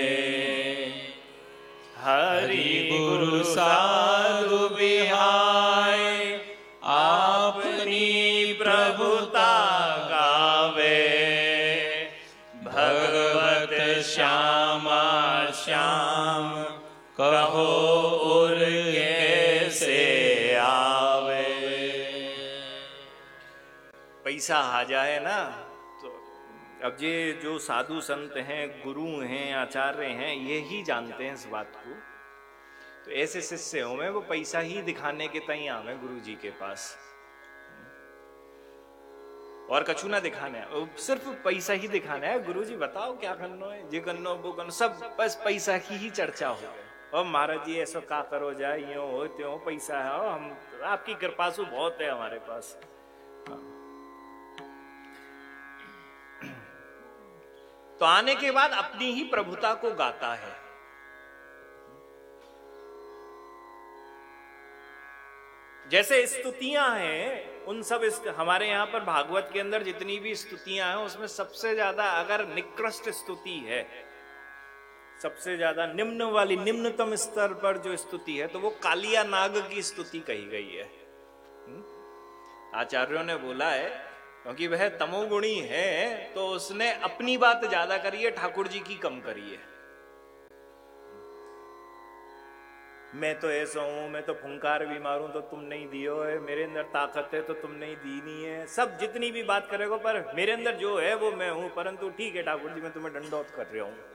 Speaker 1: हरि गुरु साधु बिहाय, अपनी प्रभुता गावे, भगवत श्यामा श्याम कहो उर कैसे आवे। पैसा आ जाए ना तो अब ये जो साधु संत हैं, गुरु हैं, आचार्य हैं, ये ही जानते हैं इस बात को। तो ऐसे शिष्य हो में वो पैसा ही दिखाने के तई आवे गुरु जी के पास, और कछु ना दिखाना है, सिर्फ पैसा ही दिखाना है। गुरु जी बताओ क्या करना है, जे करना वो करना, सब बस पैसा की ही चर्चा हो गई। और महाराज जी ऐसा का करो जाए, यो हो त्यों पैसा है, और हम आपकी कृपा से बहुत है हमारे पास। तो आने के बाद अपनी ही प्रभुता को गाता है। जैसे स्तुतियां हैं, उन सब हमारे यहां पर भागवत के अंदर जितनी भी स्तुतियां हैं, उसमें सबसे ज्यादा अगर निकृष्ट स्तुति है, सबसे ज्यादा निम्न वाली, निम्नतम स्तर पर जो स्तुति है, तो वो कालिया नाग की स्तुति कही गई है। आचार्यों ने बोला है क्योंकि वह तमोगुणी है, तो उसने अपनी बात ज्यादा करी है, ठाकुर जी की कम करी है। मैं तो ऐसा हूं, मैं तो फुंकार भी मारूं तो तुम नहीं दियो है, मेरे अंदर ताकत है तो तुम नहीं दी नहीं है, सब जितनी भी बात करेगा, पर मेरे अंदर जो है वो मैं हूं, परंतु ठीक है ठाकुर जी मैं तुम्हें दंडौत कर रहा हूं।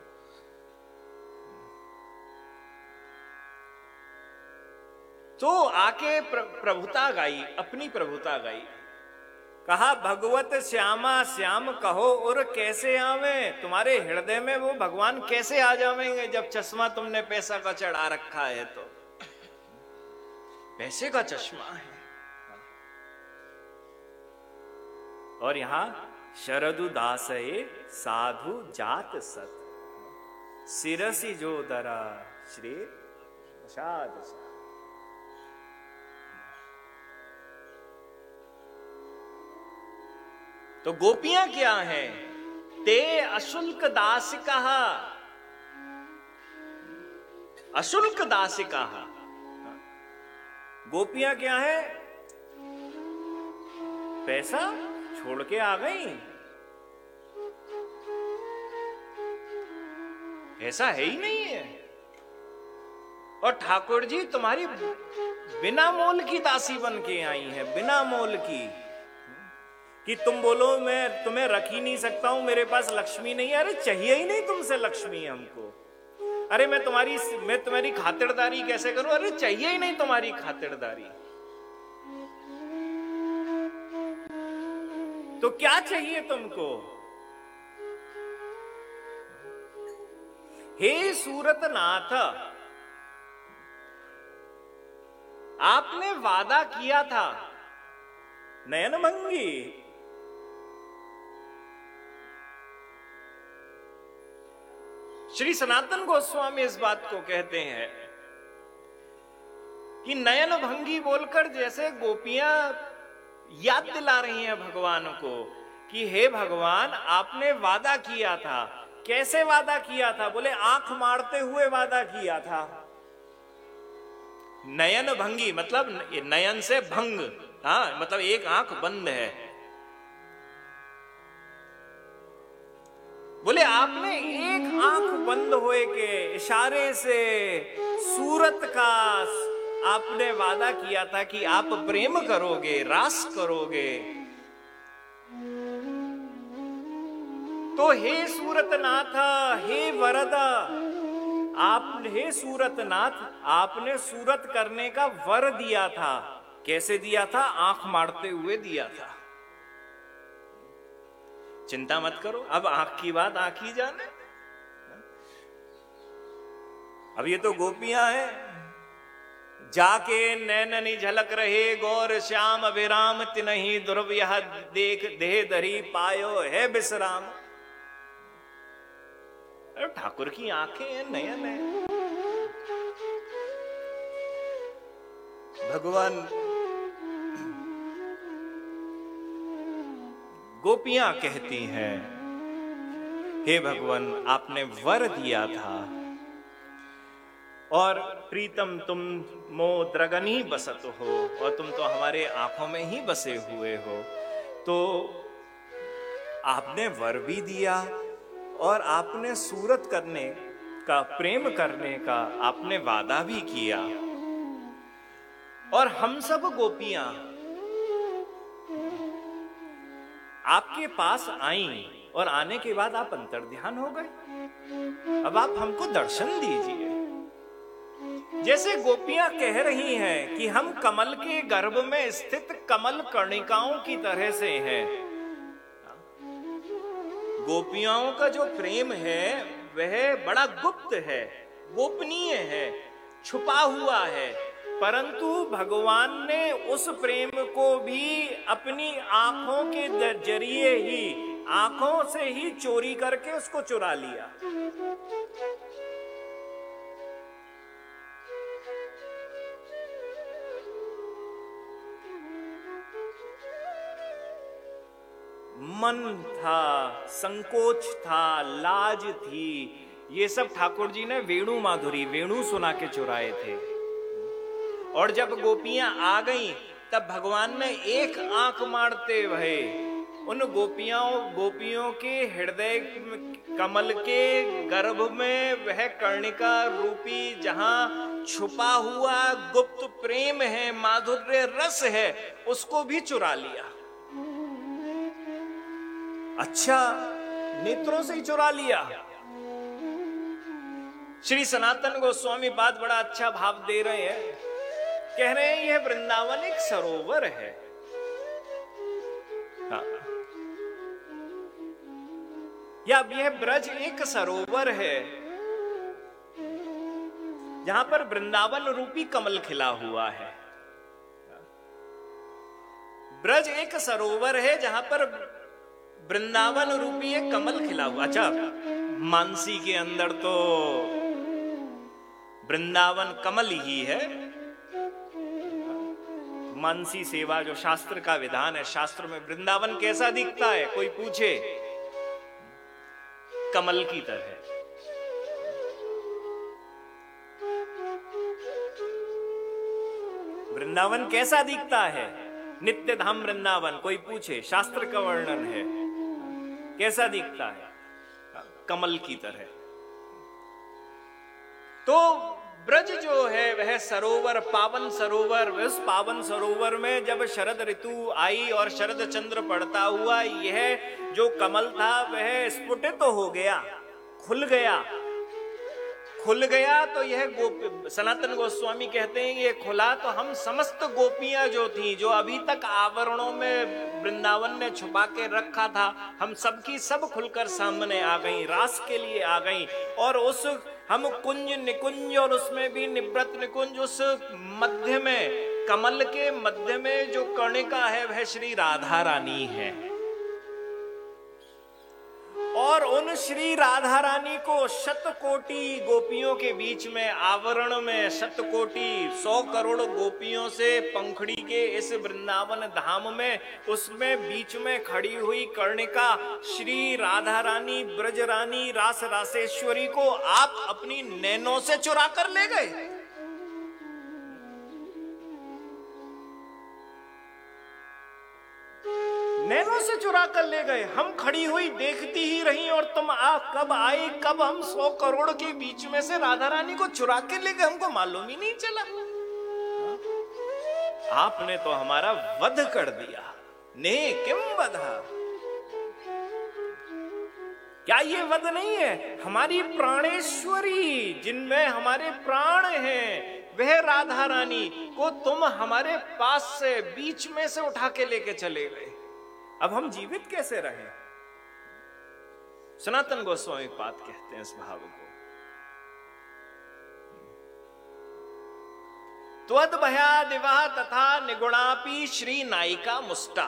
Speaker 1: तो आके प्रभुता गाई, अपनी प्रभुता गाई। कहा भगवत श्यामा श्याम कहो और कैसे आवे, तुम्हारे हृदय में वो भगवान कैसे आ जावेंगे जब चश्मा तुमने पैसा का चढ़ा रखा है, तो पैसे का चश्मा है। और यहां शरदु दासये साधु जात सत, सिरसी जो दरा श्री साध। तो गोपियां क्या हैं? ते अशुल्क दासिका, अशुल्क दासिका। गोपियां क्या है? पैसा छोड़ के आ गई, ऐसा है ही नहीं है। और ठाकुर जी तुम्हारी बिना मोल की दासी बन के आई है, बिना मोल की, कि तुम बोलो मैं तुम्हें रख ही नहीं सकता हूं, मेरे पास लक्ष्मी नहीं है। अरे चाहिए ही नहीं तुमसे लक्ष्मी हमको। अरे मैं तुम्हारी मैं तुम्हारी खातिरदारी कैसे करूं? अरे चाहिए ही नहीं तुम्हारी खातिरदारी। तो क्या चाहिए तुमको? हे सूरतनाथ, आपने वादा किया था नयन भंगी, श्री सनातन गोस्वामी इस बात को कहते हैं कि नयन भंगी बोलकर जैसे गोपियां याद दिला रही हैं भगवान को कि हे भगवान आपने वादा किया था। कैसे वादा किया था? बोले आंख मारते हुए वादा किया था। नयन भंगी मतलब नयन से भंग, हाँ मतलब एक आंख बंद है। बोले आपने एक आंख बंद होए के इशारे से सूरत का आपने वादा किया था कि आप प्रेम करोगे, रास करोगे। तो हे सूरतनाथ, हे वरद, आप हे सूरतनाथ, आपने सूरत करने का वर दिया था। कैसे दिया था? आंख मारते हुए दिया था। चिंता मत करो, अब आंख की बात आंख ही जाने। अब ये तो गोपियां हैं, जाके नैननी झलक रहे गौर श्याम अभिराम, तिनहि दुर्व यह देख देह धरी पायो है विश्राम। अरे ठाकुर की आंखें हैं, नयन है। भगवान गोपियां कहती हैं हे भगवान आपने वर दिया था और प्रीतम तुम मो द्रगनी बसत हो, और तुम तो हमारे आंखों में ही बसे हुए हो। तो आपने वर भी दिया और आपने सूरत करने का, प्रेम करने का आपने वादा भी किया। और हम सब गोपियां आपके पास आई और आने के बाद आप अंतर्ध्यान हो गए। अब आप हमको दर्शन दीजिए। जैसे गोपियां कह रही हैं कि हम कमल के गर्भ में स्थित कमल कर्णिकाओं की तरह से हैं। गोपियाओं का जो प्रेम है वह बड़ा गुप्त है, गोपनीय है, छुपा हुआ है, परंतु भगवान ने उस प्रेम को भी अपनी आंखों के जरिए ही, आंखों से ही चोरी करके उसको चुरा लिया। मन था, संकोच था, लाज थी, ये सब ठाकुर जी ने वेणु माधुरी, वेणु सुना के चुराए थे। और जब गोपियां आ गईं तब भगवान ने एक आंख मारते हुए उन गोपियों गोपियों के हृदय कमल के गर्भ में वह कर्णिका रूपी जहां छुपा हुआ गुप्त प्रेम है, माधुर्य रस है, उसको भी चुरा लिया। अच्छा, नेत्रों से ही चुरा लिया। श्री सनातन गोस्वामी बात बड़ा अच्छा भाव दे रहे हैं, कह रहे हैं यह वृंदावन एक सरोवर है। हाँ। या यह ब्रज एक सरोवर है जहां पर वृंदावन रूपी कमल खिला हुआ है। ब्रज एक सरोवर है जहां पर वृंदावन रूपी एक कमल खिला हुआ। अच्छा, मानसी के अंदर तो वृंदावन कमल ही है। मानसी सेवा जो शास्त्र का विधान है, शास्त्र में वृंदावन कैसा दिखता है, कोई पूछे, कमल की तरह। वृंदावन कैसा दिखता है, नित्य धाम वृंदावन, कोई पूछे, शास्त्र का वर्णन है, कैसा दिखता है, कमल की तरह। तो ब्रज जो है वह सरोवर, पावन सरोवर, उस पावन सरोवर में जब शरद ऋतु आई और शरद चंद्र पड़ता हुआ यह जो कमल था वह स्फुटित तो हो गया, खुल गया। खुल गया तो यह गोप सनातन गोस्वामी कहते हैं ये खुला तो हम समस्त गोपियां जो थी, जो अभी तक आवरणों में वृंदावन ने छुपा के रखा था, हम सबकी सब खुलकर सामने आ गई, रास के लिए आ गई। और उस हम कुंज निकुंज और उसमें भी निवृत्त निकुंज, उस मध्य में, कमल के मध्य में जो कर्णिका है वह श्री राधा रानी है। और उन श्री राधा रानी को शतकोटि गोपियों के बीच में, आवरण में शतकोटि सौ करोड़ गोपियों से पंखड़ी के इस वृंदावन धाम में, उसमें बीच में खड़ी हुई कर्णिका श्री राधा रानी, ब्रज रानी, रास रासेश्वरी को आप अपनी नैनों से चुरा कर ले गए। नैनों से चुरा कर ले गए। हम खड़ी हुई देखती ही रही और तुम आ कब आई, कब हम सौ करोड़ के बीच में से राधा रानी को चुरा के ले गए, हमको मालूम ही नहीं चला। आपने तो हमारा वध कर दिया। ने किम वधा, क्या ये वध नहीं है? हमारी प्राणेश्वरी, जिनमें हमारे प्राण हैं, वह राधा रानी को तुम हमारे पास से, बीच में से उठा के लेके चले गए। अब हम जीवित कैसे रहे? सनातन गोस्वामी पाद कहते हैं इस भाव को, त्वद भया दिवा तथा निगुणापी श्री नायिका मुष्टा।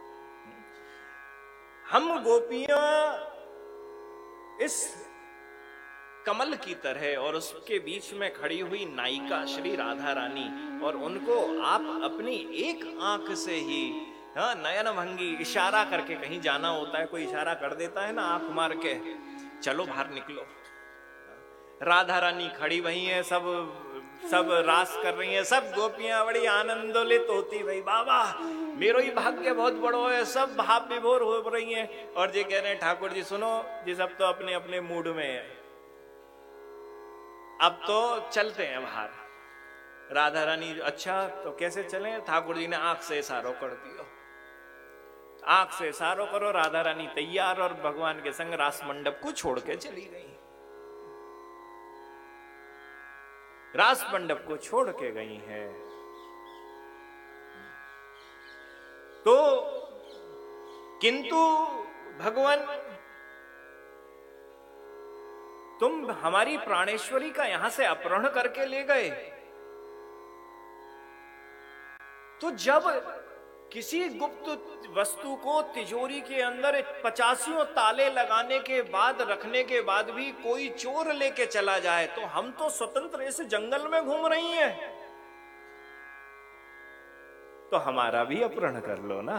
Speaker 1: हम गोपियां इस कमल की तरह और उसके बीच में खड़ी हुई नायिका श्री राधा रानी, और उनको आप अपनी एक आंख से ही, हाँ, नयन भंगी, इशारा करके, कहीं जाना होता है कोई इशारा कर देता है ना आंख मार के, चलो बाहर निकलो। राधा रानी खड़ी वही है, सब सब रास कर रही है, सब गोपियां बड़ी आनंदोलित होती, भाई बाबा मेरो ही भाग्य बहुत बड़ो है, सब भाव विभोर हो रही हैं। और जी कह रहे हैं ठाकुर जी सुनो जी, सब तो अपने अपने मूड में है, अब तो चलते हैं बाहर। राधा रानी, अच्छा तो कैसे चलें? ठाकुर जी ने आंख से इशारा कर दिया। आंख से इशारों करो, राधा रानी तैयार और भगवान के संग रास मंडप को छोड़ के चली गई। रास मंडप को छोड़ के गई हैं। तो किंतु भगवान, तुम हमारी प्राणेश्वरी का यहां से अपहरण करके ले गए, तो जब किसी गुप्त वस्तु को तिजोरी के अंदर पचासियों ताले लगाने के बाद, रखने के बाद भी कोई चोर लेके चला जाए, तो हम तो स्वतंत्र इस जंगल में घूम रही हैं, तो हमारा भी अपहरण कर लो ना।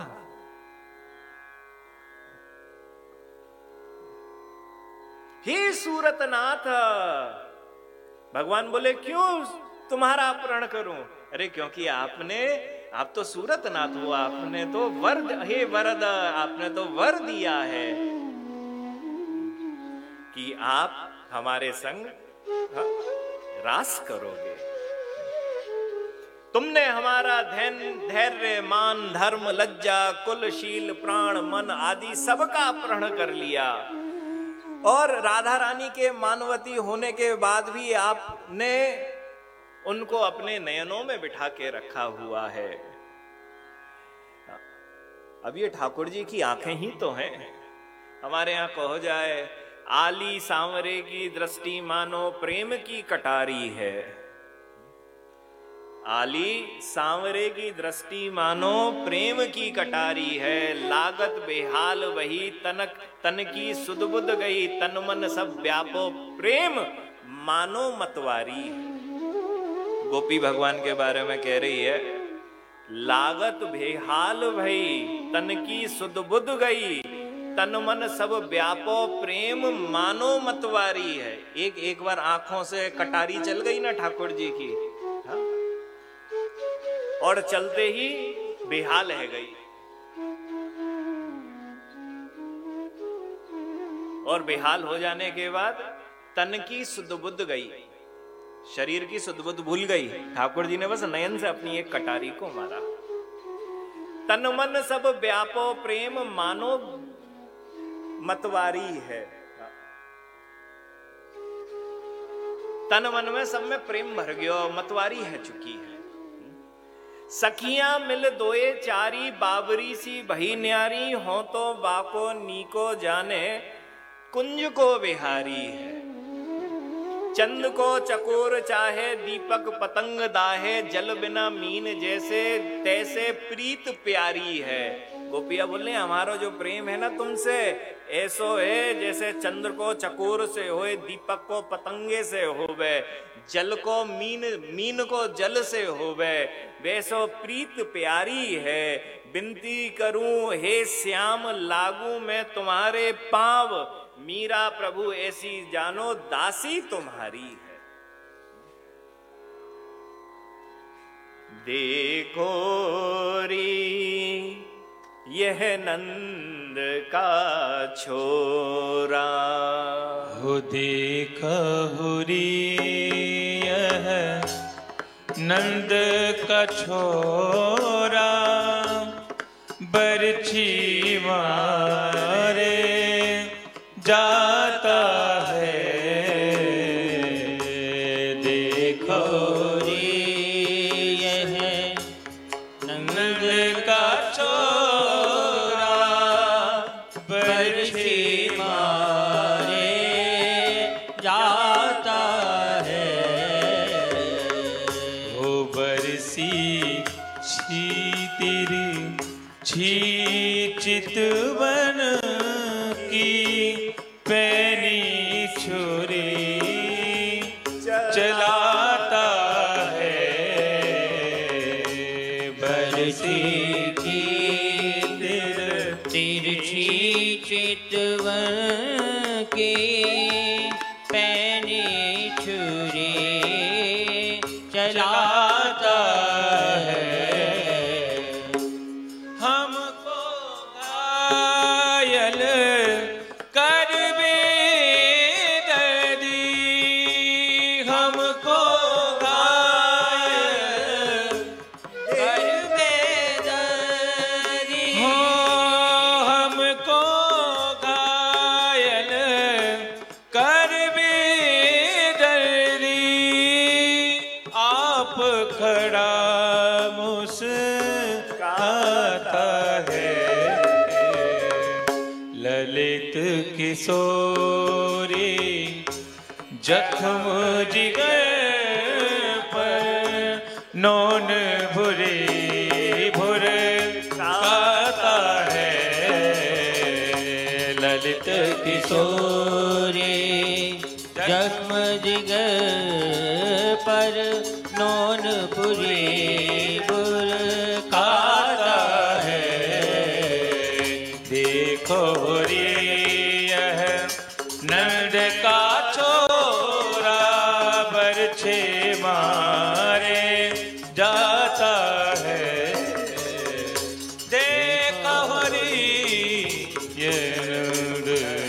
Speaker 1: हे सूरतनाथ, भगवान बोले क्यों तुम्हारा अपहरण करूं? अरे क्योंकि आपने, आप तो सूरतनाथ हो, आपने तो वर, हे वरद, आपने तो वर दिया है कि आप हमारे संग रास करोगे। तुमने हमारा धैर्य, मान, धर्म, लज्जा, कुल, शील, प्राण, मन आदि सबका अपहरण कर लिया, और राधा रानी के मानवती होने के बाद भी आपने उनको अपने नयनों में बिठा के रखा हुआ है। अब ये ठाकुर जी की आंखें ही तो हैं। हमारे यहां कहो जाए, आली सांवरे की दृष्टि मानो प्रेम की कटारी है। आली सांवरे की दृष्टि मानो प्रेम की कटारी है, लागत बेहाल वही तनक तन की सुध बुध गई, तन मन सब व्यापो प्रेम मानो मतवारी। गोपी भगवान के बारे में कह रही है, लागत बेहाल भई तन की सुध बुध गई, तन मन सब व्यापो प्रेम मानो मतवारी है। एक एक बार आंखों से कटारी चल गई ना ठाकुर जी की, हा? और चलते ही बेहाल है गई, और बेहाल हो जाने के बाद तन की सुध बुध गई, शरीर की सुध बुध भूल गई। ठाकुर जी ने बस नयन से अपनी एक कटारी को मारा। तन मन सब व्यापो प्रेम मानो मतवारी है। तन मन में सब में प्रेम भर गया, मतवारी है चुकी है। सखियां मिल दोए चारी, बाबरी सी भई न्यारी, हो तो बाको नीको जाने कुंज को बिहारी है। चंद को चकोर चाहे, दीपक पतंग दाहे, जल बिना मीन जैसे तैसे प्रीत प्यारी है। गोपिया बोले हमारा जो प्रेम है ना तुमसे, ऐसो है जैसे चंद्र को चकोर से होए, दीपक को पतंगे से होवे, जल को मीन, मीन को जल से होवे, वैसो प्रीत प्यारी है। विनती करूं हे श्याम लागू मैं तुम्हारे पांव, मीरा प्रभु ऐसी जानो दासी तुम्हारी है। देखो री यह नंद का छोरा,
Speaker 2: हो देखो री यह नंद का छोरा, बरछी मारे जाता है। देखो रे यह नंद का छोरा, बरछी मारे जाता है। हो बरसी छी छी चितवन की पैनी छुरी चलाता है। बरसी की तिरछी चितवन की पैनी छुरी चलाता है। हमको घायल कर बेदर्दी, हमको घायल कर बेदर्दी, हो आप खड़ा मुस्काता है, ललित किशोरी जख्म जिगर पर नौन भुरी भुर खाता है, ललित किशोरी
Speaker 3: जख्म जिगर पर नौन पुरी बुर
Speaker 2: खाता है। देखो रे यह नंद का छोरा बरछे मारे जाता है, देखो रे ये नंद।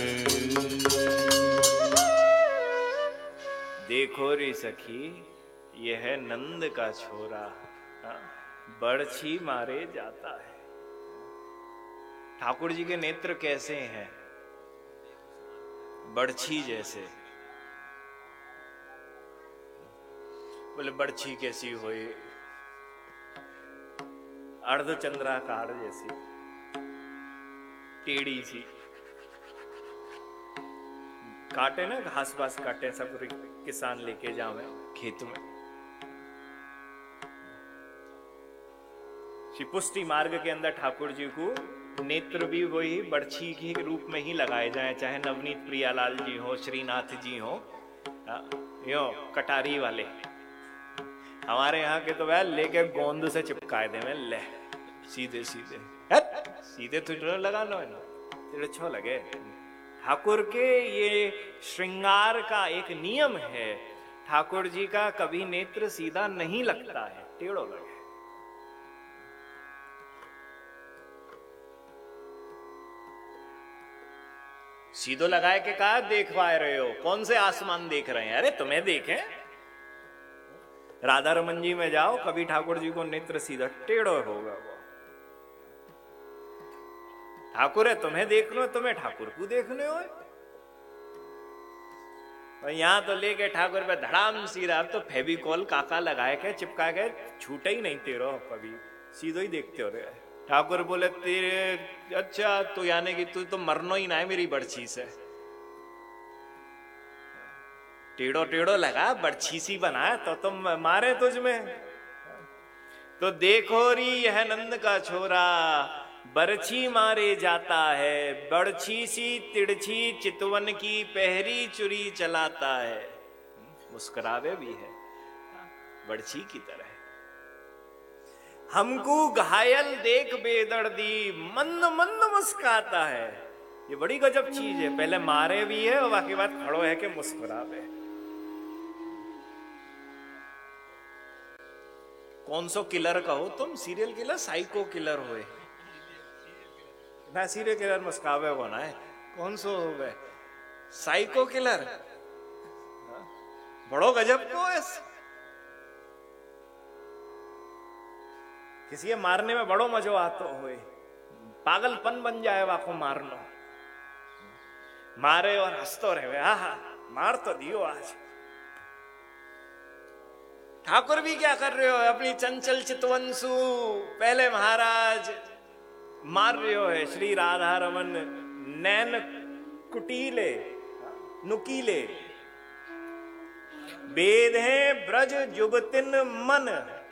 Speaker 1: देखो रे सखी यह है नंद का छोरा, हाँ, बरछी मारे जाता है। ठाकुर जी के नेत्र कैसे हैं? बरछी जैसे। बोले बरछी कैसी होए? अर्धचंद्राकार जैसी, टेढ़ी सी। काटे ना घास बास काटे सब किसान लेके जावे खेत में। श्री पुष्टि मार्ग के अंदर ठाकुर जी को नेत्र भी वही बरछी के रूप में ही लगाए जाए, चाहे नवनीत प्रियालाल जी हो, श्रीनाथ जी हो, यो कटारी वाले। हमारे यहाँ के तो वह लेके गोंद से चिपकाए दे में ले सीधे सीधे सीधे तुझे लगा लो तेरे छो लगे। ठाकुर के ये श्रृंगार का एक नियम है, ठाकुर जी का कभी नेत्र सीधा नहीं लगता है, टेढ़ो लगे। सीधो लगाए के कहा देख पा रहे हो? कौन से आसमान देख रहे हैं? अरे तुम्हें देखें। राधा रमन जी में जाओ, कभी ठाकुर जी को नेत्र सीधा, टेढ़ो होगा वो। ठाकुर है तुम्हें देख लो, तुम्हें ठाकुर को देखने हो। और यहां तो लेके ठाकुर पे धड़ाम सीधा, अब तो फेविकॉल काका लगाए के चिपका के छूटे ही नहीं तेरो, कभी सीधो ही देखते हो रहे। ठाकुर बोले तेरे अच्छा तू यानी कि तू तो मरनो ही ना है मेरी बरछी से। टेढ़ो टेढ़ो लगा, बरछी सी बनाया तो तुम मारे तुझ में। तो देखो री यह नंद का छोरा बरछी मारे जाता है, बरछी सी तिरछी चितवन की पहरी चुरी चलाता है। मुस्कुरावे भी है बरछी की तरह। हमको घायल देख बेदर्दी मंद मंद मुस्काता है। ये बड़ी गजब चीज है, पहले मारे भी है और बाकी बात खड़ो है कि मुस्कुरावे। कौन सो किलर कहो तुम? सीरियल किलर, साइको किलर होए ना, सीरियल किलर मुस्कावे होना है। कौन सो हो गए साइको किलर? बड़ो गजब को है। किसी के मारने में बड़ो मजो आतो होए, पागलपन बन जाए वाको मारनो। मारे और हंसतो रहे, आहा मार तो दियो आज। ठाकुर भी क्या कर रहे हो? अपनी चंचल चितवंसु पहले महाराज मार रहे हो है। श्री राधा रमन नैन कुटीले नुकीले वेद है ब्रज जुबतिन मन।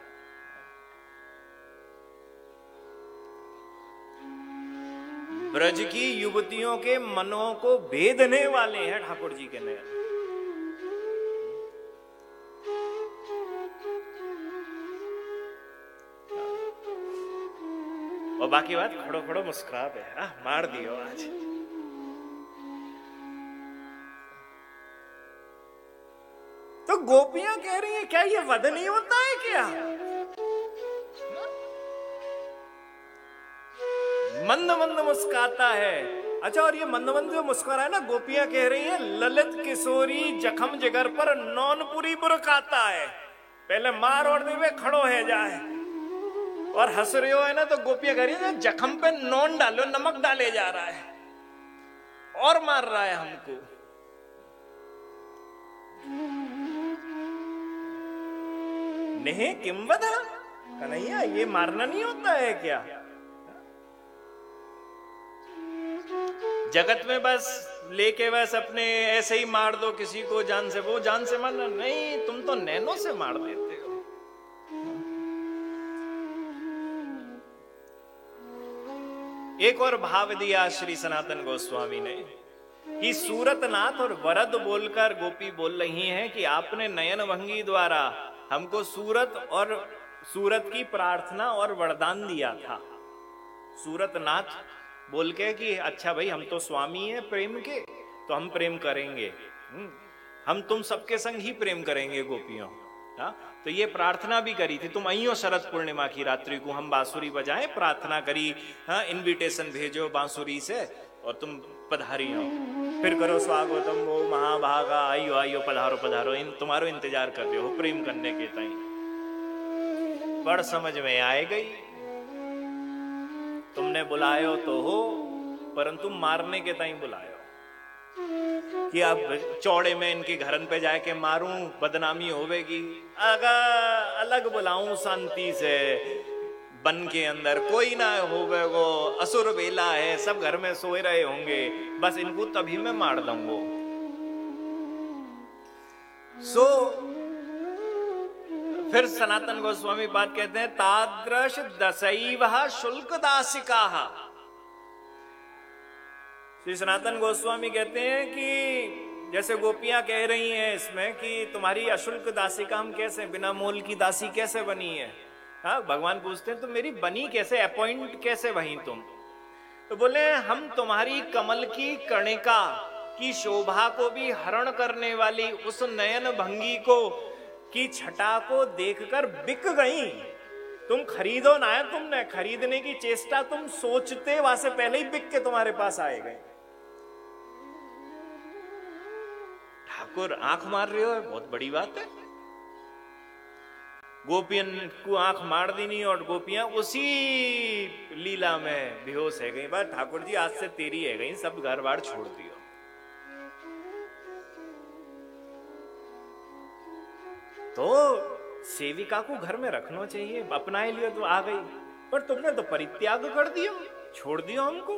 Speaker 1: ब्रज की युवतियों के मनों को भेदने वाले हैं ठाकुर जी के नयन। और बाकी बात खड़ो खड़ो मुस्कुरा पे आ, मार दियो आज। तो गोपियां कह रही हैं क्या ये वध नहीं होता है क्या? मंद मंद मुस्काता है। अच्छा, और ये मंद मंद जो मुस्कुरा है ना, गोपियां कह रही हैं ललित किशोरी जखम जिगर पर नौनपुरी बुरकाता है। पहले मार और देवे खड़ो है जाए और हंस रहे हो है ना, तो गोपियां कह रही हैं जखम पे नौन डालो, नमक डाले जा रहा है और मार रहा है हमको। नेह किम वधा, कन्हैया ये मारना नहीं होता है क्या? जगत में बस लेके बस अपने ऐसे ही मार दो किसी को जान से, वो जान से मारना नहीं, तुम तो नैनों से मार देते हो। एक और भाव दिया श्री सनातन गोस्वामी ने कि सूरतनाथ और वरद बोलकर गोपी बोल रही हैं कि आपने नयन भंगी द्वारा हमको सूरत और सूरत की प्रार्थना और वरदान दिया था। सूरतनाथ बोल के कि अच्छा भाई हम तो स्वामी हैं प्रेम के, तो हम प्रेम करेंगे, हम तुम सबके संग ही प्रेम करेंगे गोपियों। हा? तो ये प्रार्थना भी करी थी, तुम आइयो शरद पूर्णिमा की रात्रि को हम बांसुरी बजाएं, प्रार्थना करी, हाँ इनविटेशन भेजो बांसुरी से और तुम पधारियो, फिर करो स्वागतम वो महाभागा, आइयो आइयो पधारो पधारो, इन तुम्हारो इंतजार कर रहे हो प्रेम करने के ताई। बड़ समझ में आए गई, तुमने बुलायो तो हो परंतु मारने के ताई बुलायो कि अब चौड़े में इनके घरन पे जाके मारूं बदनामी होवेगी, अगर अलग बुलाऊं शांति से, बन के अंदर कोई ना होवे, वो असुर बेला है, सब घर में सोए रहे होंगे, बस इनको तभी मैं मार दूंगा। सो फिर सनातन गोस्वामी बात कहते हैं तादृश दशैव शुल्क दासिका। श्री सनातन गोस्वामी कहते हैं कि जैसे गोपियां कह रही हैं इसमें कि तुम्हारी अशुल्क दासिका हम कैसे, बिना मोल की दासी कैसे बनी है? हाँ भगवान पूछते हैं तो मेरी बनी कैसे, अपॉइंट कैसे वही तुम? तो बोले हम तुम्हारी कमल की कर्णिका की शोभा को भी हरण करने वाली उस नयन भंगी को की छटा को देखकर बिक गई। तुम खरीदो ना है, तुमने खरीदने की चेष्टा तुम सोचते वहां से पहले ही बिक के तुम्हारे पास आए गए। ठाकुर आंख मार रहे हो, बहुत बड़ी बात है। गोपियन को आंख मार दी नहीं और गोपियां उसी लीला में बेहोश है गई। बात ठाकुर जी आज से तेरी है गई, सब घर बार छोड़ दियो। तो सेविका को घर में रखना चाहिए, अपनाए लियो तो आ गई, पर तुमने तो परित्याग कर दियो, छोड़ दियो हमको।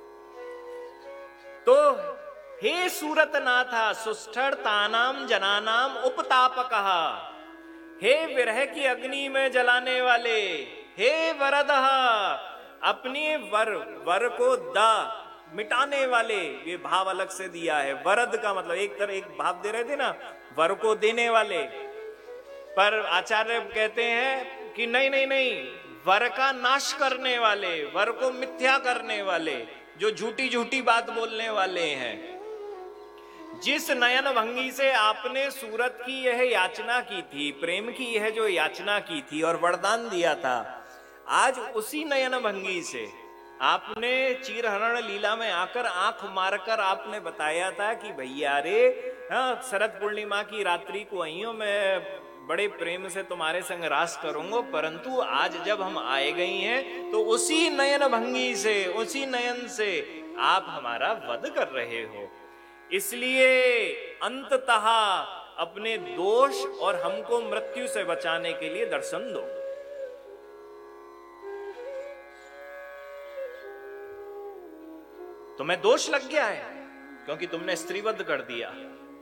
Speaker 1: तो हे सूरतनाथा सुष्ठर तानाम जनानाम उपतापकः, हे विरह की अग्नि में जलाने वाले, हे वरद अपने वर वर को दा मिटाने वाले, ये भाव अलग से दिया है। वरद का मतलब एक तरह एक भाव दे रहे थे ना, वर को देने वाले, पर आचार्य कहते हैं कि नहीं नहीं नहीं, वर का नाश करने वाले, वर को मिथ्या करने वाले, जो झूठी झूठी बात बोलने वाले हैं। जिस नयन भंगी से आपने सूरत की यह याचना की थी, प्रेम की यह जो याचना की थी और वरदान दिया था, आज उसी नयन भंगी से आपने चीरहरण लीला में आकर आंख मारकर आपने बताया था कि भैया रे, हाँ शरद पूर्णिमा की रात्रि को आइयो, मैं बड़े प्रेम से तुम्हारे संग रास करूंगा, परंतु आज जब हम आए गई हैं तो उसी नयन भंगी से, उसी नयन से आप हमारा वध कर रहे हो। इसलिए अंततः अपने दोष और हमको मृत्यु से बचाने के लिए दर्शन दो। तुम्हें दोष लग गया है क्योंकि तुमने स्त्रीवध कर दिया,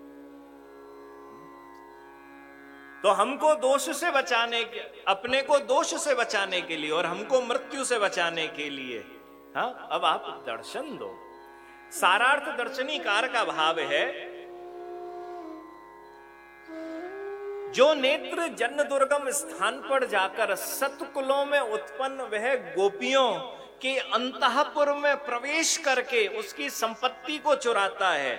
Speaker 1: तो हमको दोष से बचाने के, अपने को दोष से बचाने के लिए और हमको मृत्यु से बचाने के लिए, हाँ अब आप दर्शन दो। सारार्थ दर्शनीकार का भाव है, जो नेत्र जन्म दुर्गम स्थान पर जाकर सतकुलों में उत्पन्न वह गोपियों के अंतःपुर में प्रवेश करके उसकी संपत्ति को चुराता है,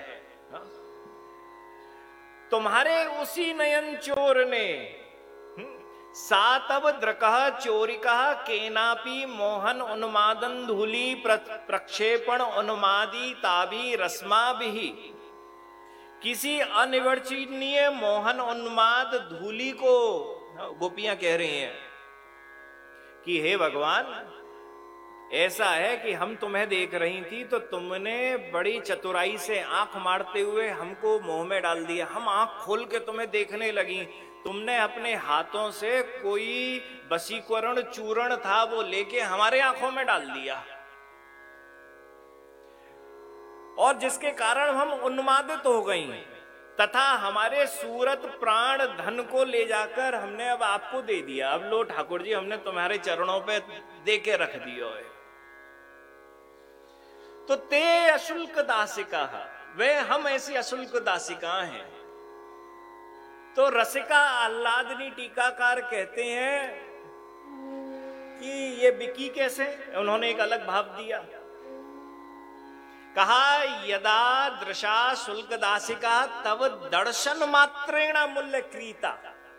Speaker 1: तुम्हारे उसी नयन चोर ने सातव द्रकः चोरिकः केनापि मोहन उन्मादन धूली प्रक्षेपण उन्मादी ताभि रश्माभिः, किसी अनिवर्चनीय मोहन उन्माद धूली को गोपियां कह रही हैं कि हे भगवान, ऐसा है कि हम तुम्हें देख रही थी तो तुमने बड़ी चतुराई से आंख मारते हुए हमको मोह में डाल दिया। हम आंख खोल के तुम्हें देखने लगी तुमने अपने हाथों से कोई वशीकरण चूर्ण था वो लेके हमारे आंखों में डाल दिया, और जिसके कारण हम उन्मादित हो गई, तथा हमारे सूरत प्राण धन को ले जाकर हमने अब आपको दे दिया। अब लो ठाकुर जी, हमने तुम्हारे चरणों पे दे के रख दियो है। तो ते अशुल्क दासिका, वे हम ऐसी अशुल्क दासिका हैं। तो रसिका आह्लादनी टीकाकार कहते हैं कि ये बिकी कैसे, उन्होंने एक अलग भाव दिया। कहा यदा दृशा शुल्क दासिका तब दर्शन मात्रेण मूल्य क्रीता।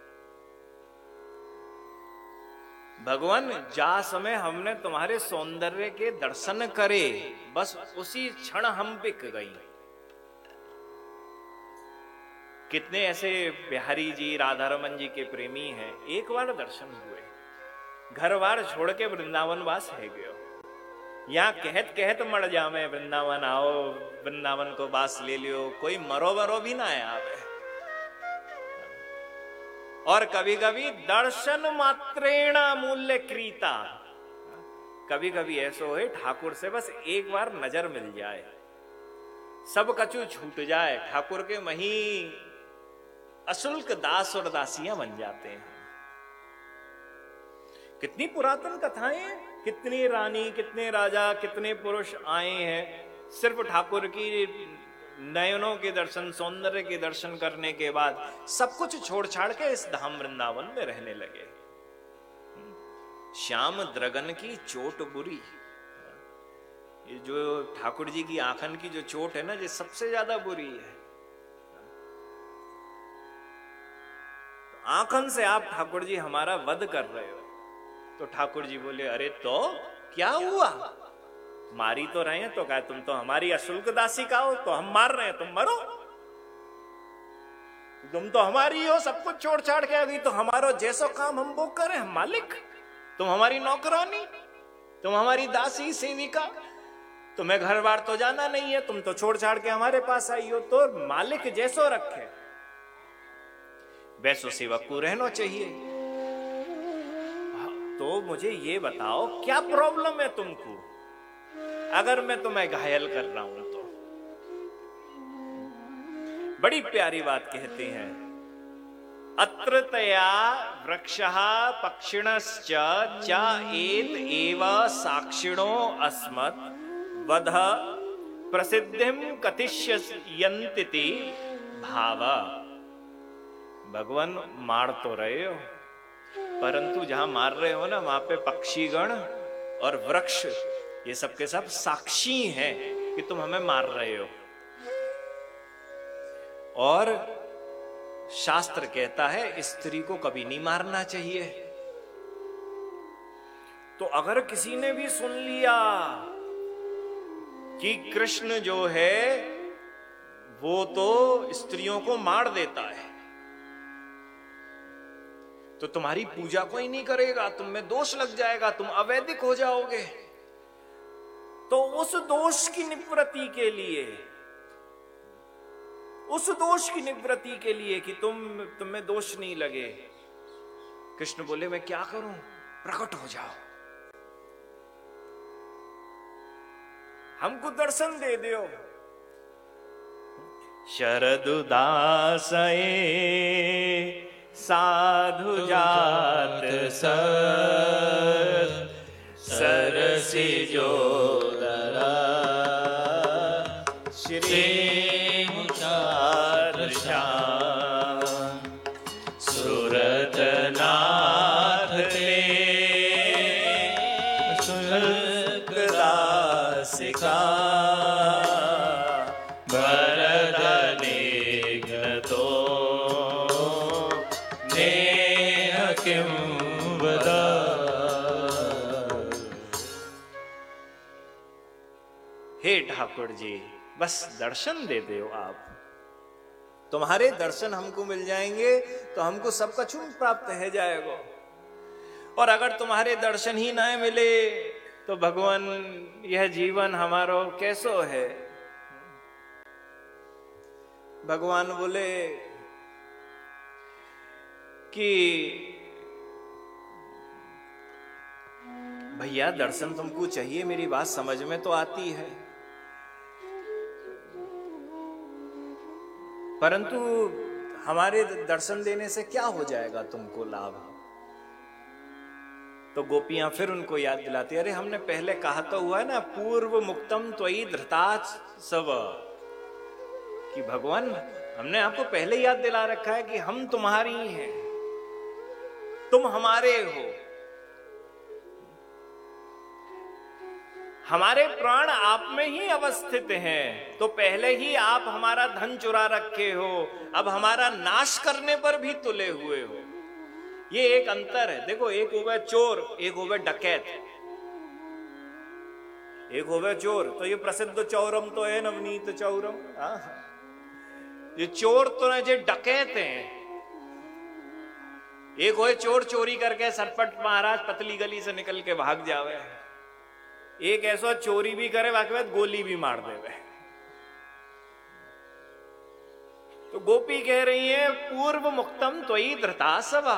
Speaker 1: भगवान, जा समय हमने तुम्हारे सौंदर्य के दर्शन करे, बस उसी क्षण हम बिक गई। कितने ऐसे बिहारी जी, राधारमन जी के प्रेमी हैं, एक बार दर्शन हुए, घर बार छोड़ के वृंदावन वास है गयो। यहाँ कहत कहत मर जावे, वृंदावन आओ, वृंदावन को बास ले लियो, कोई मरो मरो भी ना आवे। और कभी कभी दर्शन मात्रेण मूल्य क्रीता, कभी कभी ऐसा हो ठाकुर से बस एक बार नजर मिल जाए, सब कछु छूट जाए, ठाकुर के मही अशुल्क दास और दासियां बन जाते हैं। कितनी पुरातन कथाएं, कितनी रानी, कितने राजा, कितने पुरुष आए हैं सिर्फ ठाकुर की नयनों के दर्शन, सौंदर्य के दर्शन करने के बाद सब कुछ छोड़ छाड़ के इस धाम वृंदावन में रहने लगे। श्याम द्रगन की चोट बुरी, ये जो ठाकुर जी की आंखन की जो चोट है ना, ये सबसे ज्यादा बुरी है। आंखन से आप ठाकुर जी हमारा वध कर रहे हो। तो ठाकुर जी बोले, अरे तो क्या हुआ, मारी तो रहे हैं, तो कहा तुम तो हमारी अशुल्क दासिका हो, तो हम मार रहे हैं, तुम मरो। तुम तो हमारी हो, सब कुछ छोड़ छाड़ के आ गई, तो हमारा जैसा काम हम वो करें, हम मालिक, तुम हमारी नौकरानी, तुम हमारी दासी सेविका, तुम्हें घर बार तो जाना नहीं है, तुम तो छोड़ छाड़ के हमारे पास आई हो, तो मालिक जैसो रखे वैसो सेवक को रहना चाहिए। तो मुझे ये बताओ क्या प्रॉब्लम है तुमको, अगर मैं तुम्हें घायल कर रहा हूं तो। बड़ी प्यारी बात कहते हैं, अत्र तया वृक्षः पक्षिणश्च च एत एव साक्षिणो अस्मत् वध प्रसिद्धिम कथिष्यन्ति भाव। भगवान मार तो रहे हो, परंतु जहां मार रहे हो ना, वहां पे पक्षीगण और वृक्ष ये सब के सब साक्षी हैं कि तुम हमें मार रहे हो। और शास्त्र कहता है स्त्री को कभी नहीं मारना चाहिए। तो अगर किसी ने भी सुन लिया कि कृष्ण जो है वो तो स्त्रियों को मार देता है, तो तुम्हारी पूजा कोई नहीं करेगा, तुम में दोष लग जाएगा, तुम अवैदिक हो जाओगे। तो उस दोष की निवृत्ति के लिए, उस दोष की निवृत्ति के लिए कि तुम तुम में दोष नहीं लगे, कृष्ण बोले मैं क्या करूं, प्रकट हो जाओ, हमको दर्शन दे दो। शरदुदासये साधु जात सर सरसी जोदरा श्री मुचार श्याम सुरत नाथ ते सुल्क दासिका ठाकुर जी बस दर्शन दे दो आप, तुम्हारे दर्शन हमको मिल जाएंगे तो हमको सब कुछ प्राप्त है जाएगा। और अगर तुम्हारे दर्शन ही ना मिले तो भगवान यह जीवन हमारो कैसो है। भगवान बोले कि भैया दर्शन तुमको चाहिए, मेरी बात समझ में तो आती है, परंतु हमारे दर्शन देने से क्या हो जाएगा तुमको लाभ? तो गोपियां फिर उनको याद दिलाती, अरे हमने पहले कहा तो हुआ है ना, पूर्व मुक्तम त्वयि धृताच सव, कि भगवान हमने आपको पहले याद दिला रखा है कि हम तुम्हारी हैं, तुम हमारे हो, हमारे प्राण आप में ही अवस्थित हैं, तो पहले ही आप हमारा धन चुरा रखे हो, अब हमारा नाश करने पर भी तुले हुए हो। ये एक अंतर है। देखो, एक होवे चोर, एक होवे डकैत। एक होवे चोर तो ये प्रसिद्ध चौरम तो है, नवनीत चौरम। ये चोर तो है, जो डकैत हैं। एक होए चोर चोरी करके सरपट महाराज पतली गली से निकल के भाग जावे, एक ऐसा चोरी भी करे बाकी बाद गोली भी मार देवे। तो गोपी कह रही है पूर्व मुक्तम त्वयि धृता सवा।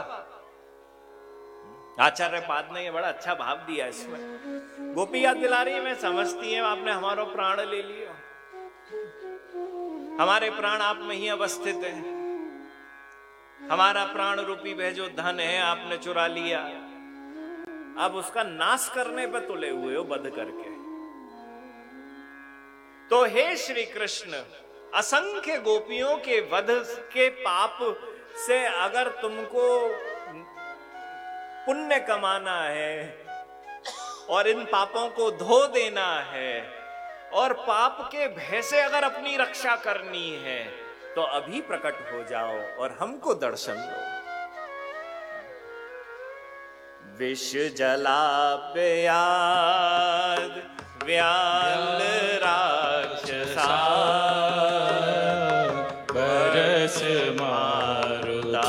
Speaker 1: आचार्य पाद ने ये बड़ा अच्छा भाव दिया इसमें। गोपी याद दिला रही है, मैं समझती है आपने हमारा प्राण ले लिया, हमारे प्राण आप में ही अवस्थित है, हमारा प्राण रूपी वह जो धन है आपने चुरा लिया, अब उसका नाश करने पर तुले हुए हो बध करके। तो हे श्री कृष्ण, असंख्य गोपियों के वध के पाप से अगर तुमको पुण्य कमाना है और इन पापों को धो देना है और पाप के भय से अगर अपनी रक्षा करनी है, तो अभी प्रकट हो जाओ और हमको दर्शन दो। विष जलाप्याद व्याल राक्षसा
Speaker 3: बरस मारुदा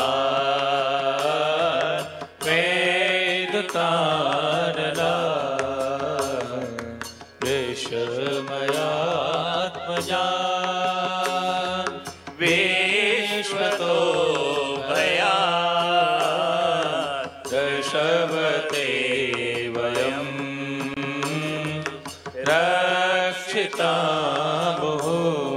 Speaker 3: वेद तारला विषमयात्मजा विश्वतो भया दशवते वयं रक्षितामः।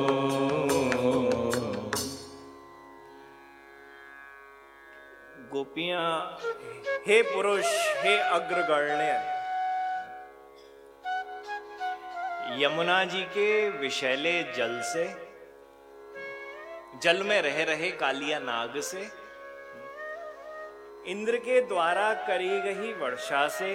Speaker 1: गोपियां, हे पुरुष, हे अग्रगण्य, यमुना जी के विषैले जल से, जल में रह रहे कालिया नाग से, इंद्र के द्वारा करी गई वर्षा से,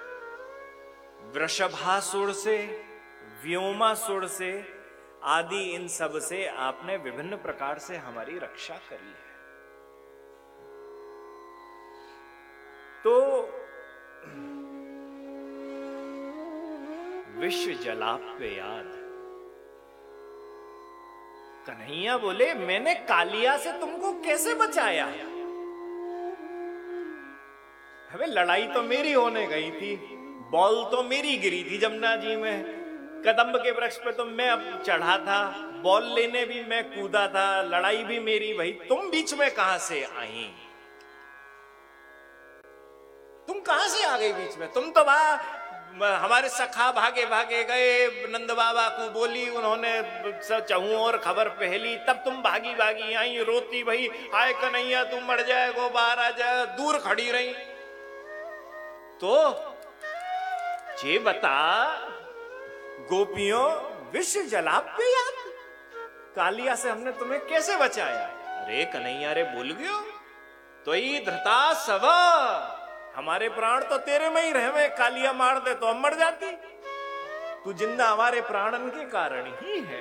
Speaker 1: वृषभासुर से, व्योमासुर से आदि इन सब से आपने विभिन्न प्रकार से हमारी रक्षा करी है। तो विश्व जलाप्याद, कन्हैया बोले मैंने कालिया से तुमको कैसे बचाया? हमें लड़ाई तो मेरी होने गई थी, बॉल तो मेरी गिरी थी जमुना जी में, कदम्ब के वृक्ष पे तो मैं अब चढ़ा था, बॉल लेने भी मैं कूदा था, लड़ाई भी मेरी भई, तुम बीच में कहां से आई? तुम कहां से आ गई बीच में? तुम तो वहां हमारे सखा भागे भागे गए, नंद बाबा को बोली उन्होंने चहु और खबर पहली, तब तुम भागी भागी आई, रोती भई हाय कन्हैया तू मर जाएगो, बाहर आ जाए, दूर खड़ी रही। तो ये बता गोपियों, विष जलाप्याद, कालिया से हमने तुम्हें कैसे बचाया? अरे कन्हैया रे भूल गयो, तो ही धृता सवा, हमारे प्राण तो तेरे में ही रहे, कालिया मार दे तो हम मर जाती, तू जिंदा हमारे प्राणन के कारण ही है।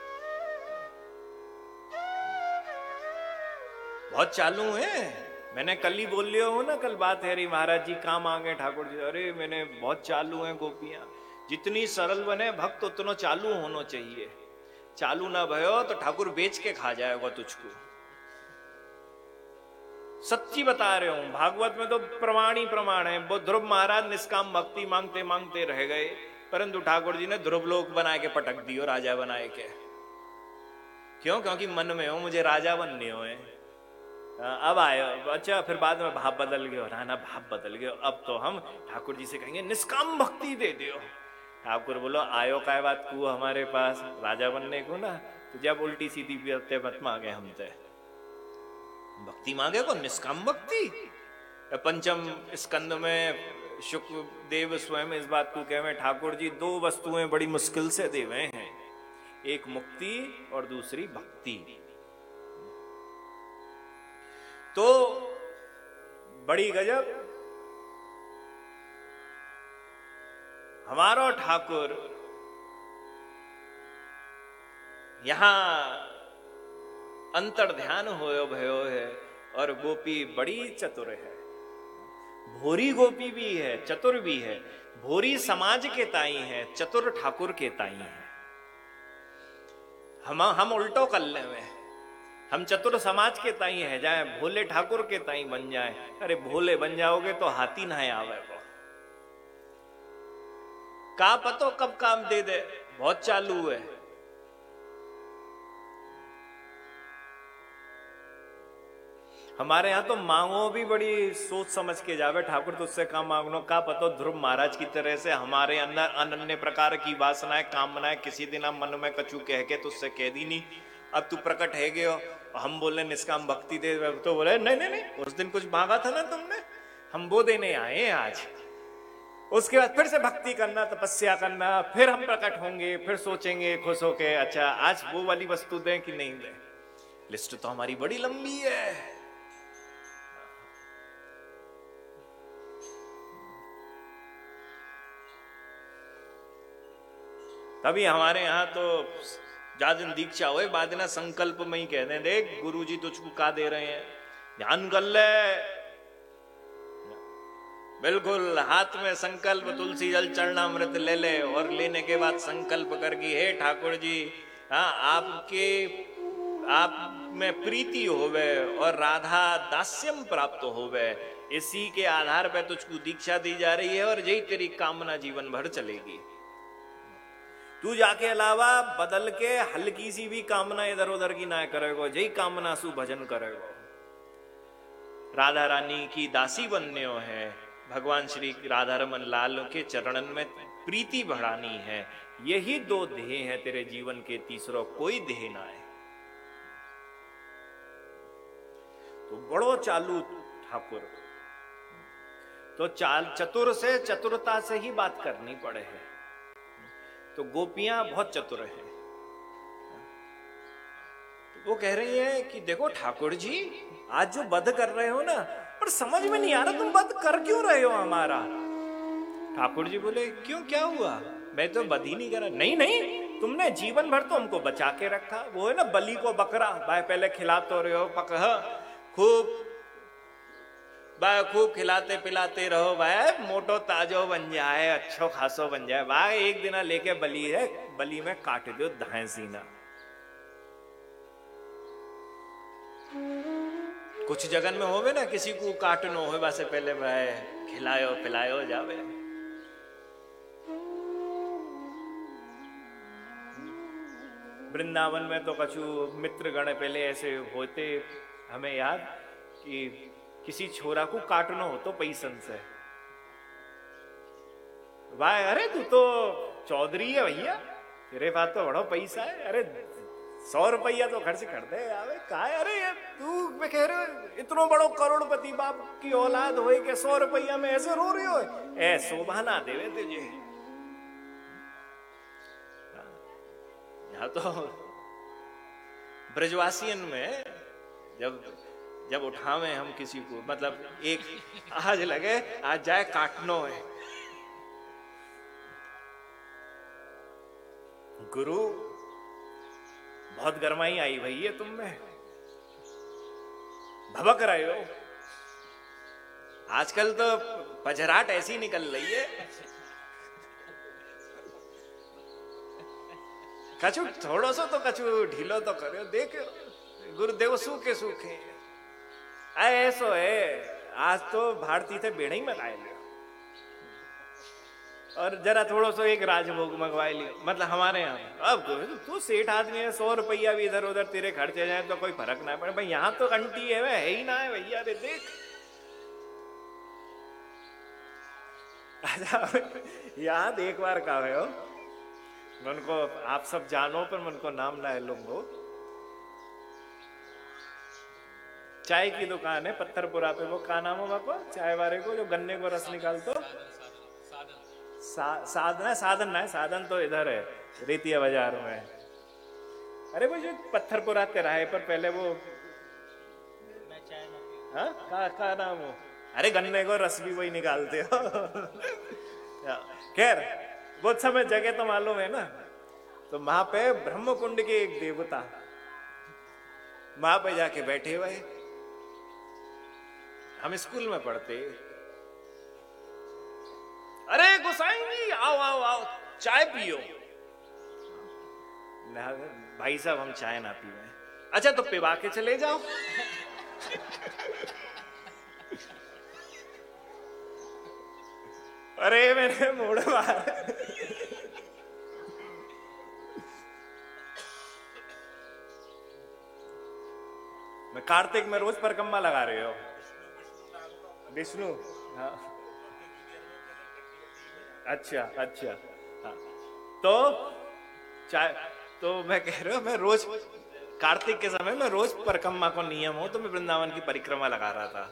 Speaker 1: बहुत चालू है, मैंने कल ही बोल लिया हो ना, कल बात है रही महाराज जी काम आ गए ठाकुर जी, अरे मैंने बहुत चालू है गोपियां, जितनी सरल बने भक्त उतना चालू होना चाहिए, चालू ना भयो तो ठाकुर बेच के खा जाएगा तुझको। सच्ची बता रहे हूं, भागवत में तो प्रमाण ही प्रमाण है। वो ध्रुव महाराज निष्काम भक्ति मांगते मांगते रह गए, परंतु ठाकुर जी ने ध्रुव लोक बना के पटक दियो, राजा बनाए के। क्यों? क्योंकि मन में हो मुझे राजा बनने हो है। अब आयो, अच्छा फिर बाद में भाव बदल गयो, ना ना भाव बदल गयो, अब तो हम ठाकुर जी से कहेंगे निष्काम भक्ति दे दियो। ठाकुर बोलो आयो काय बात को हमारे पास राजा बनने को ना, तो जब उल्टी सीधी बातें मत मांगे हमसे, भक्ति मांगे को निष्काम भक्ति। पंचम स्कंद में शुकदेव स्वयं इस बात को कहे, ठाकुर जी दो वस्तुएं बड़ी मुश्किल से देवे हैं, एक मुक्ति और दूसरी भक्ति। तो बड़ी गजब हमारो ठाकुर यहां अंतर ध्यान होयो भयो है, और गोपी बड़ी चतुर है, भोरी गोपी भी है, चतुर भी है। भोरी समाज के ताई है, चतुर ठाकुर के ताई है। हम हम उल्टो कर ले में, हम चतुर समाज के ताई है, जाए भोले ठाकुर के ताई बन जाए। अरे भोले बन जाओगे तो हाथी ना आवे को, का पतो कब काम दे दे, बहुत चालू है। हमारे यहाँ तो मांगो भी बड़ी सोच समझ के जावे, ठाकुर तुझसे काम मांगनो, का पतो ध्रुव महाराज की तरह से हमारे अंदर अनन्य प्रकार की वासनाएं कामनाएं किसी दिन हम मन में कछु कह के तुझसे कह दी नहीं, अब तू प्रकट है गयो, हम बोले निष्काम भक्ति दे, तो बोले नहीं नहीं नहीं उस दिन कुछ मांगा था ना तुमने, हम वो देने आए आज। उसके बाद फिर से भक्ति करना, तपस्या करना, फिर हम प्रकट होंगे, फिर सोचेंगे खुश होके अच्छा आज वो वाली वस्तु दें कि नहीं दें। लिस्ट तो हमारी बड़ी लंबी है। तभी हमारे यहाँ तो जादिन दीक्षा हुए बाद ना संकल्प में ही कहते हैं, देख गुरु जी तुझको का दे रहे हैं, ध्यान कर ले, बिल्कुल हाथ में संकल्प तुलसी जल चरणामृत ले ले, और लेने के बाद संकल्प कर कि हे ठाकुर जी, हाँ आपके आप में प्रीति होवे और राधा दास्यम प्राप्त होवे, इसी के आधार पर तुझको दीक्षा दी जा रही है, और यही तेरी कामना जीवन भर चलेगी। तू जाके अलावा बदल के हल्की सी भी कामना इधर उधर की ना करेगो, जय कामना सु भजन करेगो। राधा रानी की दासी बनने है, भगवान श्री राधा रमन लाल के चरणन में प्रीति बढ़ानी है, यही दो ध्येय है तेरे जीवन के, तीसरो कोई ध्येय ना है। तो बड़ो चालू ठाकुर, तो चाल चतुर से चतुरता से ही बात करनी पड़े है। तो गोपियां बहुत चतुर हैं, तो वो कह रही है कि देखो ठाकुर जी आज जो वध कर रहे हो ना, पर समझ में नहीं आ रहा तुम वध कर क्यों रहे हो हमारा। ठाकुर जी बोले क्यों, क्या हुआ, मैं तो वध ही नहीं करा। नहीं नहीं तुमने जीवन भर तो हमको बचा के रखा, वो है ना बलि को बकरा, भाई पहले खिलाते रहे हो पक खूब, भाई खूब खिलाते पिलाते रहो, भाई मोटो ताजो बन जाए, अच्छो खासो बन जाए, भाई एक दिन लेके बलि है, बलि में काट दो दाएं सीना। कुछ जगन में होवे ना किसी को काटनो हो, वैसे पहले भाई खिलायो पिलायो जावे। वृंदावन में तो कछु मित्र गण पहले ऐसे होते, हमें याद कि किसी छोरा को काटना हो तो पैसन से, भाई अरे तू तो चौधरी है भैया, तेरे पास तो बड़ा पैसा है, अरे सौ रुपया तो खर्च कर दे यार, का अरे तू मैं कह रहे इतनो बड़ो करोड़पति बाप की औलाद होए के सौ रुपया में ऐसे रो रही हो, ए शोभा ना देवे तुझे। यहाँ तो ब्रजवासियन में जब जब उठावे हम किसी को, मतलब एक आज लगे आज जाए काटनो है, गुरु बहुत गरमाई आई भैया तुम में, भबक रहे हो। आजकल तो पजराट ऐसी निकल रही है, कछु थोड़ो सो तो कछु ढीलो तो करो, देखो गुरुदेव सूखे सूखे ऐसो है। आज तो भारती थे बेड़े ही में खाए, और जरा थोड़ा सा एक राजभोग मंगवा लियो, मतलब हमारे यहाँ। अब तू तू सेठ आदमी है, सौ रुपया भी इधर उधर तेरे खर्चे जाए तो कोई फर्क ना पड़े। भाई यहाँ तो घंटी है, वह है ही ना है भैया, रे देख। याद एक बार का है हो, मन को आप सब जानो पर मन को नाम ना लूंगो। चाय की दुकान है पत्थरपुरा पे, वो का नाम हो बापा चाय वाले को जो गन्ने को रस निकाल तो सा, साधन साधन ना है, साधन तो इधर है रेतिया बाजार में। अरे वो जो पत्थरपुरा तिराहे पर पहले वो हाँ का, का नाम हो, अरे गन्ने को रस भी वही निकालते हो। खैर वो समय जगह तो मालूम है ना। तो वहां पे ब्रह्म कुंड के एक देवता वहां पे जाके बैठे हुए, हम स्कूल में पढ़ते, अरे गोसाई जी आओ आओ आओ चाय पियो। भाई साहब हम चाय ना पीवे। अच्छा तो पिवा के चले जाओ। अरे मैंने मोड़ मार। मैं कार्तिक में रोज परिक्रमा लगा रहे हो विष्णु। हाँ अच्छा अच्छा हाँ तो चाय तो मैं कह रहा हूं मैं रोज कार्तिक के समय में रोज परिक्रमा को नियम हो तो मैं वृंदावन की परिक्रमा लगा रहा था।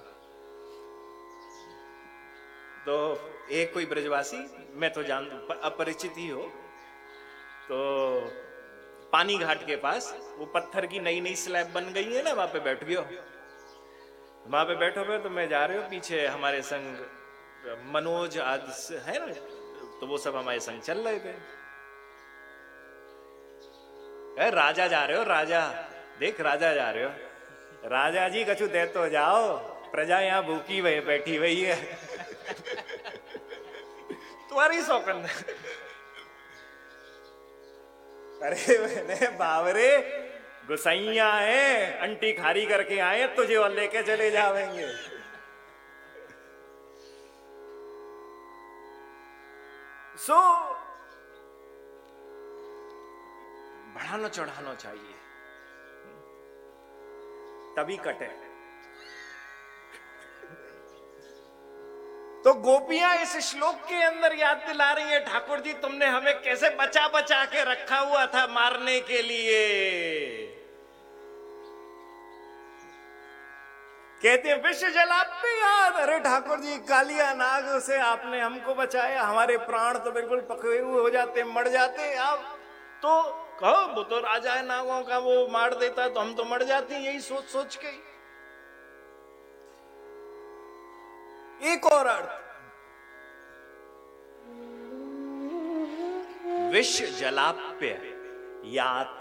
Speaker 1: तो एक कोई ब्रजवासी, मैं तो जान अपरिचित ही हो, तो पानी घाट के पास वो पत्थर की नई नई स्लैब बन गई है ना, वहां पे बैठ गयो। वहां पे बैठो हुए तो मैं जा रहे हो, पीछे हमारे संग मनोज आदि है ना, तो वो सब हमारे संग चल रहे थे। ए, राजा जा रहे हो, राजा देख राजा जा रहे हो। राजा जी कछु दे तो जाओ, प्रजा यहाँ भूखी हुई बैठी हुई है। तुम्हारी सौकन। अरे मैंने बावरे गुसैया है, अंटी खारी करके आए तुझे और लेके चले जावेंगे। सो बढ़ाना चढ़ाना चाहिए तभी कटे। तो गोपियां इस श्लोक के अंदर याद दिला रही है, ठाकुर जी तुमने हमें कैसे बचा बचा के रखा हुआ था मारने के लिए। कहते हैं विष जलाप्य याद, अरे ठाकुर जी कालिया नाग से आपने हमको बचाया, हमारे प्राण तो बिल्कुल पके हुए हो जाते, मर जाते। आप तो कहो वो तो राजा है नागों का, वो मार देता तो हम तो मर जाते, यही सोच सोच के। एक और अर्थ, विष जलाप्य यात,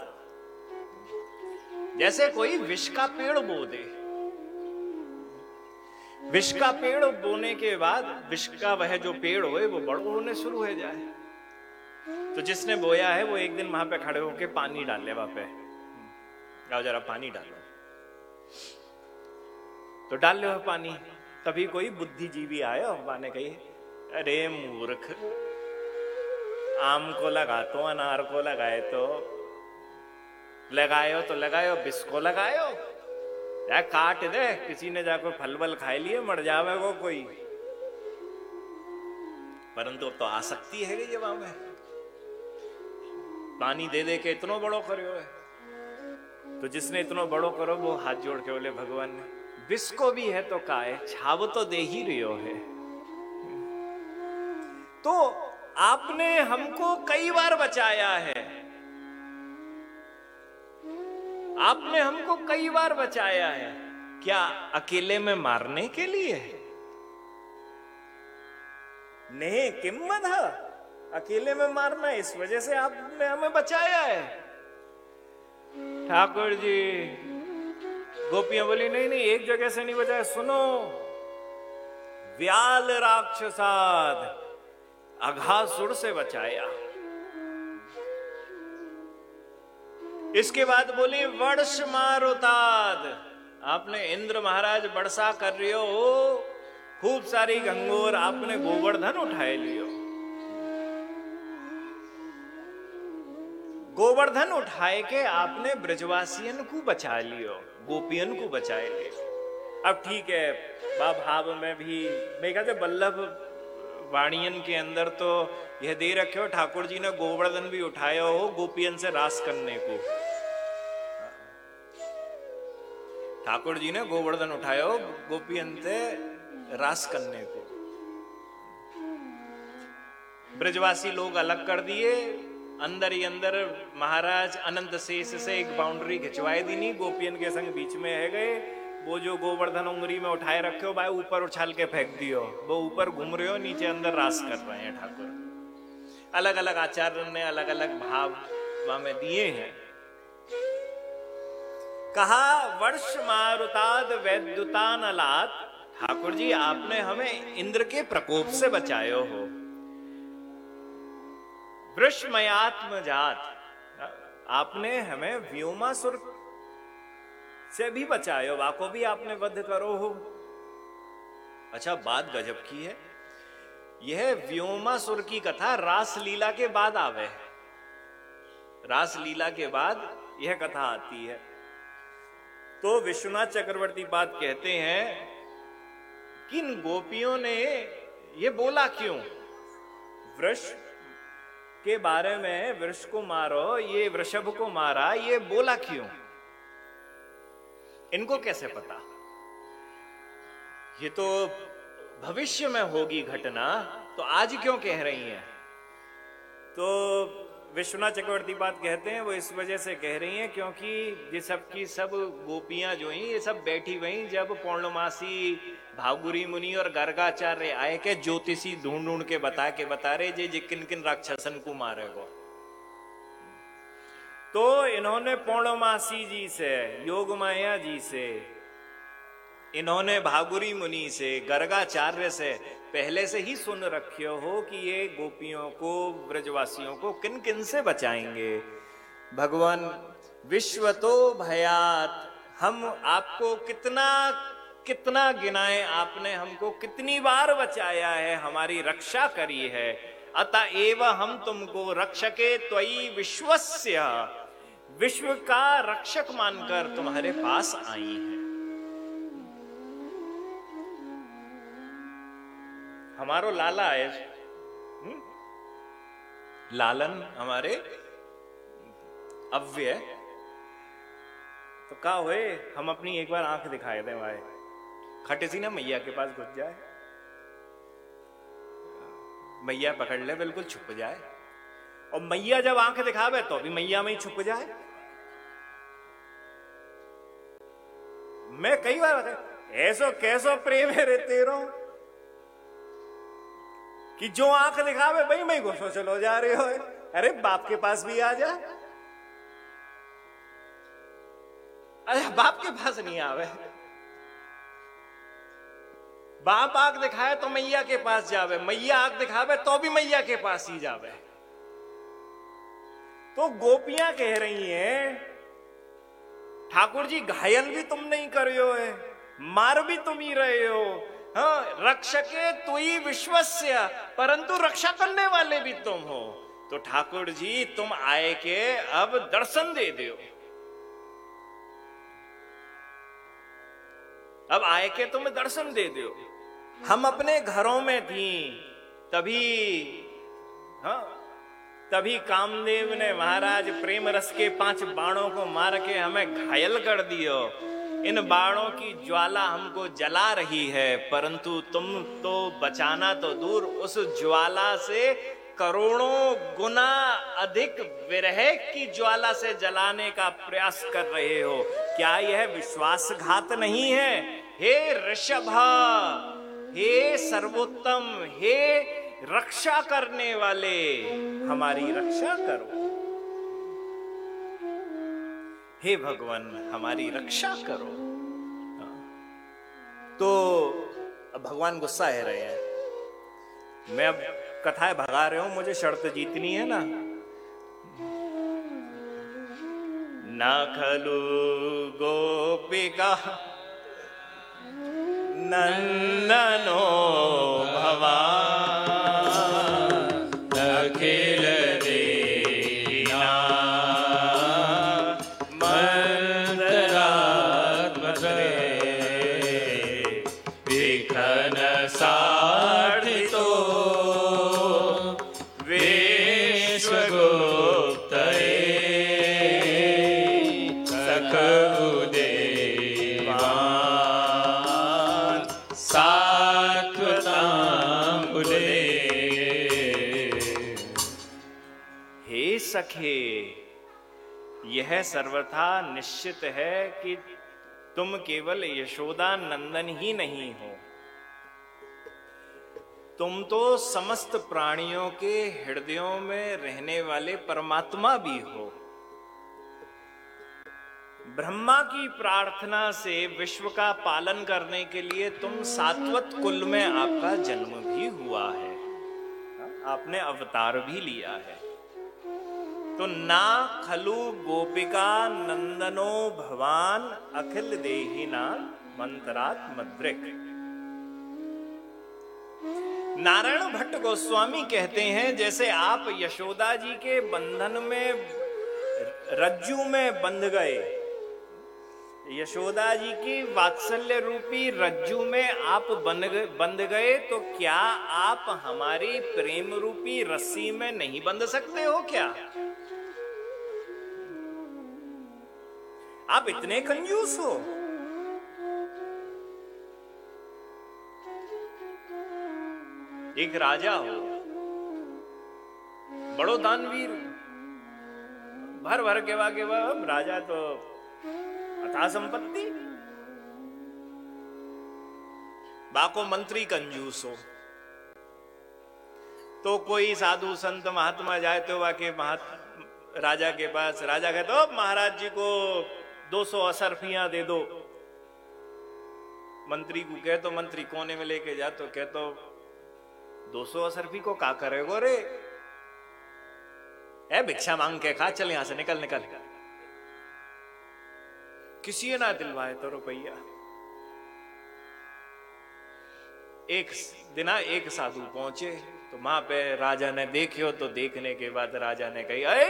Speaker 1: जैसे कोई विष का पेड़ बो दे। विष का पेड़ बोने के बाद विष का वह जो पेड़ होए वो बड़ होने शुरू हो जाए। तो जिसने बोया है वो एक दिन वहां पे खड़े होके पानी डाले, वहां पे आओ जरा पानी डालो, तो डाल लो पानी। तभी कोई बुद्धिजीवी आया और माने कही, अरे मूर्ख, आम को लगा तो अनार को लगाए तो लगायो तो लगायो, विष को लगायो, या काट दे, किसी ने जाकर फल वल खाए लिए मर जावे वो कोई। परंतु अब तो आसक्ति है गई वहां में, पानी दे दे के इतनो बड़ो करो है। तो जिसने इतनो बड़ो करो वो हाथ जोड़ के बोले भगवान ने विष को भी है तो काहे, छाव तो दे ही रियो है। तो आपने हमको कई बार बचाया है, आपने हमको कई बार बचाया है, क्या अकेले में मारने के लिए? नहीं, किम्मत है अकेले में मारना, इस वजह से आपने हमें बचाया है। ठाकुर जी, गोपियां बोली नहीं नहीं एक जगह से नहीं बचाया, सुनो, व्याल राक्षसाद अघासुर से बचाया। इसके बाद बोली वर्ष मारुताद, आपने इंद्र महाराज वर्षा कर रही हो खूब सारी गंगोर, आपने गोवर्धन उठाए लियो। गोवर्धन उठाए के आपने ब्रजवासियन को बचा लियो, गोपियन को बचाए लियो। अब ठीक है, बा भाव में भी मैं कहते बल्लभ वाणियन के अंदर तो यह दे रखे हो, ठाकुर जी ने गोवर्धन भी उठाया हो गोपियन से रास करने को। ठाकुर जी ने गोवर्धन उठाया हो गोपियन से रास करने को। ब्रजवासी लोग अलग कर दिए, अंदर ही अंदर महाराज अनंत शेष से एक बाउंड्री खिंचवाई दी नहीं, गोपियन के संग बीच में है गए। वो जो गोवर्धन उंगली में उठाए रखे हो भाई ऊपर उछाल के फेंक दियो, वो ऊपर घूम रहे हो, नीचे अंदर रास कर रहे हैं ठाकुर। अलग अलग आचार्य ने अलग अलग भाव में दिए हैं। कहा वर्ष मारुताद वैद्युतानलात, ठाकुर जी आपने हमें इंद्र के प्रकोप से बचाए हो। वृषमयात्म जात, आपने हमें व्योमासुर से भी बचाए हो, वाको भी आपने वध करो हो। अच्छा बात गजब की है, यह व्योमासुर की कथा रास लीला के बाद आवे, रास लीला के बाद यह कथा आती है। तो विश्वनाथ चक्रवर्ती बात कहते हैं कि इन गोपियों ने ये बोला क्यों, वृष के बारे में, वृष को मारो, ये वृषभ को मारा, ये बोला क्यों, इनको कैसे पता? ये तो भविष्य में होगी घटना, तो आज क्यों कह रही हैं? तो विश्वनाथ चक्रवर्ती बात कहते हैं वो इस वजह से कह रही हैं क्योंकि ये सब की सब गोपियां जो हैं ये सब बैठी वहीं जब पौर्णमासी भावगुरी मुनि और गर्गाचार्य आए के ज्योतिषी ढूंढ ढूंढ के बता के बता रहे जे जे किन किन राक्षसन को मारेगो। तो इन्होंने पौर्णमासी जी से, योग माया जी से, इन्होंने भागुरी मुनि से, गर्गाचार्य से पहले से ही सुन रखे हो कि ये गोपियों को, ब्रजवासियों को किन किन से बचाएंगे। भगवान विश्व तो भयात, हम आपको कितना कितना गिनाए, आपने हमको कितनी बार बचाया है, हमारी रक्षा करी है। अतएव हम तुमको रक्षके त्वयि विश्वस्य, विश्व का रक्षक मानकर तुम्हारे पास आई हैं। हमारो लाला है, हुँ? लालन हमारे अव्यय, तो क्या हुए हम अपनी एक बार आंख दिखाए दें भाई, खटे सी ना मैया के पास घुस जाए, मैया पकड़ ले बिल्कुल छुप जाए, और मैया जब आंख दिखावे तो भी मैया में ही छुप जाए। मैं कई बार ऐसो कैसो प्रेम है रे तेरो कि जो आंख दिखावे भाई मैं घुसो चलो जा रहे हो। अरे बाप के पास भी आ जा, अरे बाप के पास नहीं आवे, बाप आंख दिखाए तो मैया के पास जावे, मैया आंख दिखावे तो भी मैया के पास ही जावे। तो गोपियां कह रही हैं ठाकुर जी घायल भी तुम नहीं कर रहे हो, मार भी तुम ही रहे हो, हाँ, रक्षके तुई विश्वस्य, परंतु रक्षा करने वाले भी तुम हो। तो ठाकुर जी तुम आए के अब दर्शन दे दो, अब आए के तुम दर्शन दे दो। हम अपने घरों में थी तभी, हाँ, तभी कामदेव ने महाराज प्रेम रस के पांच बाणों को मार के हमें घायल कर दियो। इन बाणों की ज्वाला हमको जला रही है, परंतु तुम तो बचाना तो दूर, उस ज्वाला से करोड़ों गुना अधिक विरह की ज्वाला से जलाने का प्रयास कर रहे हो। क्या यह विश्वासघात नहीं है? हे ऋषभ, हे सर्वोत्तम, हे रक्षा करने वाले, हमारी रक्षा करो। हे भगवान हमारी रक्षा करो। तो अब भगवान गुस्सा है रहे हैं, मैं अब कथाएं भगा रहे हूं, मुझे शर्त जीतनी है ना। ना खलु गोपिका नंदनो भवा,
Speaker 3: अखिल दीना सार्थितो विश्वगुप्तये सखुदेवान् सात्वताम्बुले।
Speaker 1: हे सखे, यह सर्वथा निश्चित है कि तुम केवल यशोदा नंदन ही नहीं हो, तुम तो समस्त प्राणियों के हृदयों में रहने वाले परमात्मा भी हो। ब्रह्मा की प्रार्थना से विश्व का पालन करने के लिए तुम सात्वत कुल में आपका जन्म भी हुआ है, आपने अवतार भी लिया है। तो ना खलु गोपिका नंदनो भवान अखिल देहिना मंत्रात मद्रिक। नारायण भट्ट गोस्वामी कहते हैं, जैसे आप यशोदा जी के बंधन में रज्जू में बंध गए, यशोदा जी की वात्सल्य रूपी रज्जू में आप बंध गए बंध गए तो क्या आप हमारी प्रेम रूपी रस्सी में नहीं बंध सकते हो क्या? आप इतने कंजूस हो। एक राजा हो, बड़ो दानवीर, भर भर के वाके राजा तो अथा संपत्ति, बाको मंत्री कंजूस हो। तो कोई साधु संत महात्मा जाए तो वाके महात्मा राजा के पास, राजा कहते हो महाराज जी को दो सौ असरफियां दे दो। मंत्री को कहे तो मंत्री कोने में लेके जा तो कह तो दो सौ असरफी को का करेगो रे, ए भिक्षा मांग के खा, चल यहां से निकल निकल। किसी ने ना दिलवाए तो रुपया। एक दिना एक साधु पहुंचे तो वहां पे राजा ने देखियो, तो देखने के बाद राजा ने कही, अरे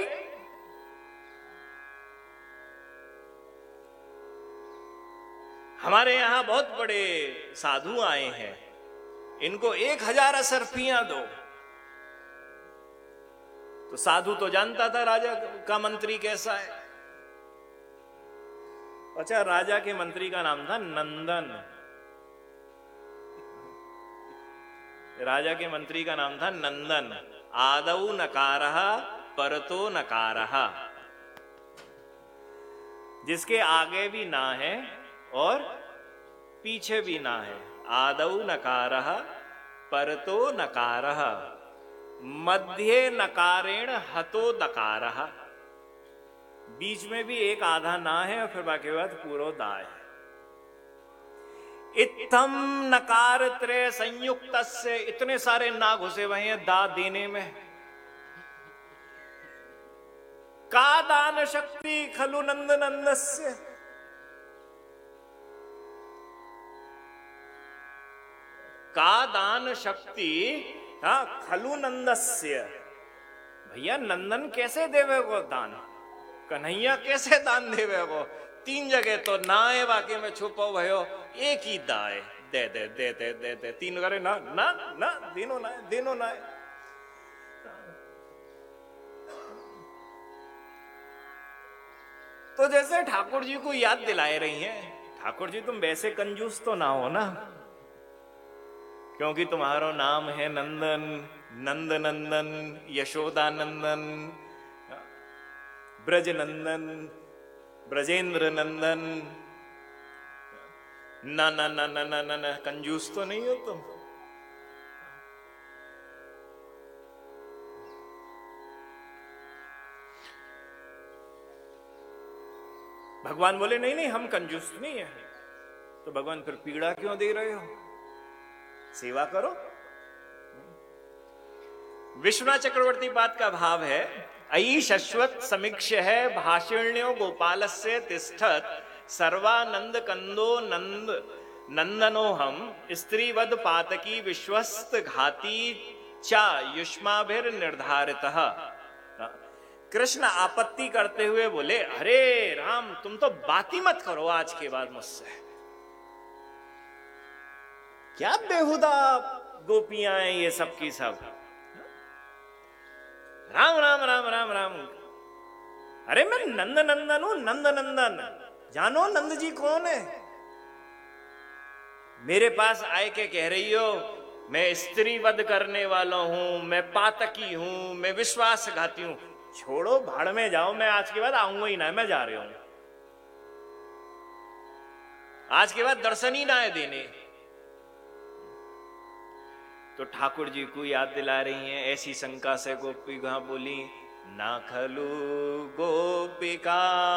Speaker 1: हमारे यहां बहुत बड़े साधु आए हैं, इनको एक हजार असरफियां दो। तो साधु तो जानता था राजा का मंत्री कैसा है। अच्छा, राजा के मंत्री का नाम था नंदन। राजा के मंत्री का नाम था नंदन। आदौ नकारः परतो नकारः, जिसके आगे भी ना है और पीछे भी ना है। आदौ नकारः परतो नकारः, मध्ये नकारेण हतो नकारः, बीच में भी एक आधा ना है और फिर बाकी बात पूरा दा है। इत्थम नकार त्रय संयुक्त से, इतने सारे ना घुसे हुए हैं दा देने में। का दान शक्ति खलु नंद नंदस्य, का दान शक्ति हाँ खलु नंदस्य। भैया नंदन कैसे देवे वो दान, कन्हैया कैसे दान देवे वो? तीन जगह तो नाए वाक्य में छुपो भयो, एक ही दाए दे दे दे दे दे दे तीन करे ना ना ना दिनो ना दिनो ना। तो जैसे ठाकुर जी को याद दिलाए रही हैं, ठाकुर जी तुम वैसे कंजूस तो ना हो ना, क्योंकि तुम्हारा नाम है नंदन, नंद नंदन, यशोदा नंदन, ब्रज नंदन, ब्रजेंद्र नंदन। ना ना ना ना ना ना ना कंजूस तो नहीं हो तुम। भगवान बोले नहीं नहीं हम कंजूस नहीं है। तो भगवान फिर पीड़ा क्यों दे रहे हो, सेवा करो। विश्वनाथ चक्रवर्ती पाद का भाव है, अयि शश्वत समीक्ष है भाषिण्यो गोपालस्य तिष्ठत सर्वानंद कंदो नंद नंदनो हम स्त्रीवद पातकी विश्वस्त घाती चा युष्माभिर निर्धारितः। कृष्ण आपत्ति करते हुए बोले, अरे राम तुम तो बात ही मत करो आज के बाद मुझसे। क्या बेहुदा गोपियां हैं ये सब की सब। राम राम राम राम राम। अरे मैं नंद नंदन हूं, नंद नंदन। जानो नंद जी कौन है? मेरे पास आए के कह रही हो मैं स्त्री वध करने वाला हूं, मैं पातकी हूं, मैं विश्वासघाती हूं। छोड़ो, भाड़ में जाओ, मैं आज के बाद आऊंगा ही ना, मैं जा रही हूं। आज के बाद दर्शन ही ना है देने। तो ठाकुर जी को याद दिला रही हैं। ऐसी शंका से गोपिका बोली, ना खलु गोपिका।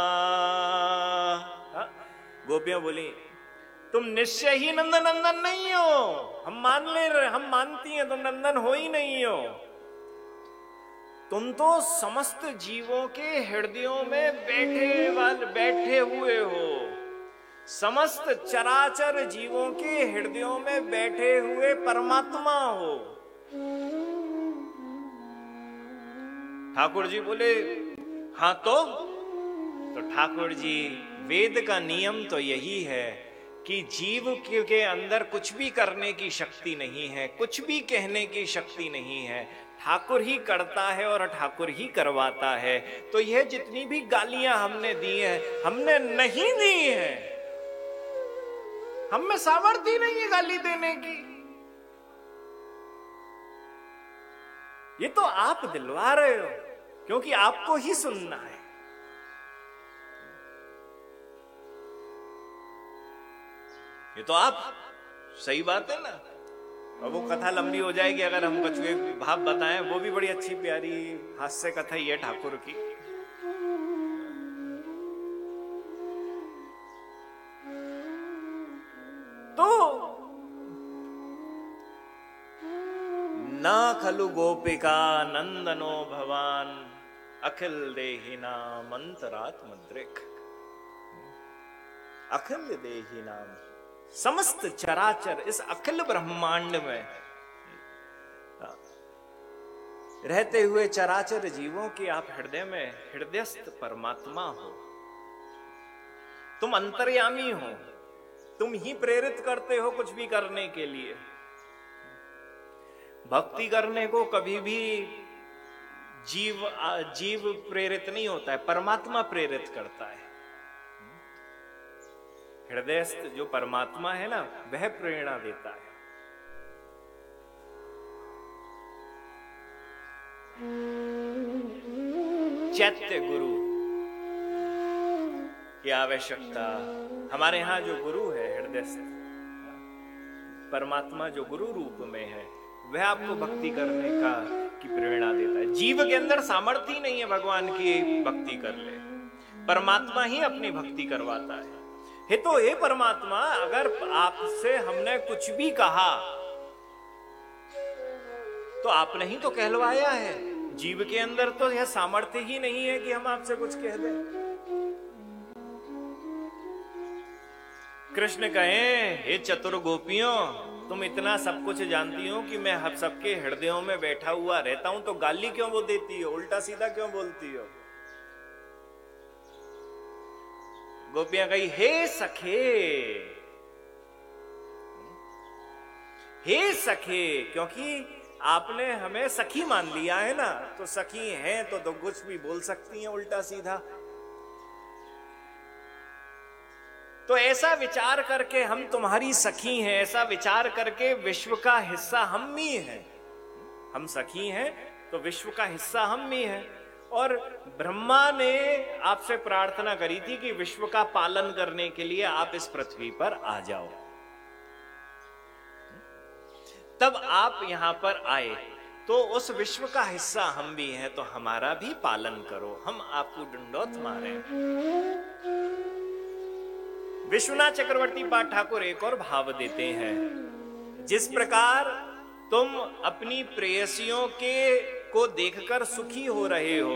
Speaker 1: गोपियां बोली, तुम निश्चय ही नंद नंदन नहीं हो। हम मान ले रहे, हम मानती हैं तुम नंदन हो ही नहीं हो। तुम तो समस्त जीवों के हृदयों में बैठे वाले बैठे हुए हो। समस्त चराचर जीवों के हृदयों में बैठे हुए परमात्मा हो। ठाकुर जी बोले, हाँ तो तो ठाकुर जी, वेद का नियम तो यही है कि जीव के अंदर कुछ भी करने की शक्ति नहीं है, कुछ भी कहने की शक्ति नहीं है। ठाकुर ही करता है और ठाकुर ही करवाता है। तो यह जितनी भी गालियां हमने दी हैं, हमने नहीं दी हैं। हम में सामर्थ्य नहीं है गाली देने की। ये तो आप दिलवा रहे हो, क्योंकि आपको ही सुनना है। ये तो आप, सही बात है ना। और वो कथा लंबी हो जाएगी अगर हम कछुए भाव बताएं। वो भी बड़ी अच्छी प्यारी हास्य कथा ही है ठाकुर की। तो ना खलु गोपिका नंदनो भवान, अखिल देहि नाम अंतरात्मद्रिक। अखिल देहि नाम, समस्त चराचर, इस अखिल ब्रह्मांड में रहते हुए चराचर जीवों के आप हृदय में हृदयस्थ परमात्मा हो। तुम अंतर्यामी हो, तुम ही प्रेरित करते हो कुछ भी करने के लिए। भक्ति करने को कभी भी जीव जीव प्रेरित नहीं होता है, परमात्मा प्रेरित करता है। हृदयस्थ जो परमात्मा है ना, वह प्रेरणा देता है। चैत्य गुरु की आवश्यकता। हमारे यहां जो गुरु है हृदयस्थ परमात्मा, जो गुरु रूप में है, वह आपको भक्ति करने का की प्रेरणा देता है। जीव के अंदर सामर्थ्य नहीं है भगवान की भक्ति कर ले, परमात्मा ही अपनी भक्ति करवाता है। हे तो हे परमात्मा, अगर आपसे हमने कुछ भी कहा तो आपने ही तो कहलवाया है। जीव के अंदर तो यह सामर्थ्य ही नहीं है कि हम आपसे कुछ कह दें। कृष्ण कहें, हे चतुर गोपियों, तुम इतना सब कुछ जानती हो कि मैं हम सबके हृदयों में बैठा हुआ रहता हूं, तो गाली क्यों वो देती हो, उल्टा सीधा क्यों बोलती हो? गोपियां कही, हे सखे, हे सखे, क्योंकि आपने हमें सखी मान लिया है ना, तो सखी हैं तो, तो कुछ भी बोल सकती हैं उल्टा सीधा। तो ऐसा विचार करके हम तुम्हारी सखी हैं, ऐसा विचार करके विश्व का हिस्सा हम भी हैं। हम सखी हैं तो विश्व का हिस्सा हम भी हैं। और ब्रह्मा ने आपसे प्रार्थना करी थी कि विश्व का पालन करने के लिए आप इस पृथ्वी पर आ जाओ। तब आप यहां पर आए, तो उस विश्व का हिस्सा हम भी हैं, तो हमारा भी पालन करो, हम आपको दंडोत मारें। विश्वनाथ चक्रवर्ती पाठ ठाकुर एक और भाव देते हैं, जिस प्रकार तुम अपनी प्रेयसियों के को देखकर सुखी हो रहे हो।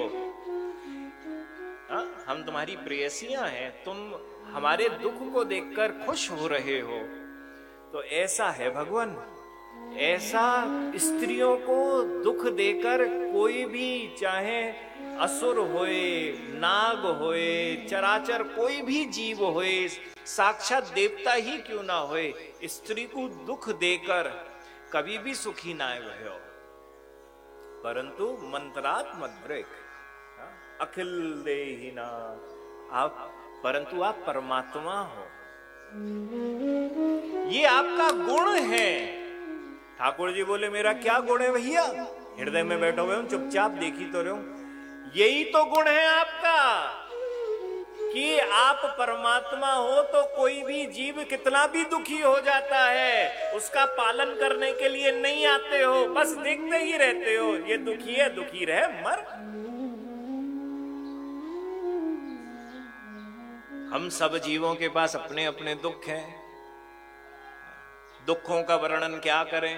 Speaker 1: आ, हम तुम्हारी प्रेयसियां हैं, तुम हमारे दुख को देखकर खुश हो रहे हो। तो ऐसा है भगवान, ऐसा स्त्रियों को दुख देकर कोई भी, चाहे असुर होए, नाग होए, चराचर कोई भी जीव होए, साक्षात देवता ही क्यों ना होए, स्त्री को दुख देकर कभी भी सुखी ना भयो, परंतु मंत्रात मद्रिक अखिल देहिना, आप परंतु आप परमात्मा हो, ये आपका गुण है। ठाकुर जी बोले मेरा क्या गुण है भैया, हृदय में बैठो हुए हूं, चुपचाप देखी तो रहो, यही तो गुण है आपका कि आप परमात्मा हो तो कोई भी जीव कितना भी दुखी हो जाता है उसका पालन करने के लिए नहीं आते हो, बस देखते ही रहते हो, ये दुखी है दुखी रहे मर। हम सब जीवों के पास अपने अपने दुख हैं, दुखों का वर्णन क्या करें।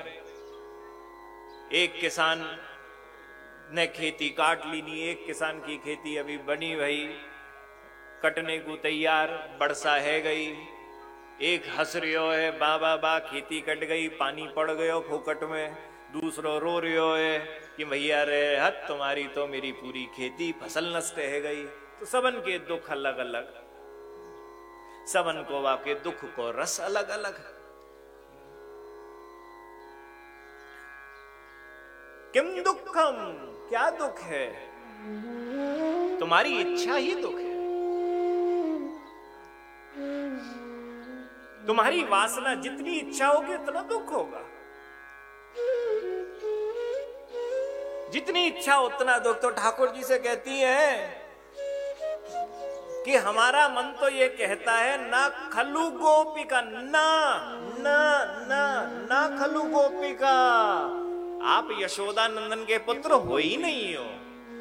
Speaker 1: एक किसान ने खेती काट ली नहीं, एक किसान की खेती अभी बनी भई, कटने को तैयार, वर्षा है गई, एक हंस रियो है बा बा बा खेती कट गई, पानी पड़ गयो फोकट में, दूसरो रो रियो है कि भैया रे हद तुम्हारी तो मेरी पूरी खेती फसल नष्ट है गई। तो सबन के दुख अलग अलग, सबन को वाके दुख को रस अलग अलग। किम दुखम, क्या दुख है, तुम्हारी इच्छा ही दुख है, तुम्हारी वासना जितनी इच्छा होगी उतना दुख होगा, जितनी इच्छा उतना दुख। तो ठाकुर जी से कहती है कि हमारा मन तो ये कहता है ना खलु गोपिका, ना ना ना ना खलु गोपिका, आप यशोदा नंदन के पुत्र हो ही नहीं हो।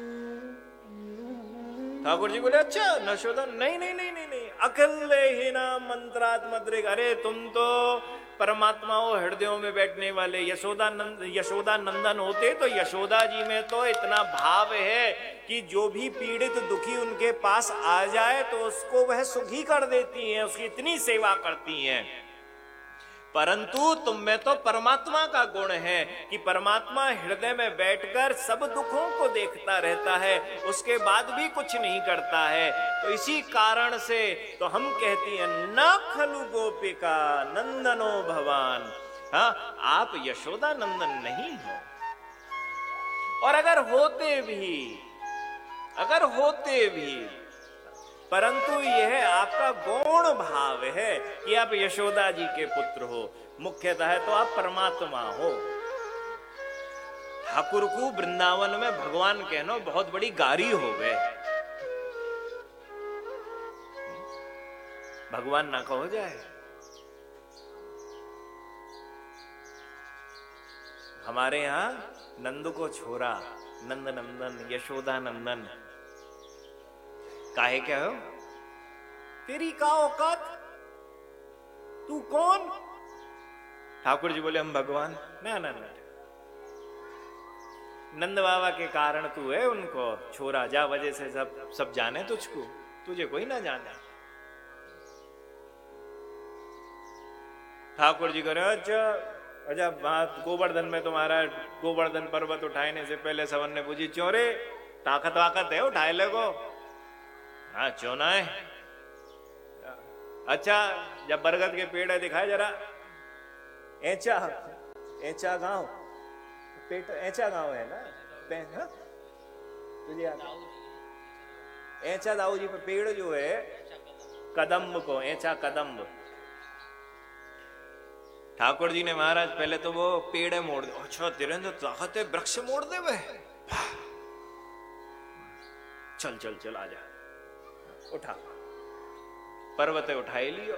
Speaker 1: ठाकुर जी बोले अच्छा यशोदा, नहीं नहीं नहीं नहीं नहीं, अखिल ही ना मंत्रात मद्रिक, अरे तुम तो परमात्मा हो हृदयों में बैठने वाले, यशोदा नंद यशोदा नंदन होते तो यशोदा जी में तो इतना भाव है कि जो भी पीड़ित दुखी उनके पास आ जाए तो उसको वह सुखी कर देती हैं, उसकी इतनी सेवा करती हैं। परंतु तुम में तो परमात्मा का गुण है कि परमात्मा हृदय में बैठकर सब दुखों को देखता रहता है, उसके बाद भी कुछ नहीं करता है। तो इसी कारण से तो हम कहती हैं न खलु गोपिका नंदनो भवान, हाँ आप यशोदा नंदन नहीं हो। और अगर होते भी अगर होते भी परंतु यह आपका गौण भाव है कि आप यशोदा जी के पुत्र हो, मुख्यतः तो आप परमात्मा हो। ठाकुर को वृंदावन में भगवान कहना बहुत बड़ी गारी हो गए, भगवान ना कहो जाए। हमारे यहां नंद को छोरा नंद नंदन यशोदा नंदन, काहे क्या हो, तेरी का औकात, तू कौन। ठाकुर जी बोले हम भगवान, ना ना ना, नंद बाबा के कारण तू है उनको छोरा, जा वजह से सब सब जाने तुझको, तुझे कोई ना जाने। ठाकुर जी कह रहे अच्छा अच्छा बात गोवर्धन में तुम्हारा गोवर्धन पर्वत उठाने से पहले सवन ने पूछी चोरे ताकत वाकत है उठाए ले को, हाँ चोना है। अच्छा जब बरगद के पेड़ है दिखाए जरा, ऐचा ऐचा गांव पेट ऐचा गांव है ना, हाँ? तुझे याद ऐचा दाऊ जी पर पेड़ जो है कदम्ब को, ऐचा कदम्ब। ठाकुर जी ने महाराज पहले तो वो पेड़ मोड़ दे, अच्छा तेरे तो ताकत है वृक्ष मोड़ दे वे, चल चल चल आ जा, उठा पर्वत उठाई लियो,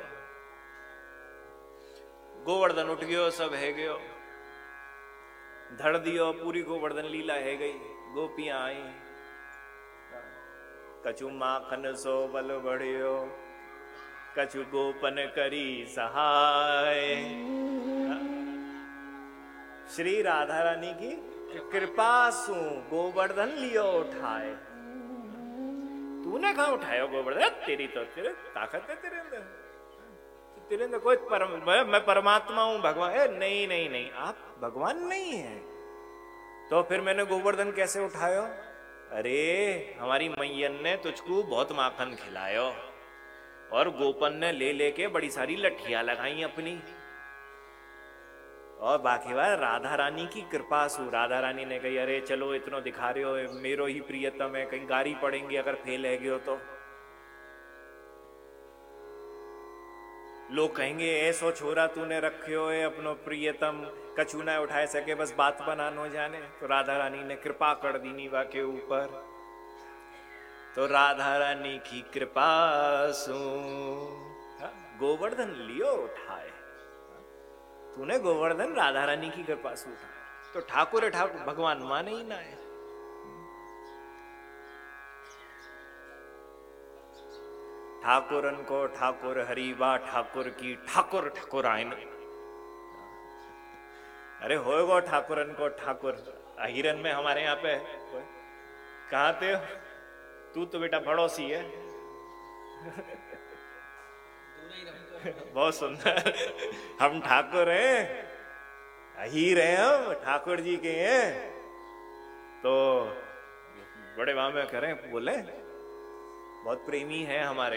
Speaker 1: गोवर्धन उठ गयो, सब है गयो, धड़ दियो, पूरी गोवर्धन लीला है गई। गोपियां आई, कछु माखन सो बल बढ़ियो, कछु गोपन करी सहाय। श्री राधा रानी की कृपा सु गोवर्धन लियो उठाए। तूने कहा उठाया गोवर्धन, तेरी तो तेरे ताकत है तेरे अंदर, तेरे अंदर कोई परम, मैं परमात्मा हूं भगवान है, नहीं नहीं नहीं आप भगवान नहीं है। तो फिर मैंने गोवर्धन कैसे उठायो, अरे हमारी मैयन ने तुझको बहुत माखन खिलायो और गोपन ने ले लेके बड़ी सारी लठियां लगाई अपनी, और बाकी बात राधा रानी की कृपा सु। राधा रानी ने कही अरे चलो इतना दिखा रहे हो, मेरो ही प्रियतम है, कहीं गारी पड़ेंगी अगर फेल है गयो तो। लोग कहेंगे ऐसो छोरा तूने रखे हो अपनो प्रियतम, कछु ना उठाए सके बस बात बनानो जाने। तो राधा रानी ने कृपा कर दी नीवा के ऊपर। तो राधा रानी की कृपा सु गोवर्धन लियो उठाए। तूने गोवर्धन राधा रानी की कृपा से उठाया, तो ठाकुर ठाकुर भगवान माने ही ना है। ठाकुरन को ठाकुर हरिवा ठाकुर की ठाकुर ठाकुर आयन। अरे होएगो ठाकुरन को ठाकुर। हिरन में हमारे यहाँ पे कहाँ थे? तू तो बेटा पड़ोसी है। बहुत सुंदर। हम ठाकुर हैं, हीर हैं, हम ठाकुर जी के हैं। तो बड़े वहां में करें बोले बहुत प्रेमी है हमारे।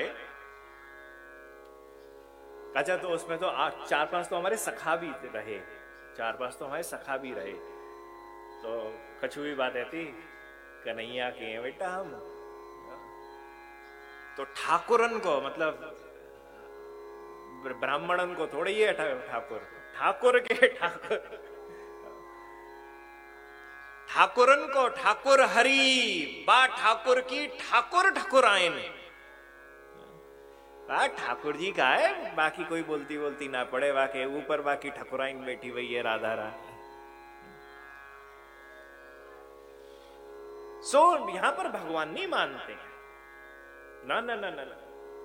Speaker 1: अच्छा तो उसमें तो आठ चार पांच तो हमारे सखा भी रहे, चार पांच तो हमारे सखा भी रहे। तो कछु भी बात ऐसी कन्हैया के हैं बेटा हम। तो ठाकुरन को मतलब ब्राह्मणन को थोड़ी है ठाकुर, ठाकुर के ठाकुर। ठाकुरन को ठाकुर हरि बा ठाकुर की ठाकुर ठाकुर आयन। ठाकुर जी का है, बाकी कोई बोलती बोलती ना पड़े। बाकी ऊपर बाकी ठाकुराइन बैठी हुई है राधा रानी। सो यहां पर भगवान नहीं मानते ना ना ना ना ना।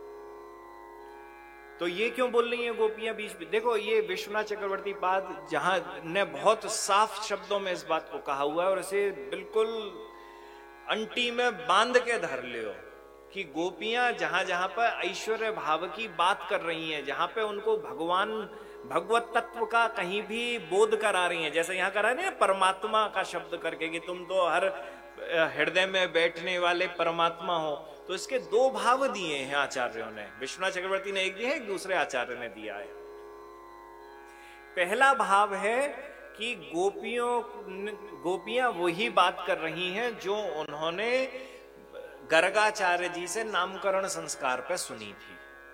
Speaker 1: तो ये क्यों बोल रही है गोपियां बीच में? देखो ये विश्वनाथ चक्रवर्ती पाद जहां ने बहुत साफ शब्दों में इस बात को कहा हुआ है और इसे बिल्कुल अंटी में बांध के धर लियो कि गोपियां जहां जहां पर ऐश्वर्य भाव की बात कर रही हैं, जहां पे उनको भगवान भगवत तत्व का कहीं भी बोध करा रही हैं, जैसे यहां करा रही है परमात्मा का शब्द करके कि तुम तो हर हृदय में बैठने वाले परमात्मा हो। तो इसके दो भाव दिए हैं आचार्यों ने। विश्वनाथ चक्रवर्ती ने एक दिया है, एक दूसरे आचार्य ने दिया है। पहला भाव है कि गोपियों गोपियां वही बात कर रही हैं जो उन्होंने गर्गाचार्य जी से नामकरण संस्कार पे सुनी थी।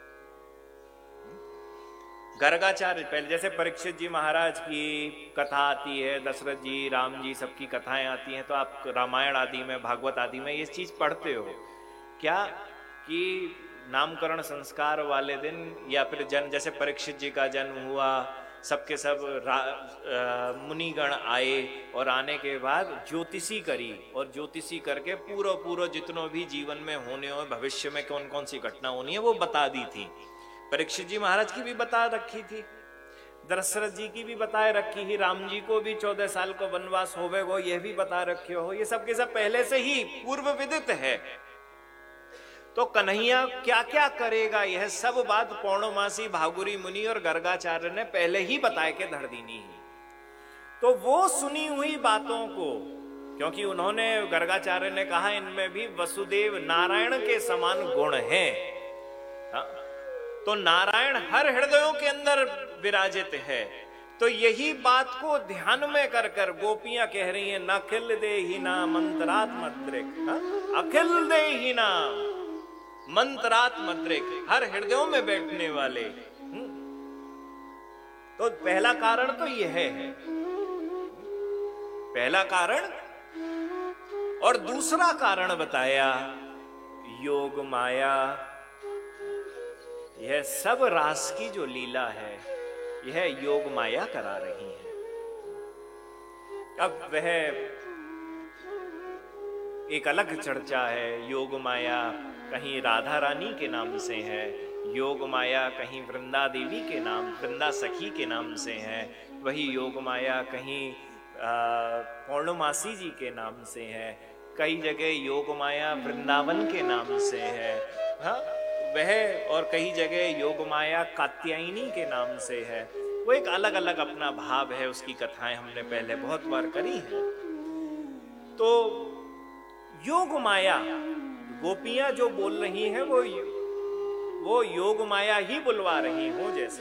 Speaker 1: गर्गाचार्य पहले जैसे परीक्षित जी महाराज की कथा आती है, दशरथ जी राम जी सबकी कथाएं आती हैं, तो आप रामायण आदि में भागवत आदि में ये चीज पढ़ते हो क्या कि नामकरण संस्कार वाले दिन या फिर जन्म, जैसे परीक्षित जी का जन्म हुआ, सबके सब मुनिगण आए और आने के बाद ज्योतिषी करी और ज्योतिषी करके पूरा पूरा जितनों भी जीवन में होने हो भविष्य में कौन कौन सी घटना होनी है वो बता दी थी। परीक्षित जी महाराज की भी बता रखी थी, दशरथ जी की भी बताए रखी ही, राम जी को भी चौदह साल को वनवास होवे वो ये भी बता रखे हो। ये सब के सब पहले से ही पूर्व विदित है। तो कन्हैया क्या क्या करेगा यह सब बात पौर्णमासी भागुरी मुनि और गर्गाचार्य ने पहले ही बताए के धर दीनी ही। तो वो सुनी हुई बातों को, क्योंकि उन्होंने गर्गाचार्य ने कहा इनमें भी वसुदेव नारायण के समान गुण हैं, तो नारायण हर हृदयों के अंदर विराजित है। तो यही बात को ध्यान में कर कर गोपियां कह रही हैं नखिल दे ही ना मंत्रात मद्रिक, अखिल दे ही ना मंत्रात मद्रिक, हर हृदयों में बैठने वाले। तो पहला कारण तो यह है, पहला कारण। और दूसरा कारण बताया योग माया। यह सब रास की जो लीला है यह योग माया करा रही है। अब वह एक अलग चर्चा है। योग माया कहीं राधा रानी के नाम से है, योग माया कहीं वृंदा देवी के नाम, वृंदा सखी के नाम से है, वही योग माया कहीं पौर्णमासी जी के नाम से है, कई जगह योग माया वृंदावन के नाम से है, हाँ वह, और कई जगह योग माया कात्यायनी के नाम से है। वो एक अलग अलग अपना भाव है, उसकी कथाएं हमने पहले बहुत बार करी हैं। तो योग माया गोपियां जो बोल रही हैं वो वो योग माया ही बुलवा रही हो जैसे।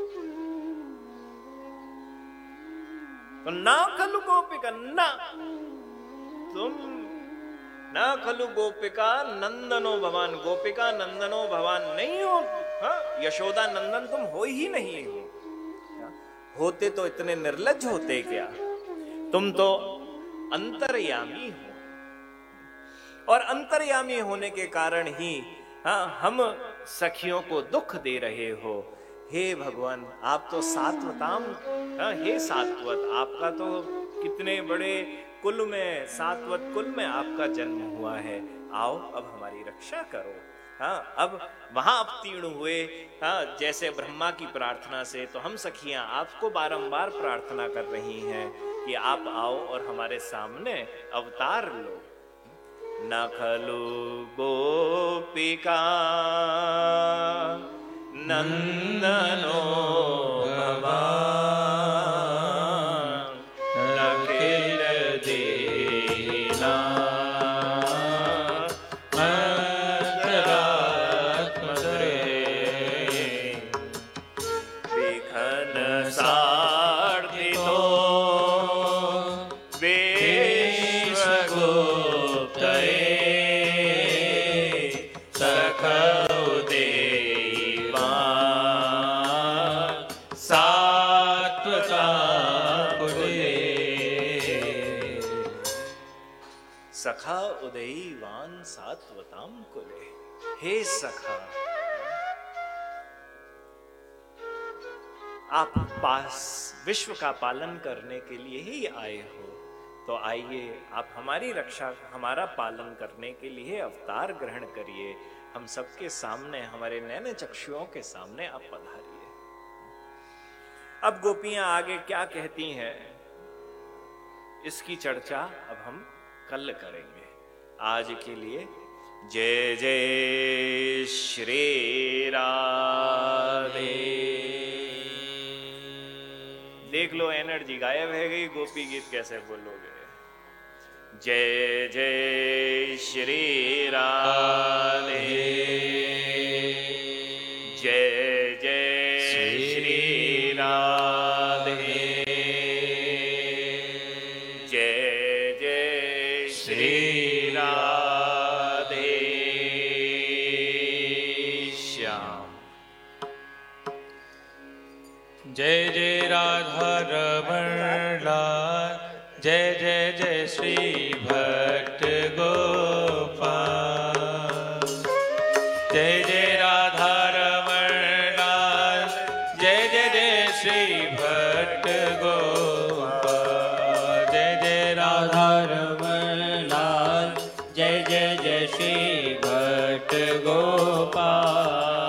Speaker 1: तो ना खलु गोपिका ना तुम ना खलु गोपिका नंदनो भवान, गोपिका नंदनो भवान नहीं हो। हाँ, यशोदा नंदन तुम हो ही नहीं हो। होते तो इतने निर्लज्ज होते क्या, तुम तो अंतर्यामी हो। और अंतर्यामी होने के कारण ही हाँ हम सखियों को दुख दे रहे हो। हे भगवान, आप तो सात्वताम, हाँ हे सात्वत, आपका तो कितने बड़े कुल में, सात्वत कुल में आपका जन्म हुआ है। आओ अब हमारी रक्षा करो। हाँ, अब वहां अवतीर्ण हुए, हाँ जैसे ब्रह्मा की प्रार्थना से, तो हम सखियां आपको बारंबार प्रार्थना कर रही हैं कि आप आओ और हमारे सामने अवतार लो। न खलु गोपिका नंदनो भवान,
Speaker 3: अखिल दीना
Speaker 1: विघन सार्थितो सखा उदयीवान सात्वताम कुले। हे सखा, आप पास विश्व का पालन करने के लिए ही आए हो, तो आइए आप हमारी रक्षा, हमारा पालन करने के लिए अवतार ग्रहण करिए। हम सबके सामने, हमारे नैन चक्षुओं के सामने आप पधारिए। अब गोपियां आगे क्या कहती हैं, इसकी चर्चा अब हम कल करेंगे। आज के लिए जय जय श्री राधे। देख लो एनर्जी गायब है गई, गोपी गीत कैसे बोलोगे। जय जय श्री राधे, जय जय श्री राधे, जय जय श्री राधे श्याम।
Speaker 3: जय जय राधा रमण लाल, जय जय जय श्री भट्ट गोपाल। जय जय राधा रमण लाल, जय जय जय श्री भट्ट गोपाल। जय जय राधा रमण लाल, जय जय जय श्री भट्ट गोपाल।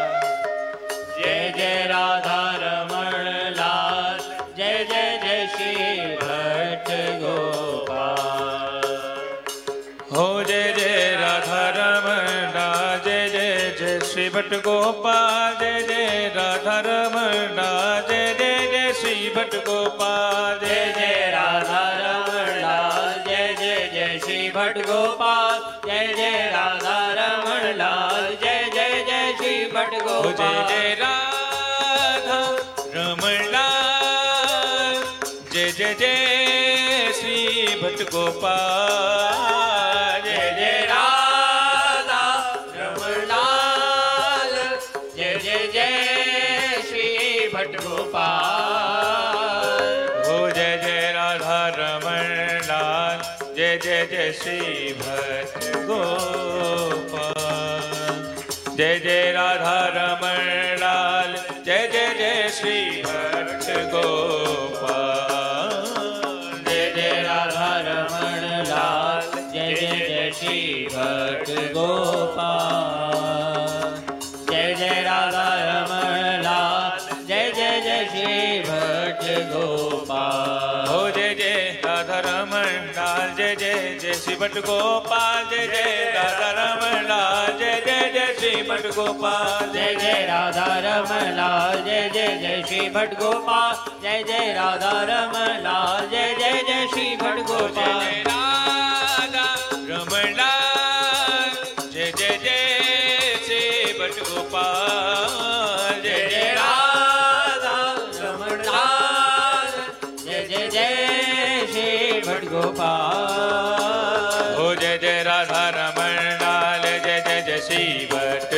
Speaker 3: जय जय राधा रमण लाल, जय जय जय श्री भट्ट गोपाल। हो जय जय राधा रमण लाल, जय जय जय श्री भट्ट गोपाल। जय जय राधा रमण लाल, जय जय जय श्री भट्ट गोपाल।
Speaker 2: जय जय राधा रमण लाल, जय जय जय श्री भट्ट गोपाल। जय जय राधा रमण लाल, जय जय जय श्री भट्ट
Speaker 3: हो जय
Speaker 2: गोपाल।
Speaker 3: जय राधा रमण लाल, जय जय जय श्री भट्ट गोपाल।
Speaker 2: जय जय राधा रमण लाल, जय जय जय श्री भट्ट गोपाल।
Speaker 3: हो जय जय राधा रमण लाल, जय जय जय श्री भट्ट गोपाल। जय जय राधा रमण लाल, जय जय जय श्री भट्ट गोपाल।
Speaker 2: जय जय राधा रमण लाल, जय जय जय श्री भट्ट गोपाल। जय जय राधा रमण लाल, जय जय जय श्री भट्ट गोपाल।
Speaker 3: हो जय जय राधा रमण लाल, जय जय जय श्री भट्ट गोपाल। जय जय राधा रमण लाल, जय जय जय श्री भट्ट गोपाल।
Speaker 2: जय जय राधा रमण लाल, जय जय जय श्री भट्ट गोपाल। जय जय राधा रमण लाल, जय जय जय श्री भट्ट गोपाल।
Speaker 3: जय राधा रमण लाल, जय जय जय श्री भट्ट गोपाल। भट्ट गोपाल।
Speaker 2: हो जय जय राधा रमण लाल जय जय जय श्री भट्ट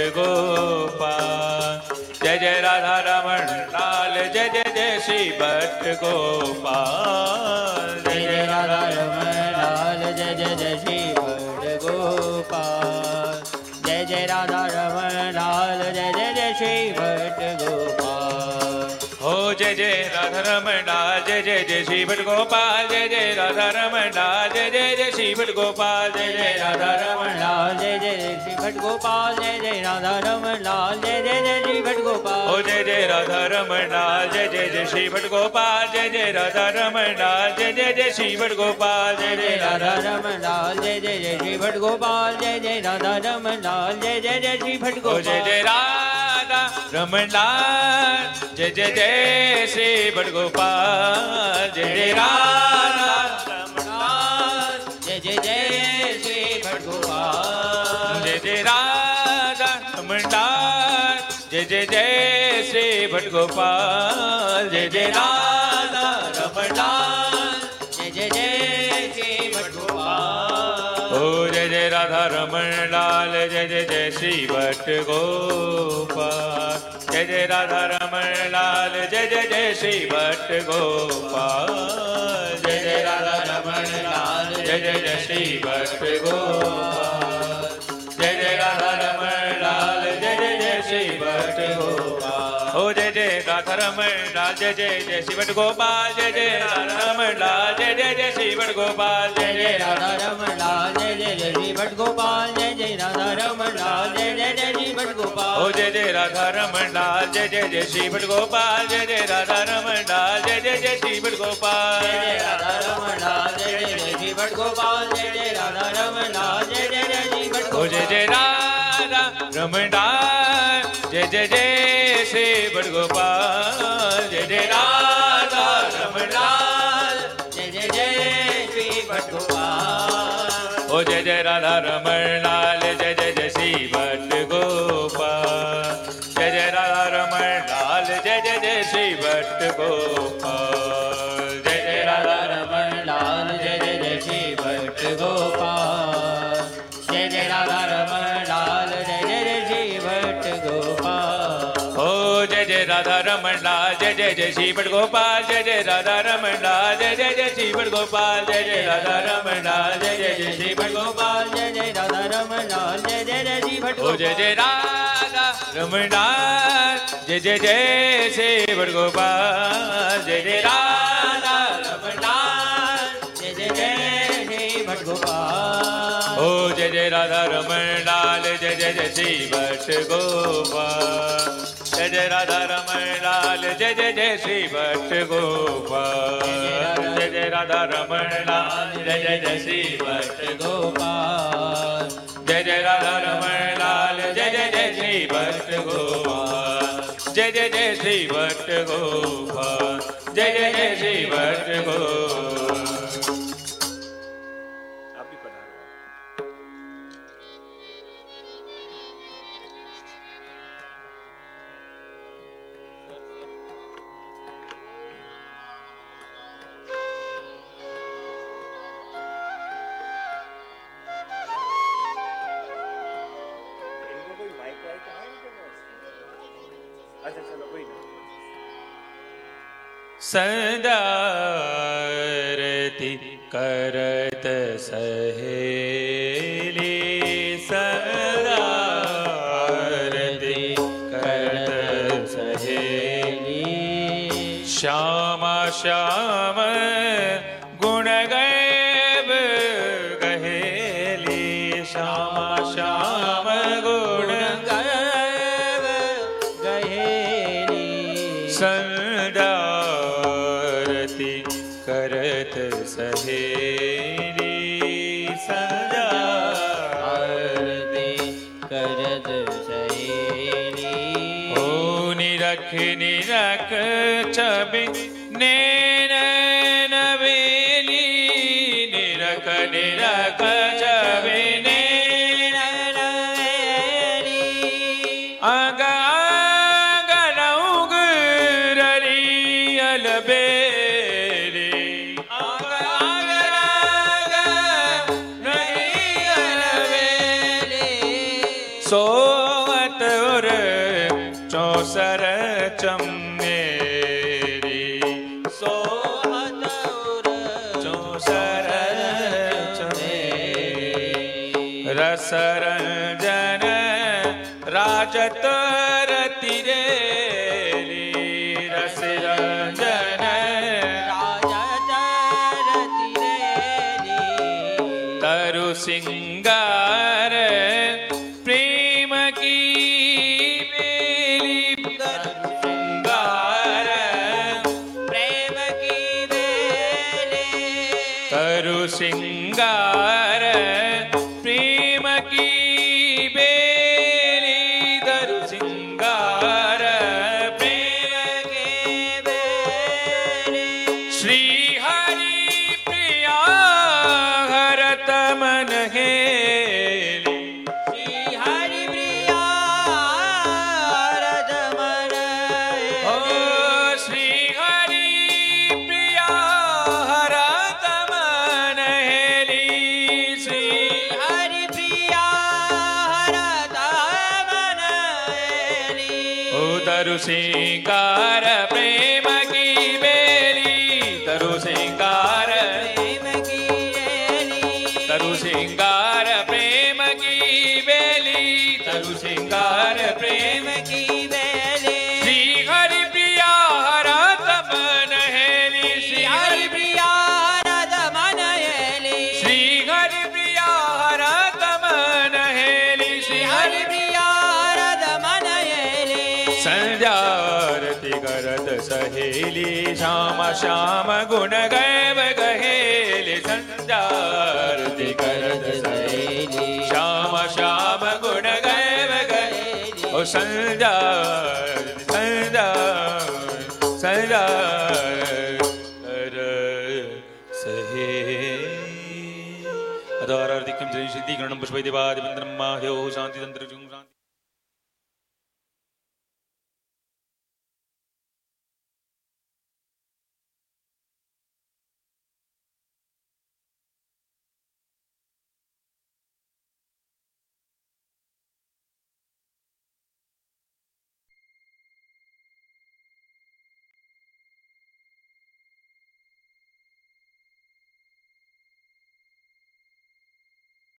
Speaker 2: गोपाल। जय जय राधा रमण लाल जय जय जय श्री भट्ट गोपाल।
Speaker 3: जय जय राधा रमण लाल जय जय जय श्री भट्ट गोपाल। जय जय राधा रमण लाल जय जय जय श्री भट्ट गोपाल।
Speaker 2: हो जय जय राधा रमण लाल जय जय जय श्री भट्ट गोपाल। जय जय राधा रमण लाल जय जय जय श्री भट्ट गोपाल। जय जय राधा रमण
Speaker 3: लाल जय जय श्री भट्ट गोपाल। जय जय राधा रमण लाल जय जय जय श्री भट्ट गोपाल।
Speaker 2: हो जय जय राधा रमण लाल जय जय जय श्री भट्ट गोपाल। जय जय राधा रमण लाल जय जय जय श्री भट्ट गोपाल। जय जय राधा
Speaker 3: रमण लाल जय जय जय श्री भट्ट गोपाल। जय जय राधा रमण लाल जय जय जय श्री भट्ट गोपाल।
Speaker 2: जय जय राधा रमण लाल जय जय जय श्री भट्ट गोपाल। जय जय राधा रमण लाल
Speaker 3: जय जय जय श्री भट्ट गोपाल।
Speaker 2: जय जय राधा रमण लाल जय जय जय श्री भट्ट गोपाल। जय जय राधा रमण लाल
Speaker 3: जय जय जय श्री भट्ट गोपाल।
Speaker 2: ओ जय जय राधा रमण लाल जय जय जय श्री भट्ट गोपाल। जय जय राधा रमण लाल जय जय जय श्री भट्ट गोपाल। जय जय राधा रमण लाल जय जय जय श्री भट्ट गोपाल। जय जय राधा रमण लाल जय जय जय श्री भट्ट गोपाल। ओ जय जय राधा रमण लाल जय जय जय श्री भट्ट गोपाल। जय जय राधा रमण लाल जय जय जय श्री भट्ट गोपाल।
Speaker 3: जय जय राधा रमण लाल जय जय जय श्री भट्ट गोपाल। जय जय राधा रमण लाल जय जय जय श्री भट्ट गोपाल।
Speaker 2: ओ जय जय राधा रमण लाल जय जय जय श्री भट्ट गोपाल। जय जय राधा रमण लाल जय जय जय श्री भट्ट गोपाल।
Speaker 3: जय जय राधा रमण लाल जय जय जय श्री भट्ट गोपाल। जय जय राधा रमण लाल जय जय जय श्री भट्ट गोपाल।
Speaker 2: ओ जय जय राधा रमण लाल जय जय जय श्री भट्ट गोपाल। जय जय राधा रमण लाल
Speaker 3: जय जय जय श्री भट्ट गोपाल।
Speaker 2: ओ जय जय राधा रमण लाल जय जय जय श्री भट्ट गोपाल। जय जय राधा रमण लाल जय जय जय श्री भट्ट गोपाल। जय जय राधा
Speaker 3: रमण लाल जय जय जय श्री भट्ट गोपाल। जय जय राधा रमण लाल जय जय जय श्री भट्ट गोपाल।
Speaker 2: ओ जय जय राधा रमण लाल जय जय जय श्री भट्ट गोपाल। जय जय राधा रमण लाल जय जय जय श्री भट्ट गोपाल। जय जय राधा रमण लाल जय जय जय श्री भट्ट गोपाल।
Speaker 3: जय जय राधा रमण लाल जय जय जय श्री भट्ट
Speaker 2: ओ जय जय राधा रमण लाल जय जय जय श्री भट्ट गोपाल। जय जय राधा रमण लाल
Speaker 3: जय जय जय श्री भट्ट गोपाल।
Speaker 2: ओ जय जय राधा रमण लाल जय जय जय श्री भट्ट गोपाल। जय जय राधा रमण लाल जय जय जय श्री भट्ट गोपाल। जय जय राधा रमण लाल जय जय जय श्री भट्ट गोपाल। जय जय राधा रमण लाल जय जय जय श्री भट्ट गोपाल। जय जय जय श्री भट्ट गोपाल। जय जय जय श्री भट्ट गोपाल। सदारती करत सहेली। सदारती करत सहेली। श्यामा श्याम गुण गैब गहेली। श्यामा श्याम गुण
Speaker 3: गैब गहेली।
Speaker 2: सदारती करत सहेली।
Speaker 3: सदारती करत सहेली।
Speaker 2: ओ निरख निरख छवि नैन नवेली। निरख निरख छवि नैन नवेली। अग अग रौग ररी अलबेली। अग अग
Speaker 3: चमेरी सोहत चौसर चमेरी रसरंजन राजत रतिरेली रसरंजन राजत रतिरेली तरु सिंगार प्रेम की बेली तरु सिंगार प्रेम की बेली तरु सिंगार प्रेम की बेली तरु सिंगार प्रेम की बेली श्री हरि प्रिया हरत मन हेली श्री हरि प्रिया हरत मन ओ श्री हरि प्रिया हरत मन हेली श्री हरि प्रिया हरत मन हेली ओ तरु सिंगार प्रेम की बेली तरु सिंगार प्रेम की बेली तरु सिंगार प्रेम की बेली तरु सिंगार प्रेम की बेली श्री हरि प्रिया हरत मन हेली श्री हरि प्रिया हरत मन हेली श्री हरि प्रिया हरत मन हेली श्री हरि प्रिया हरत मन हेली संध्या आरती करत सहेली श्याम श्याम गुण गैव गहेली संध्या आरती करत सहेली श्याम श्याम गुण गैव गहेली ओ संध्या संध्या संध्या कर सहेली अदार आरती किम जय सिद्धि गणम पुष्पै देवादि वंदनम माह्यो शांति तंत्र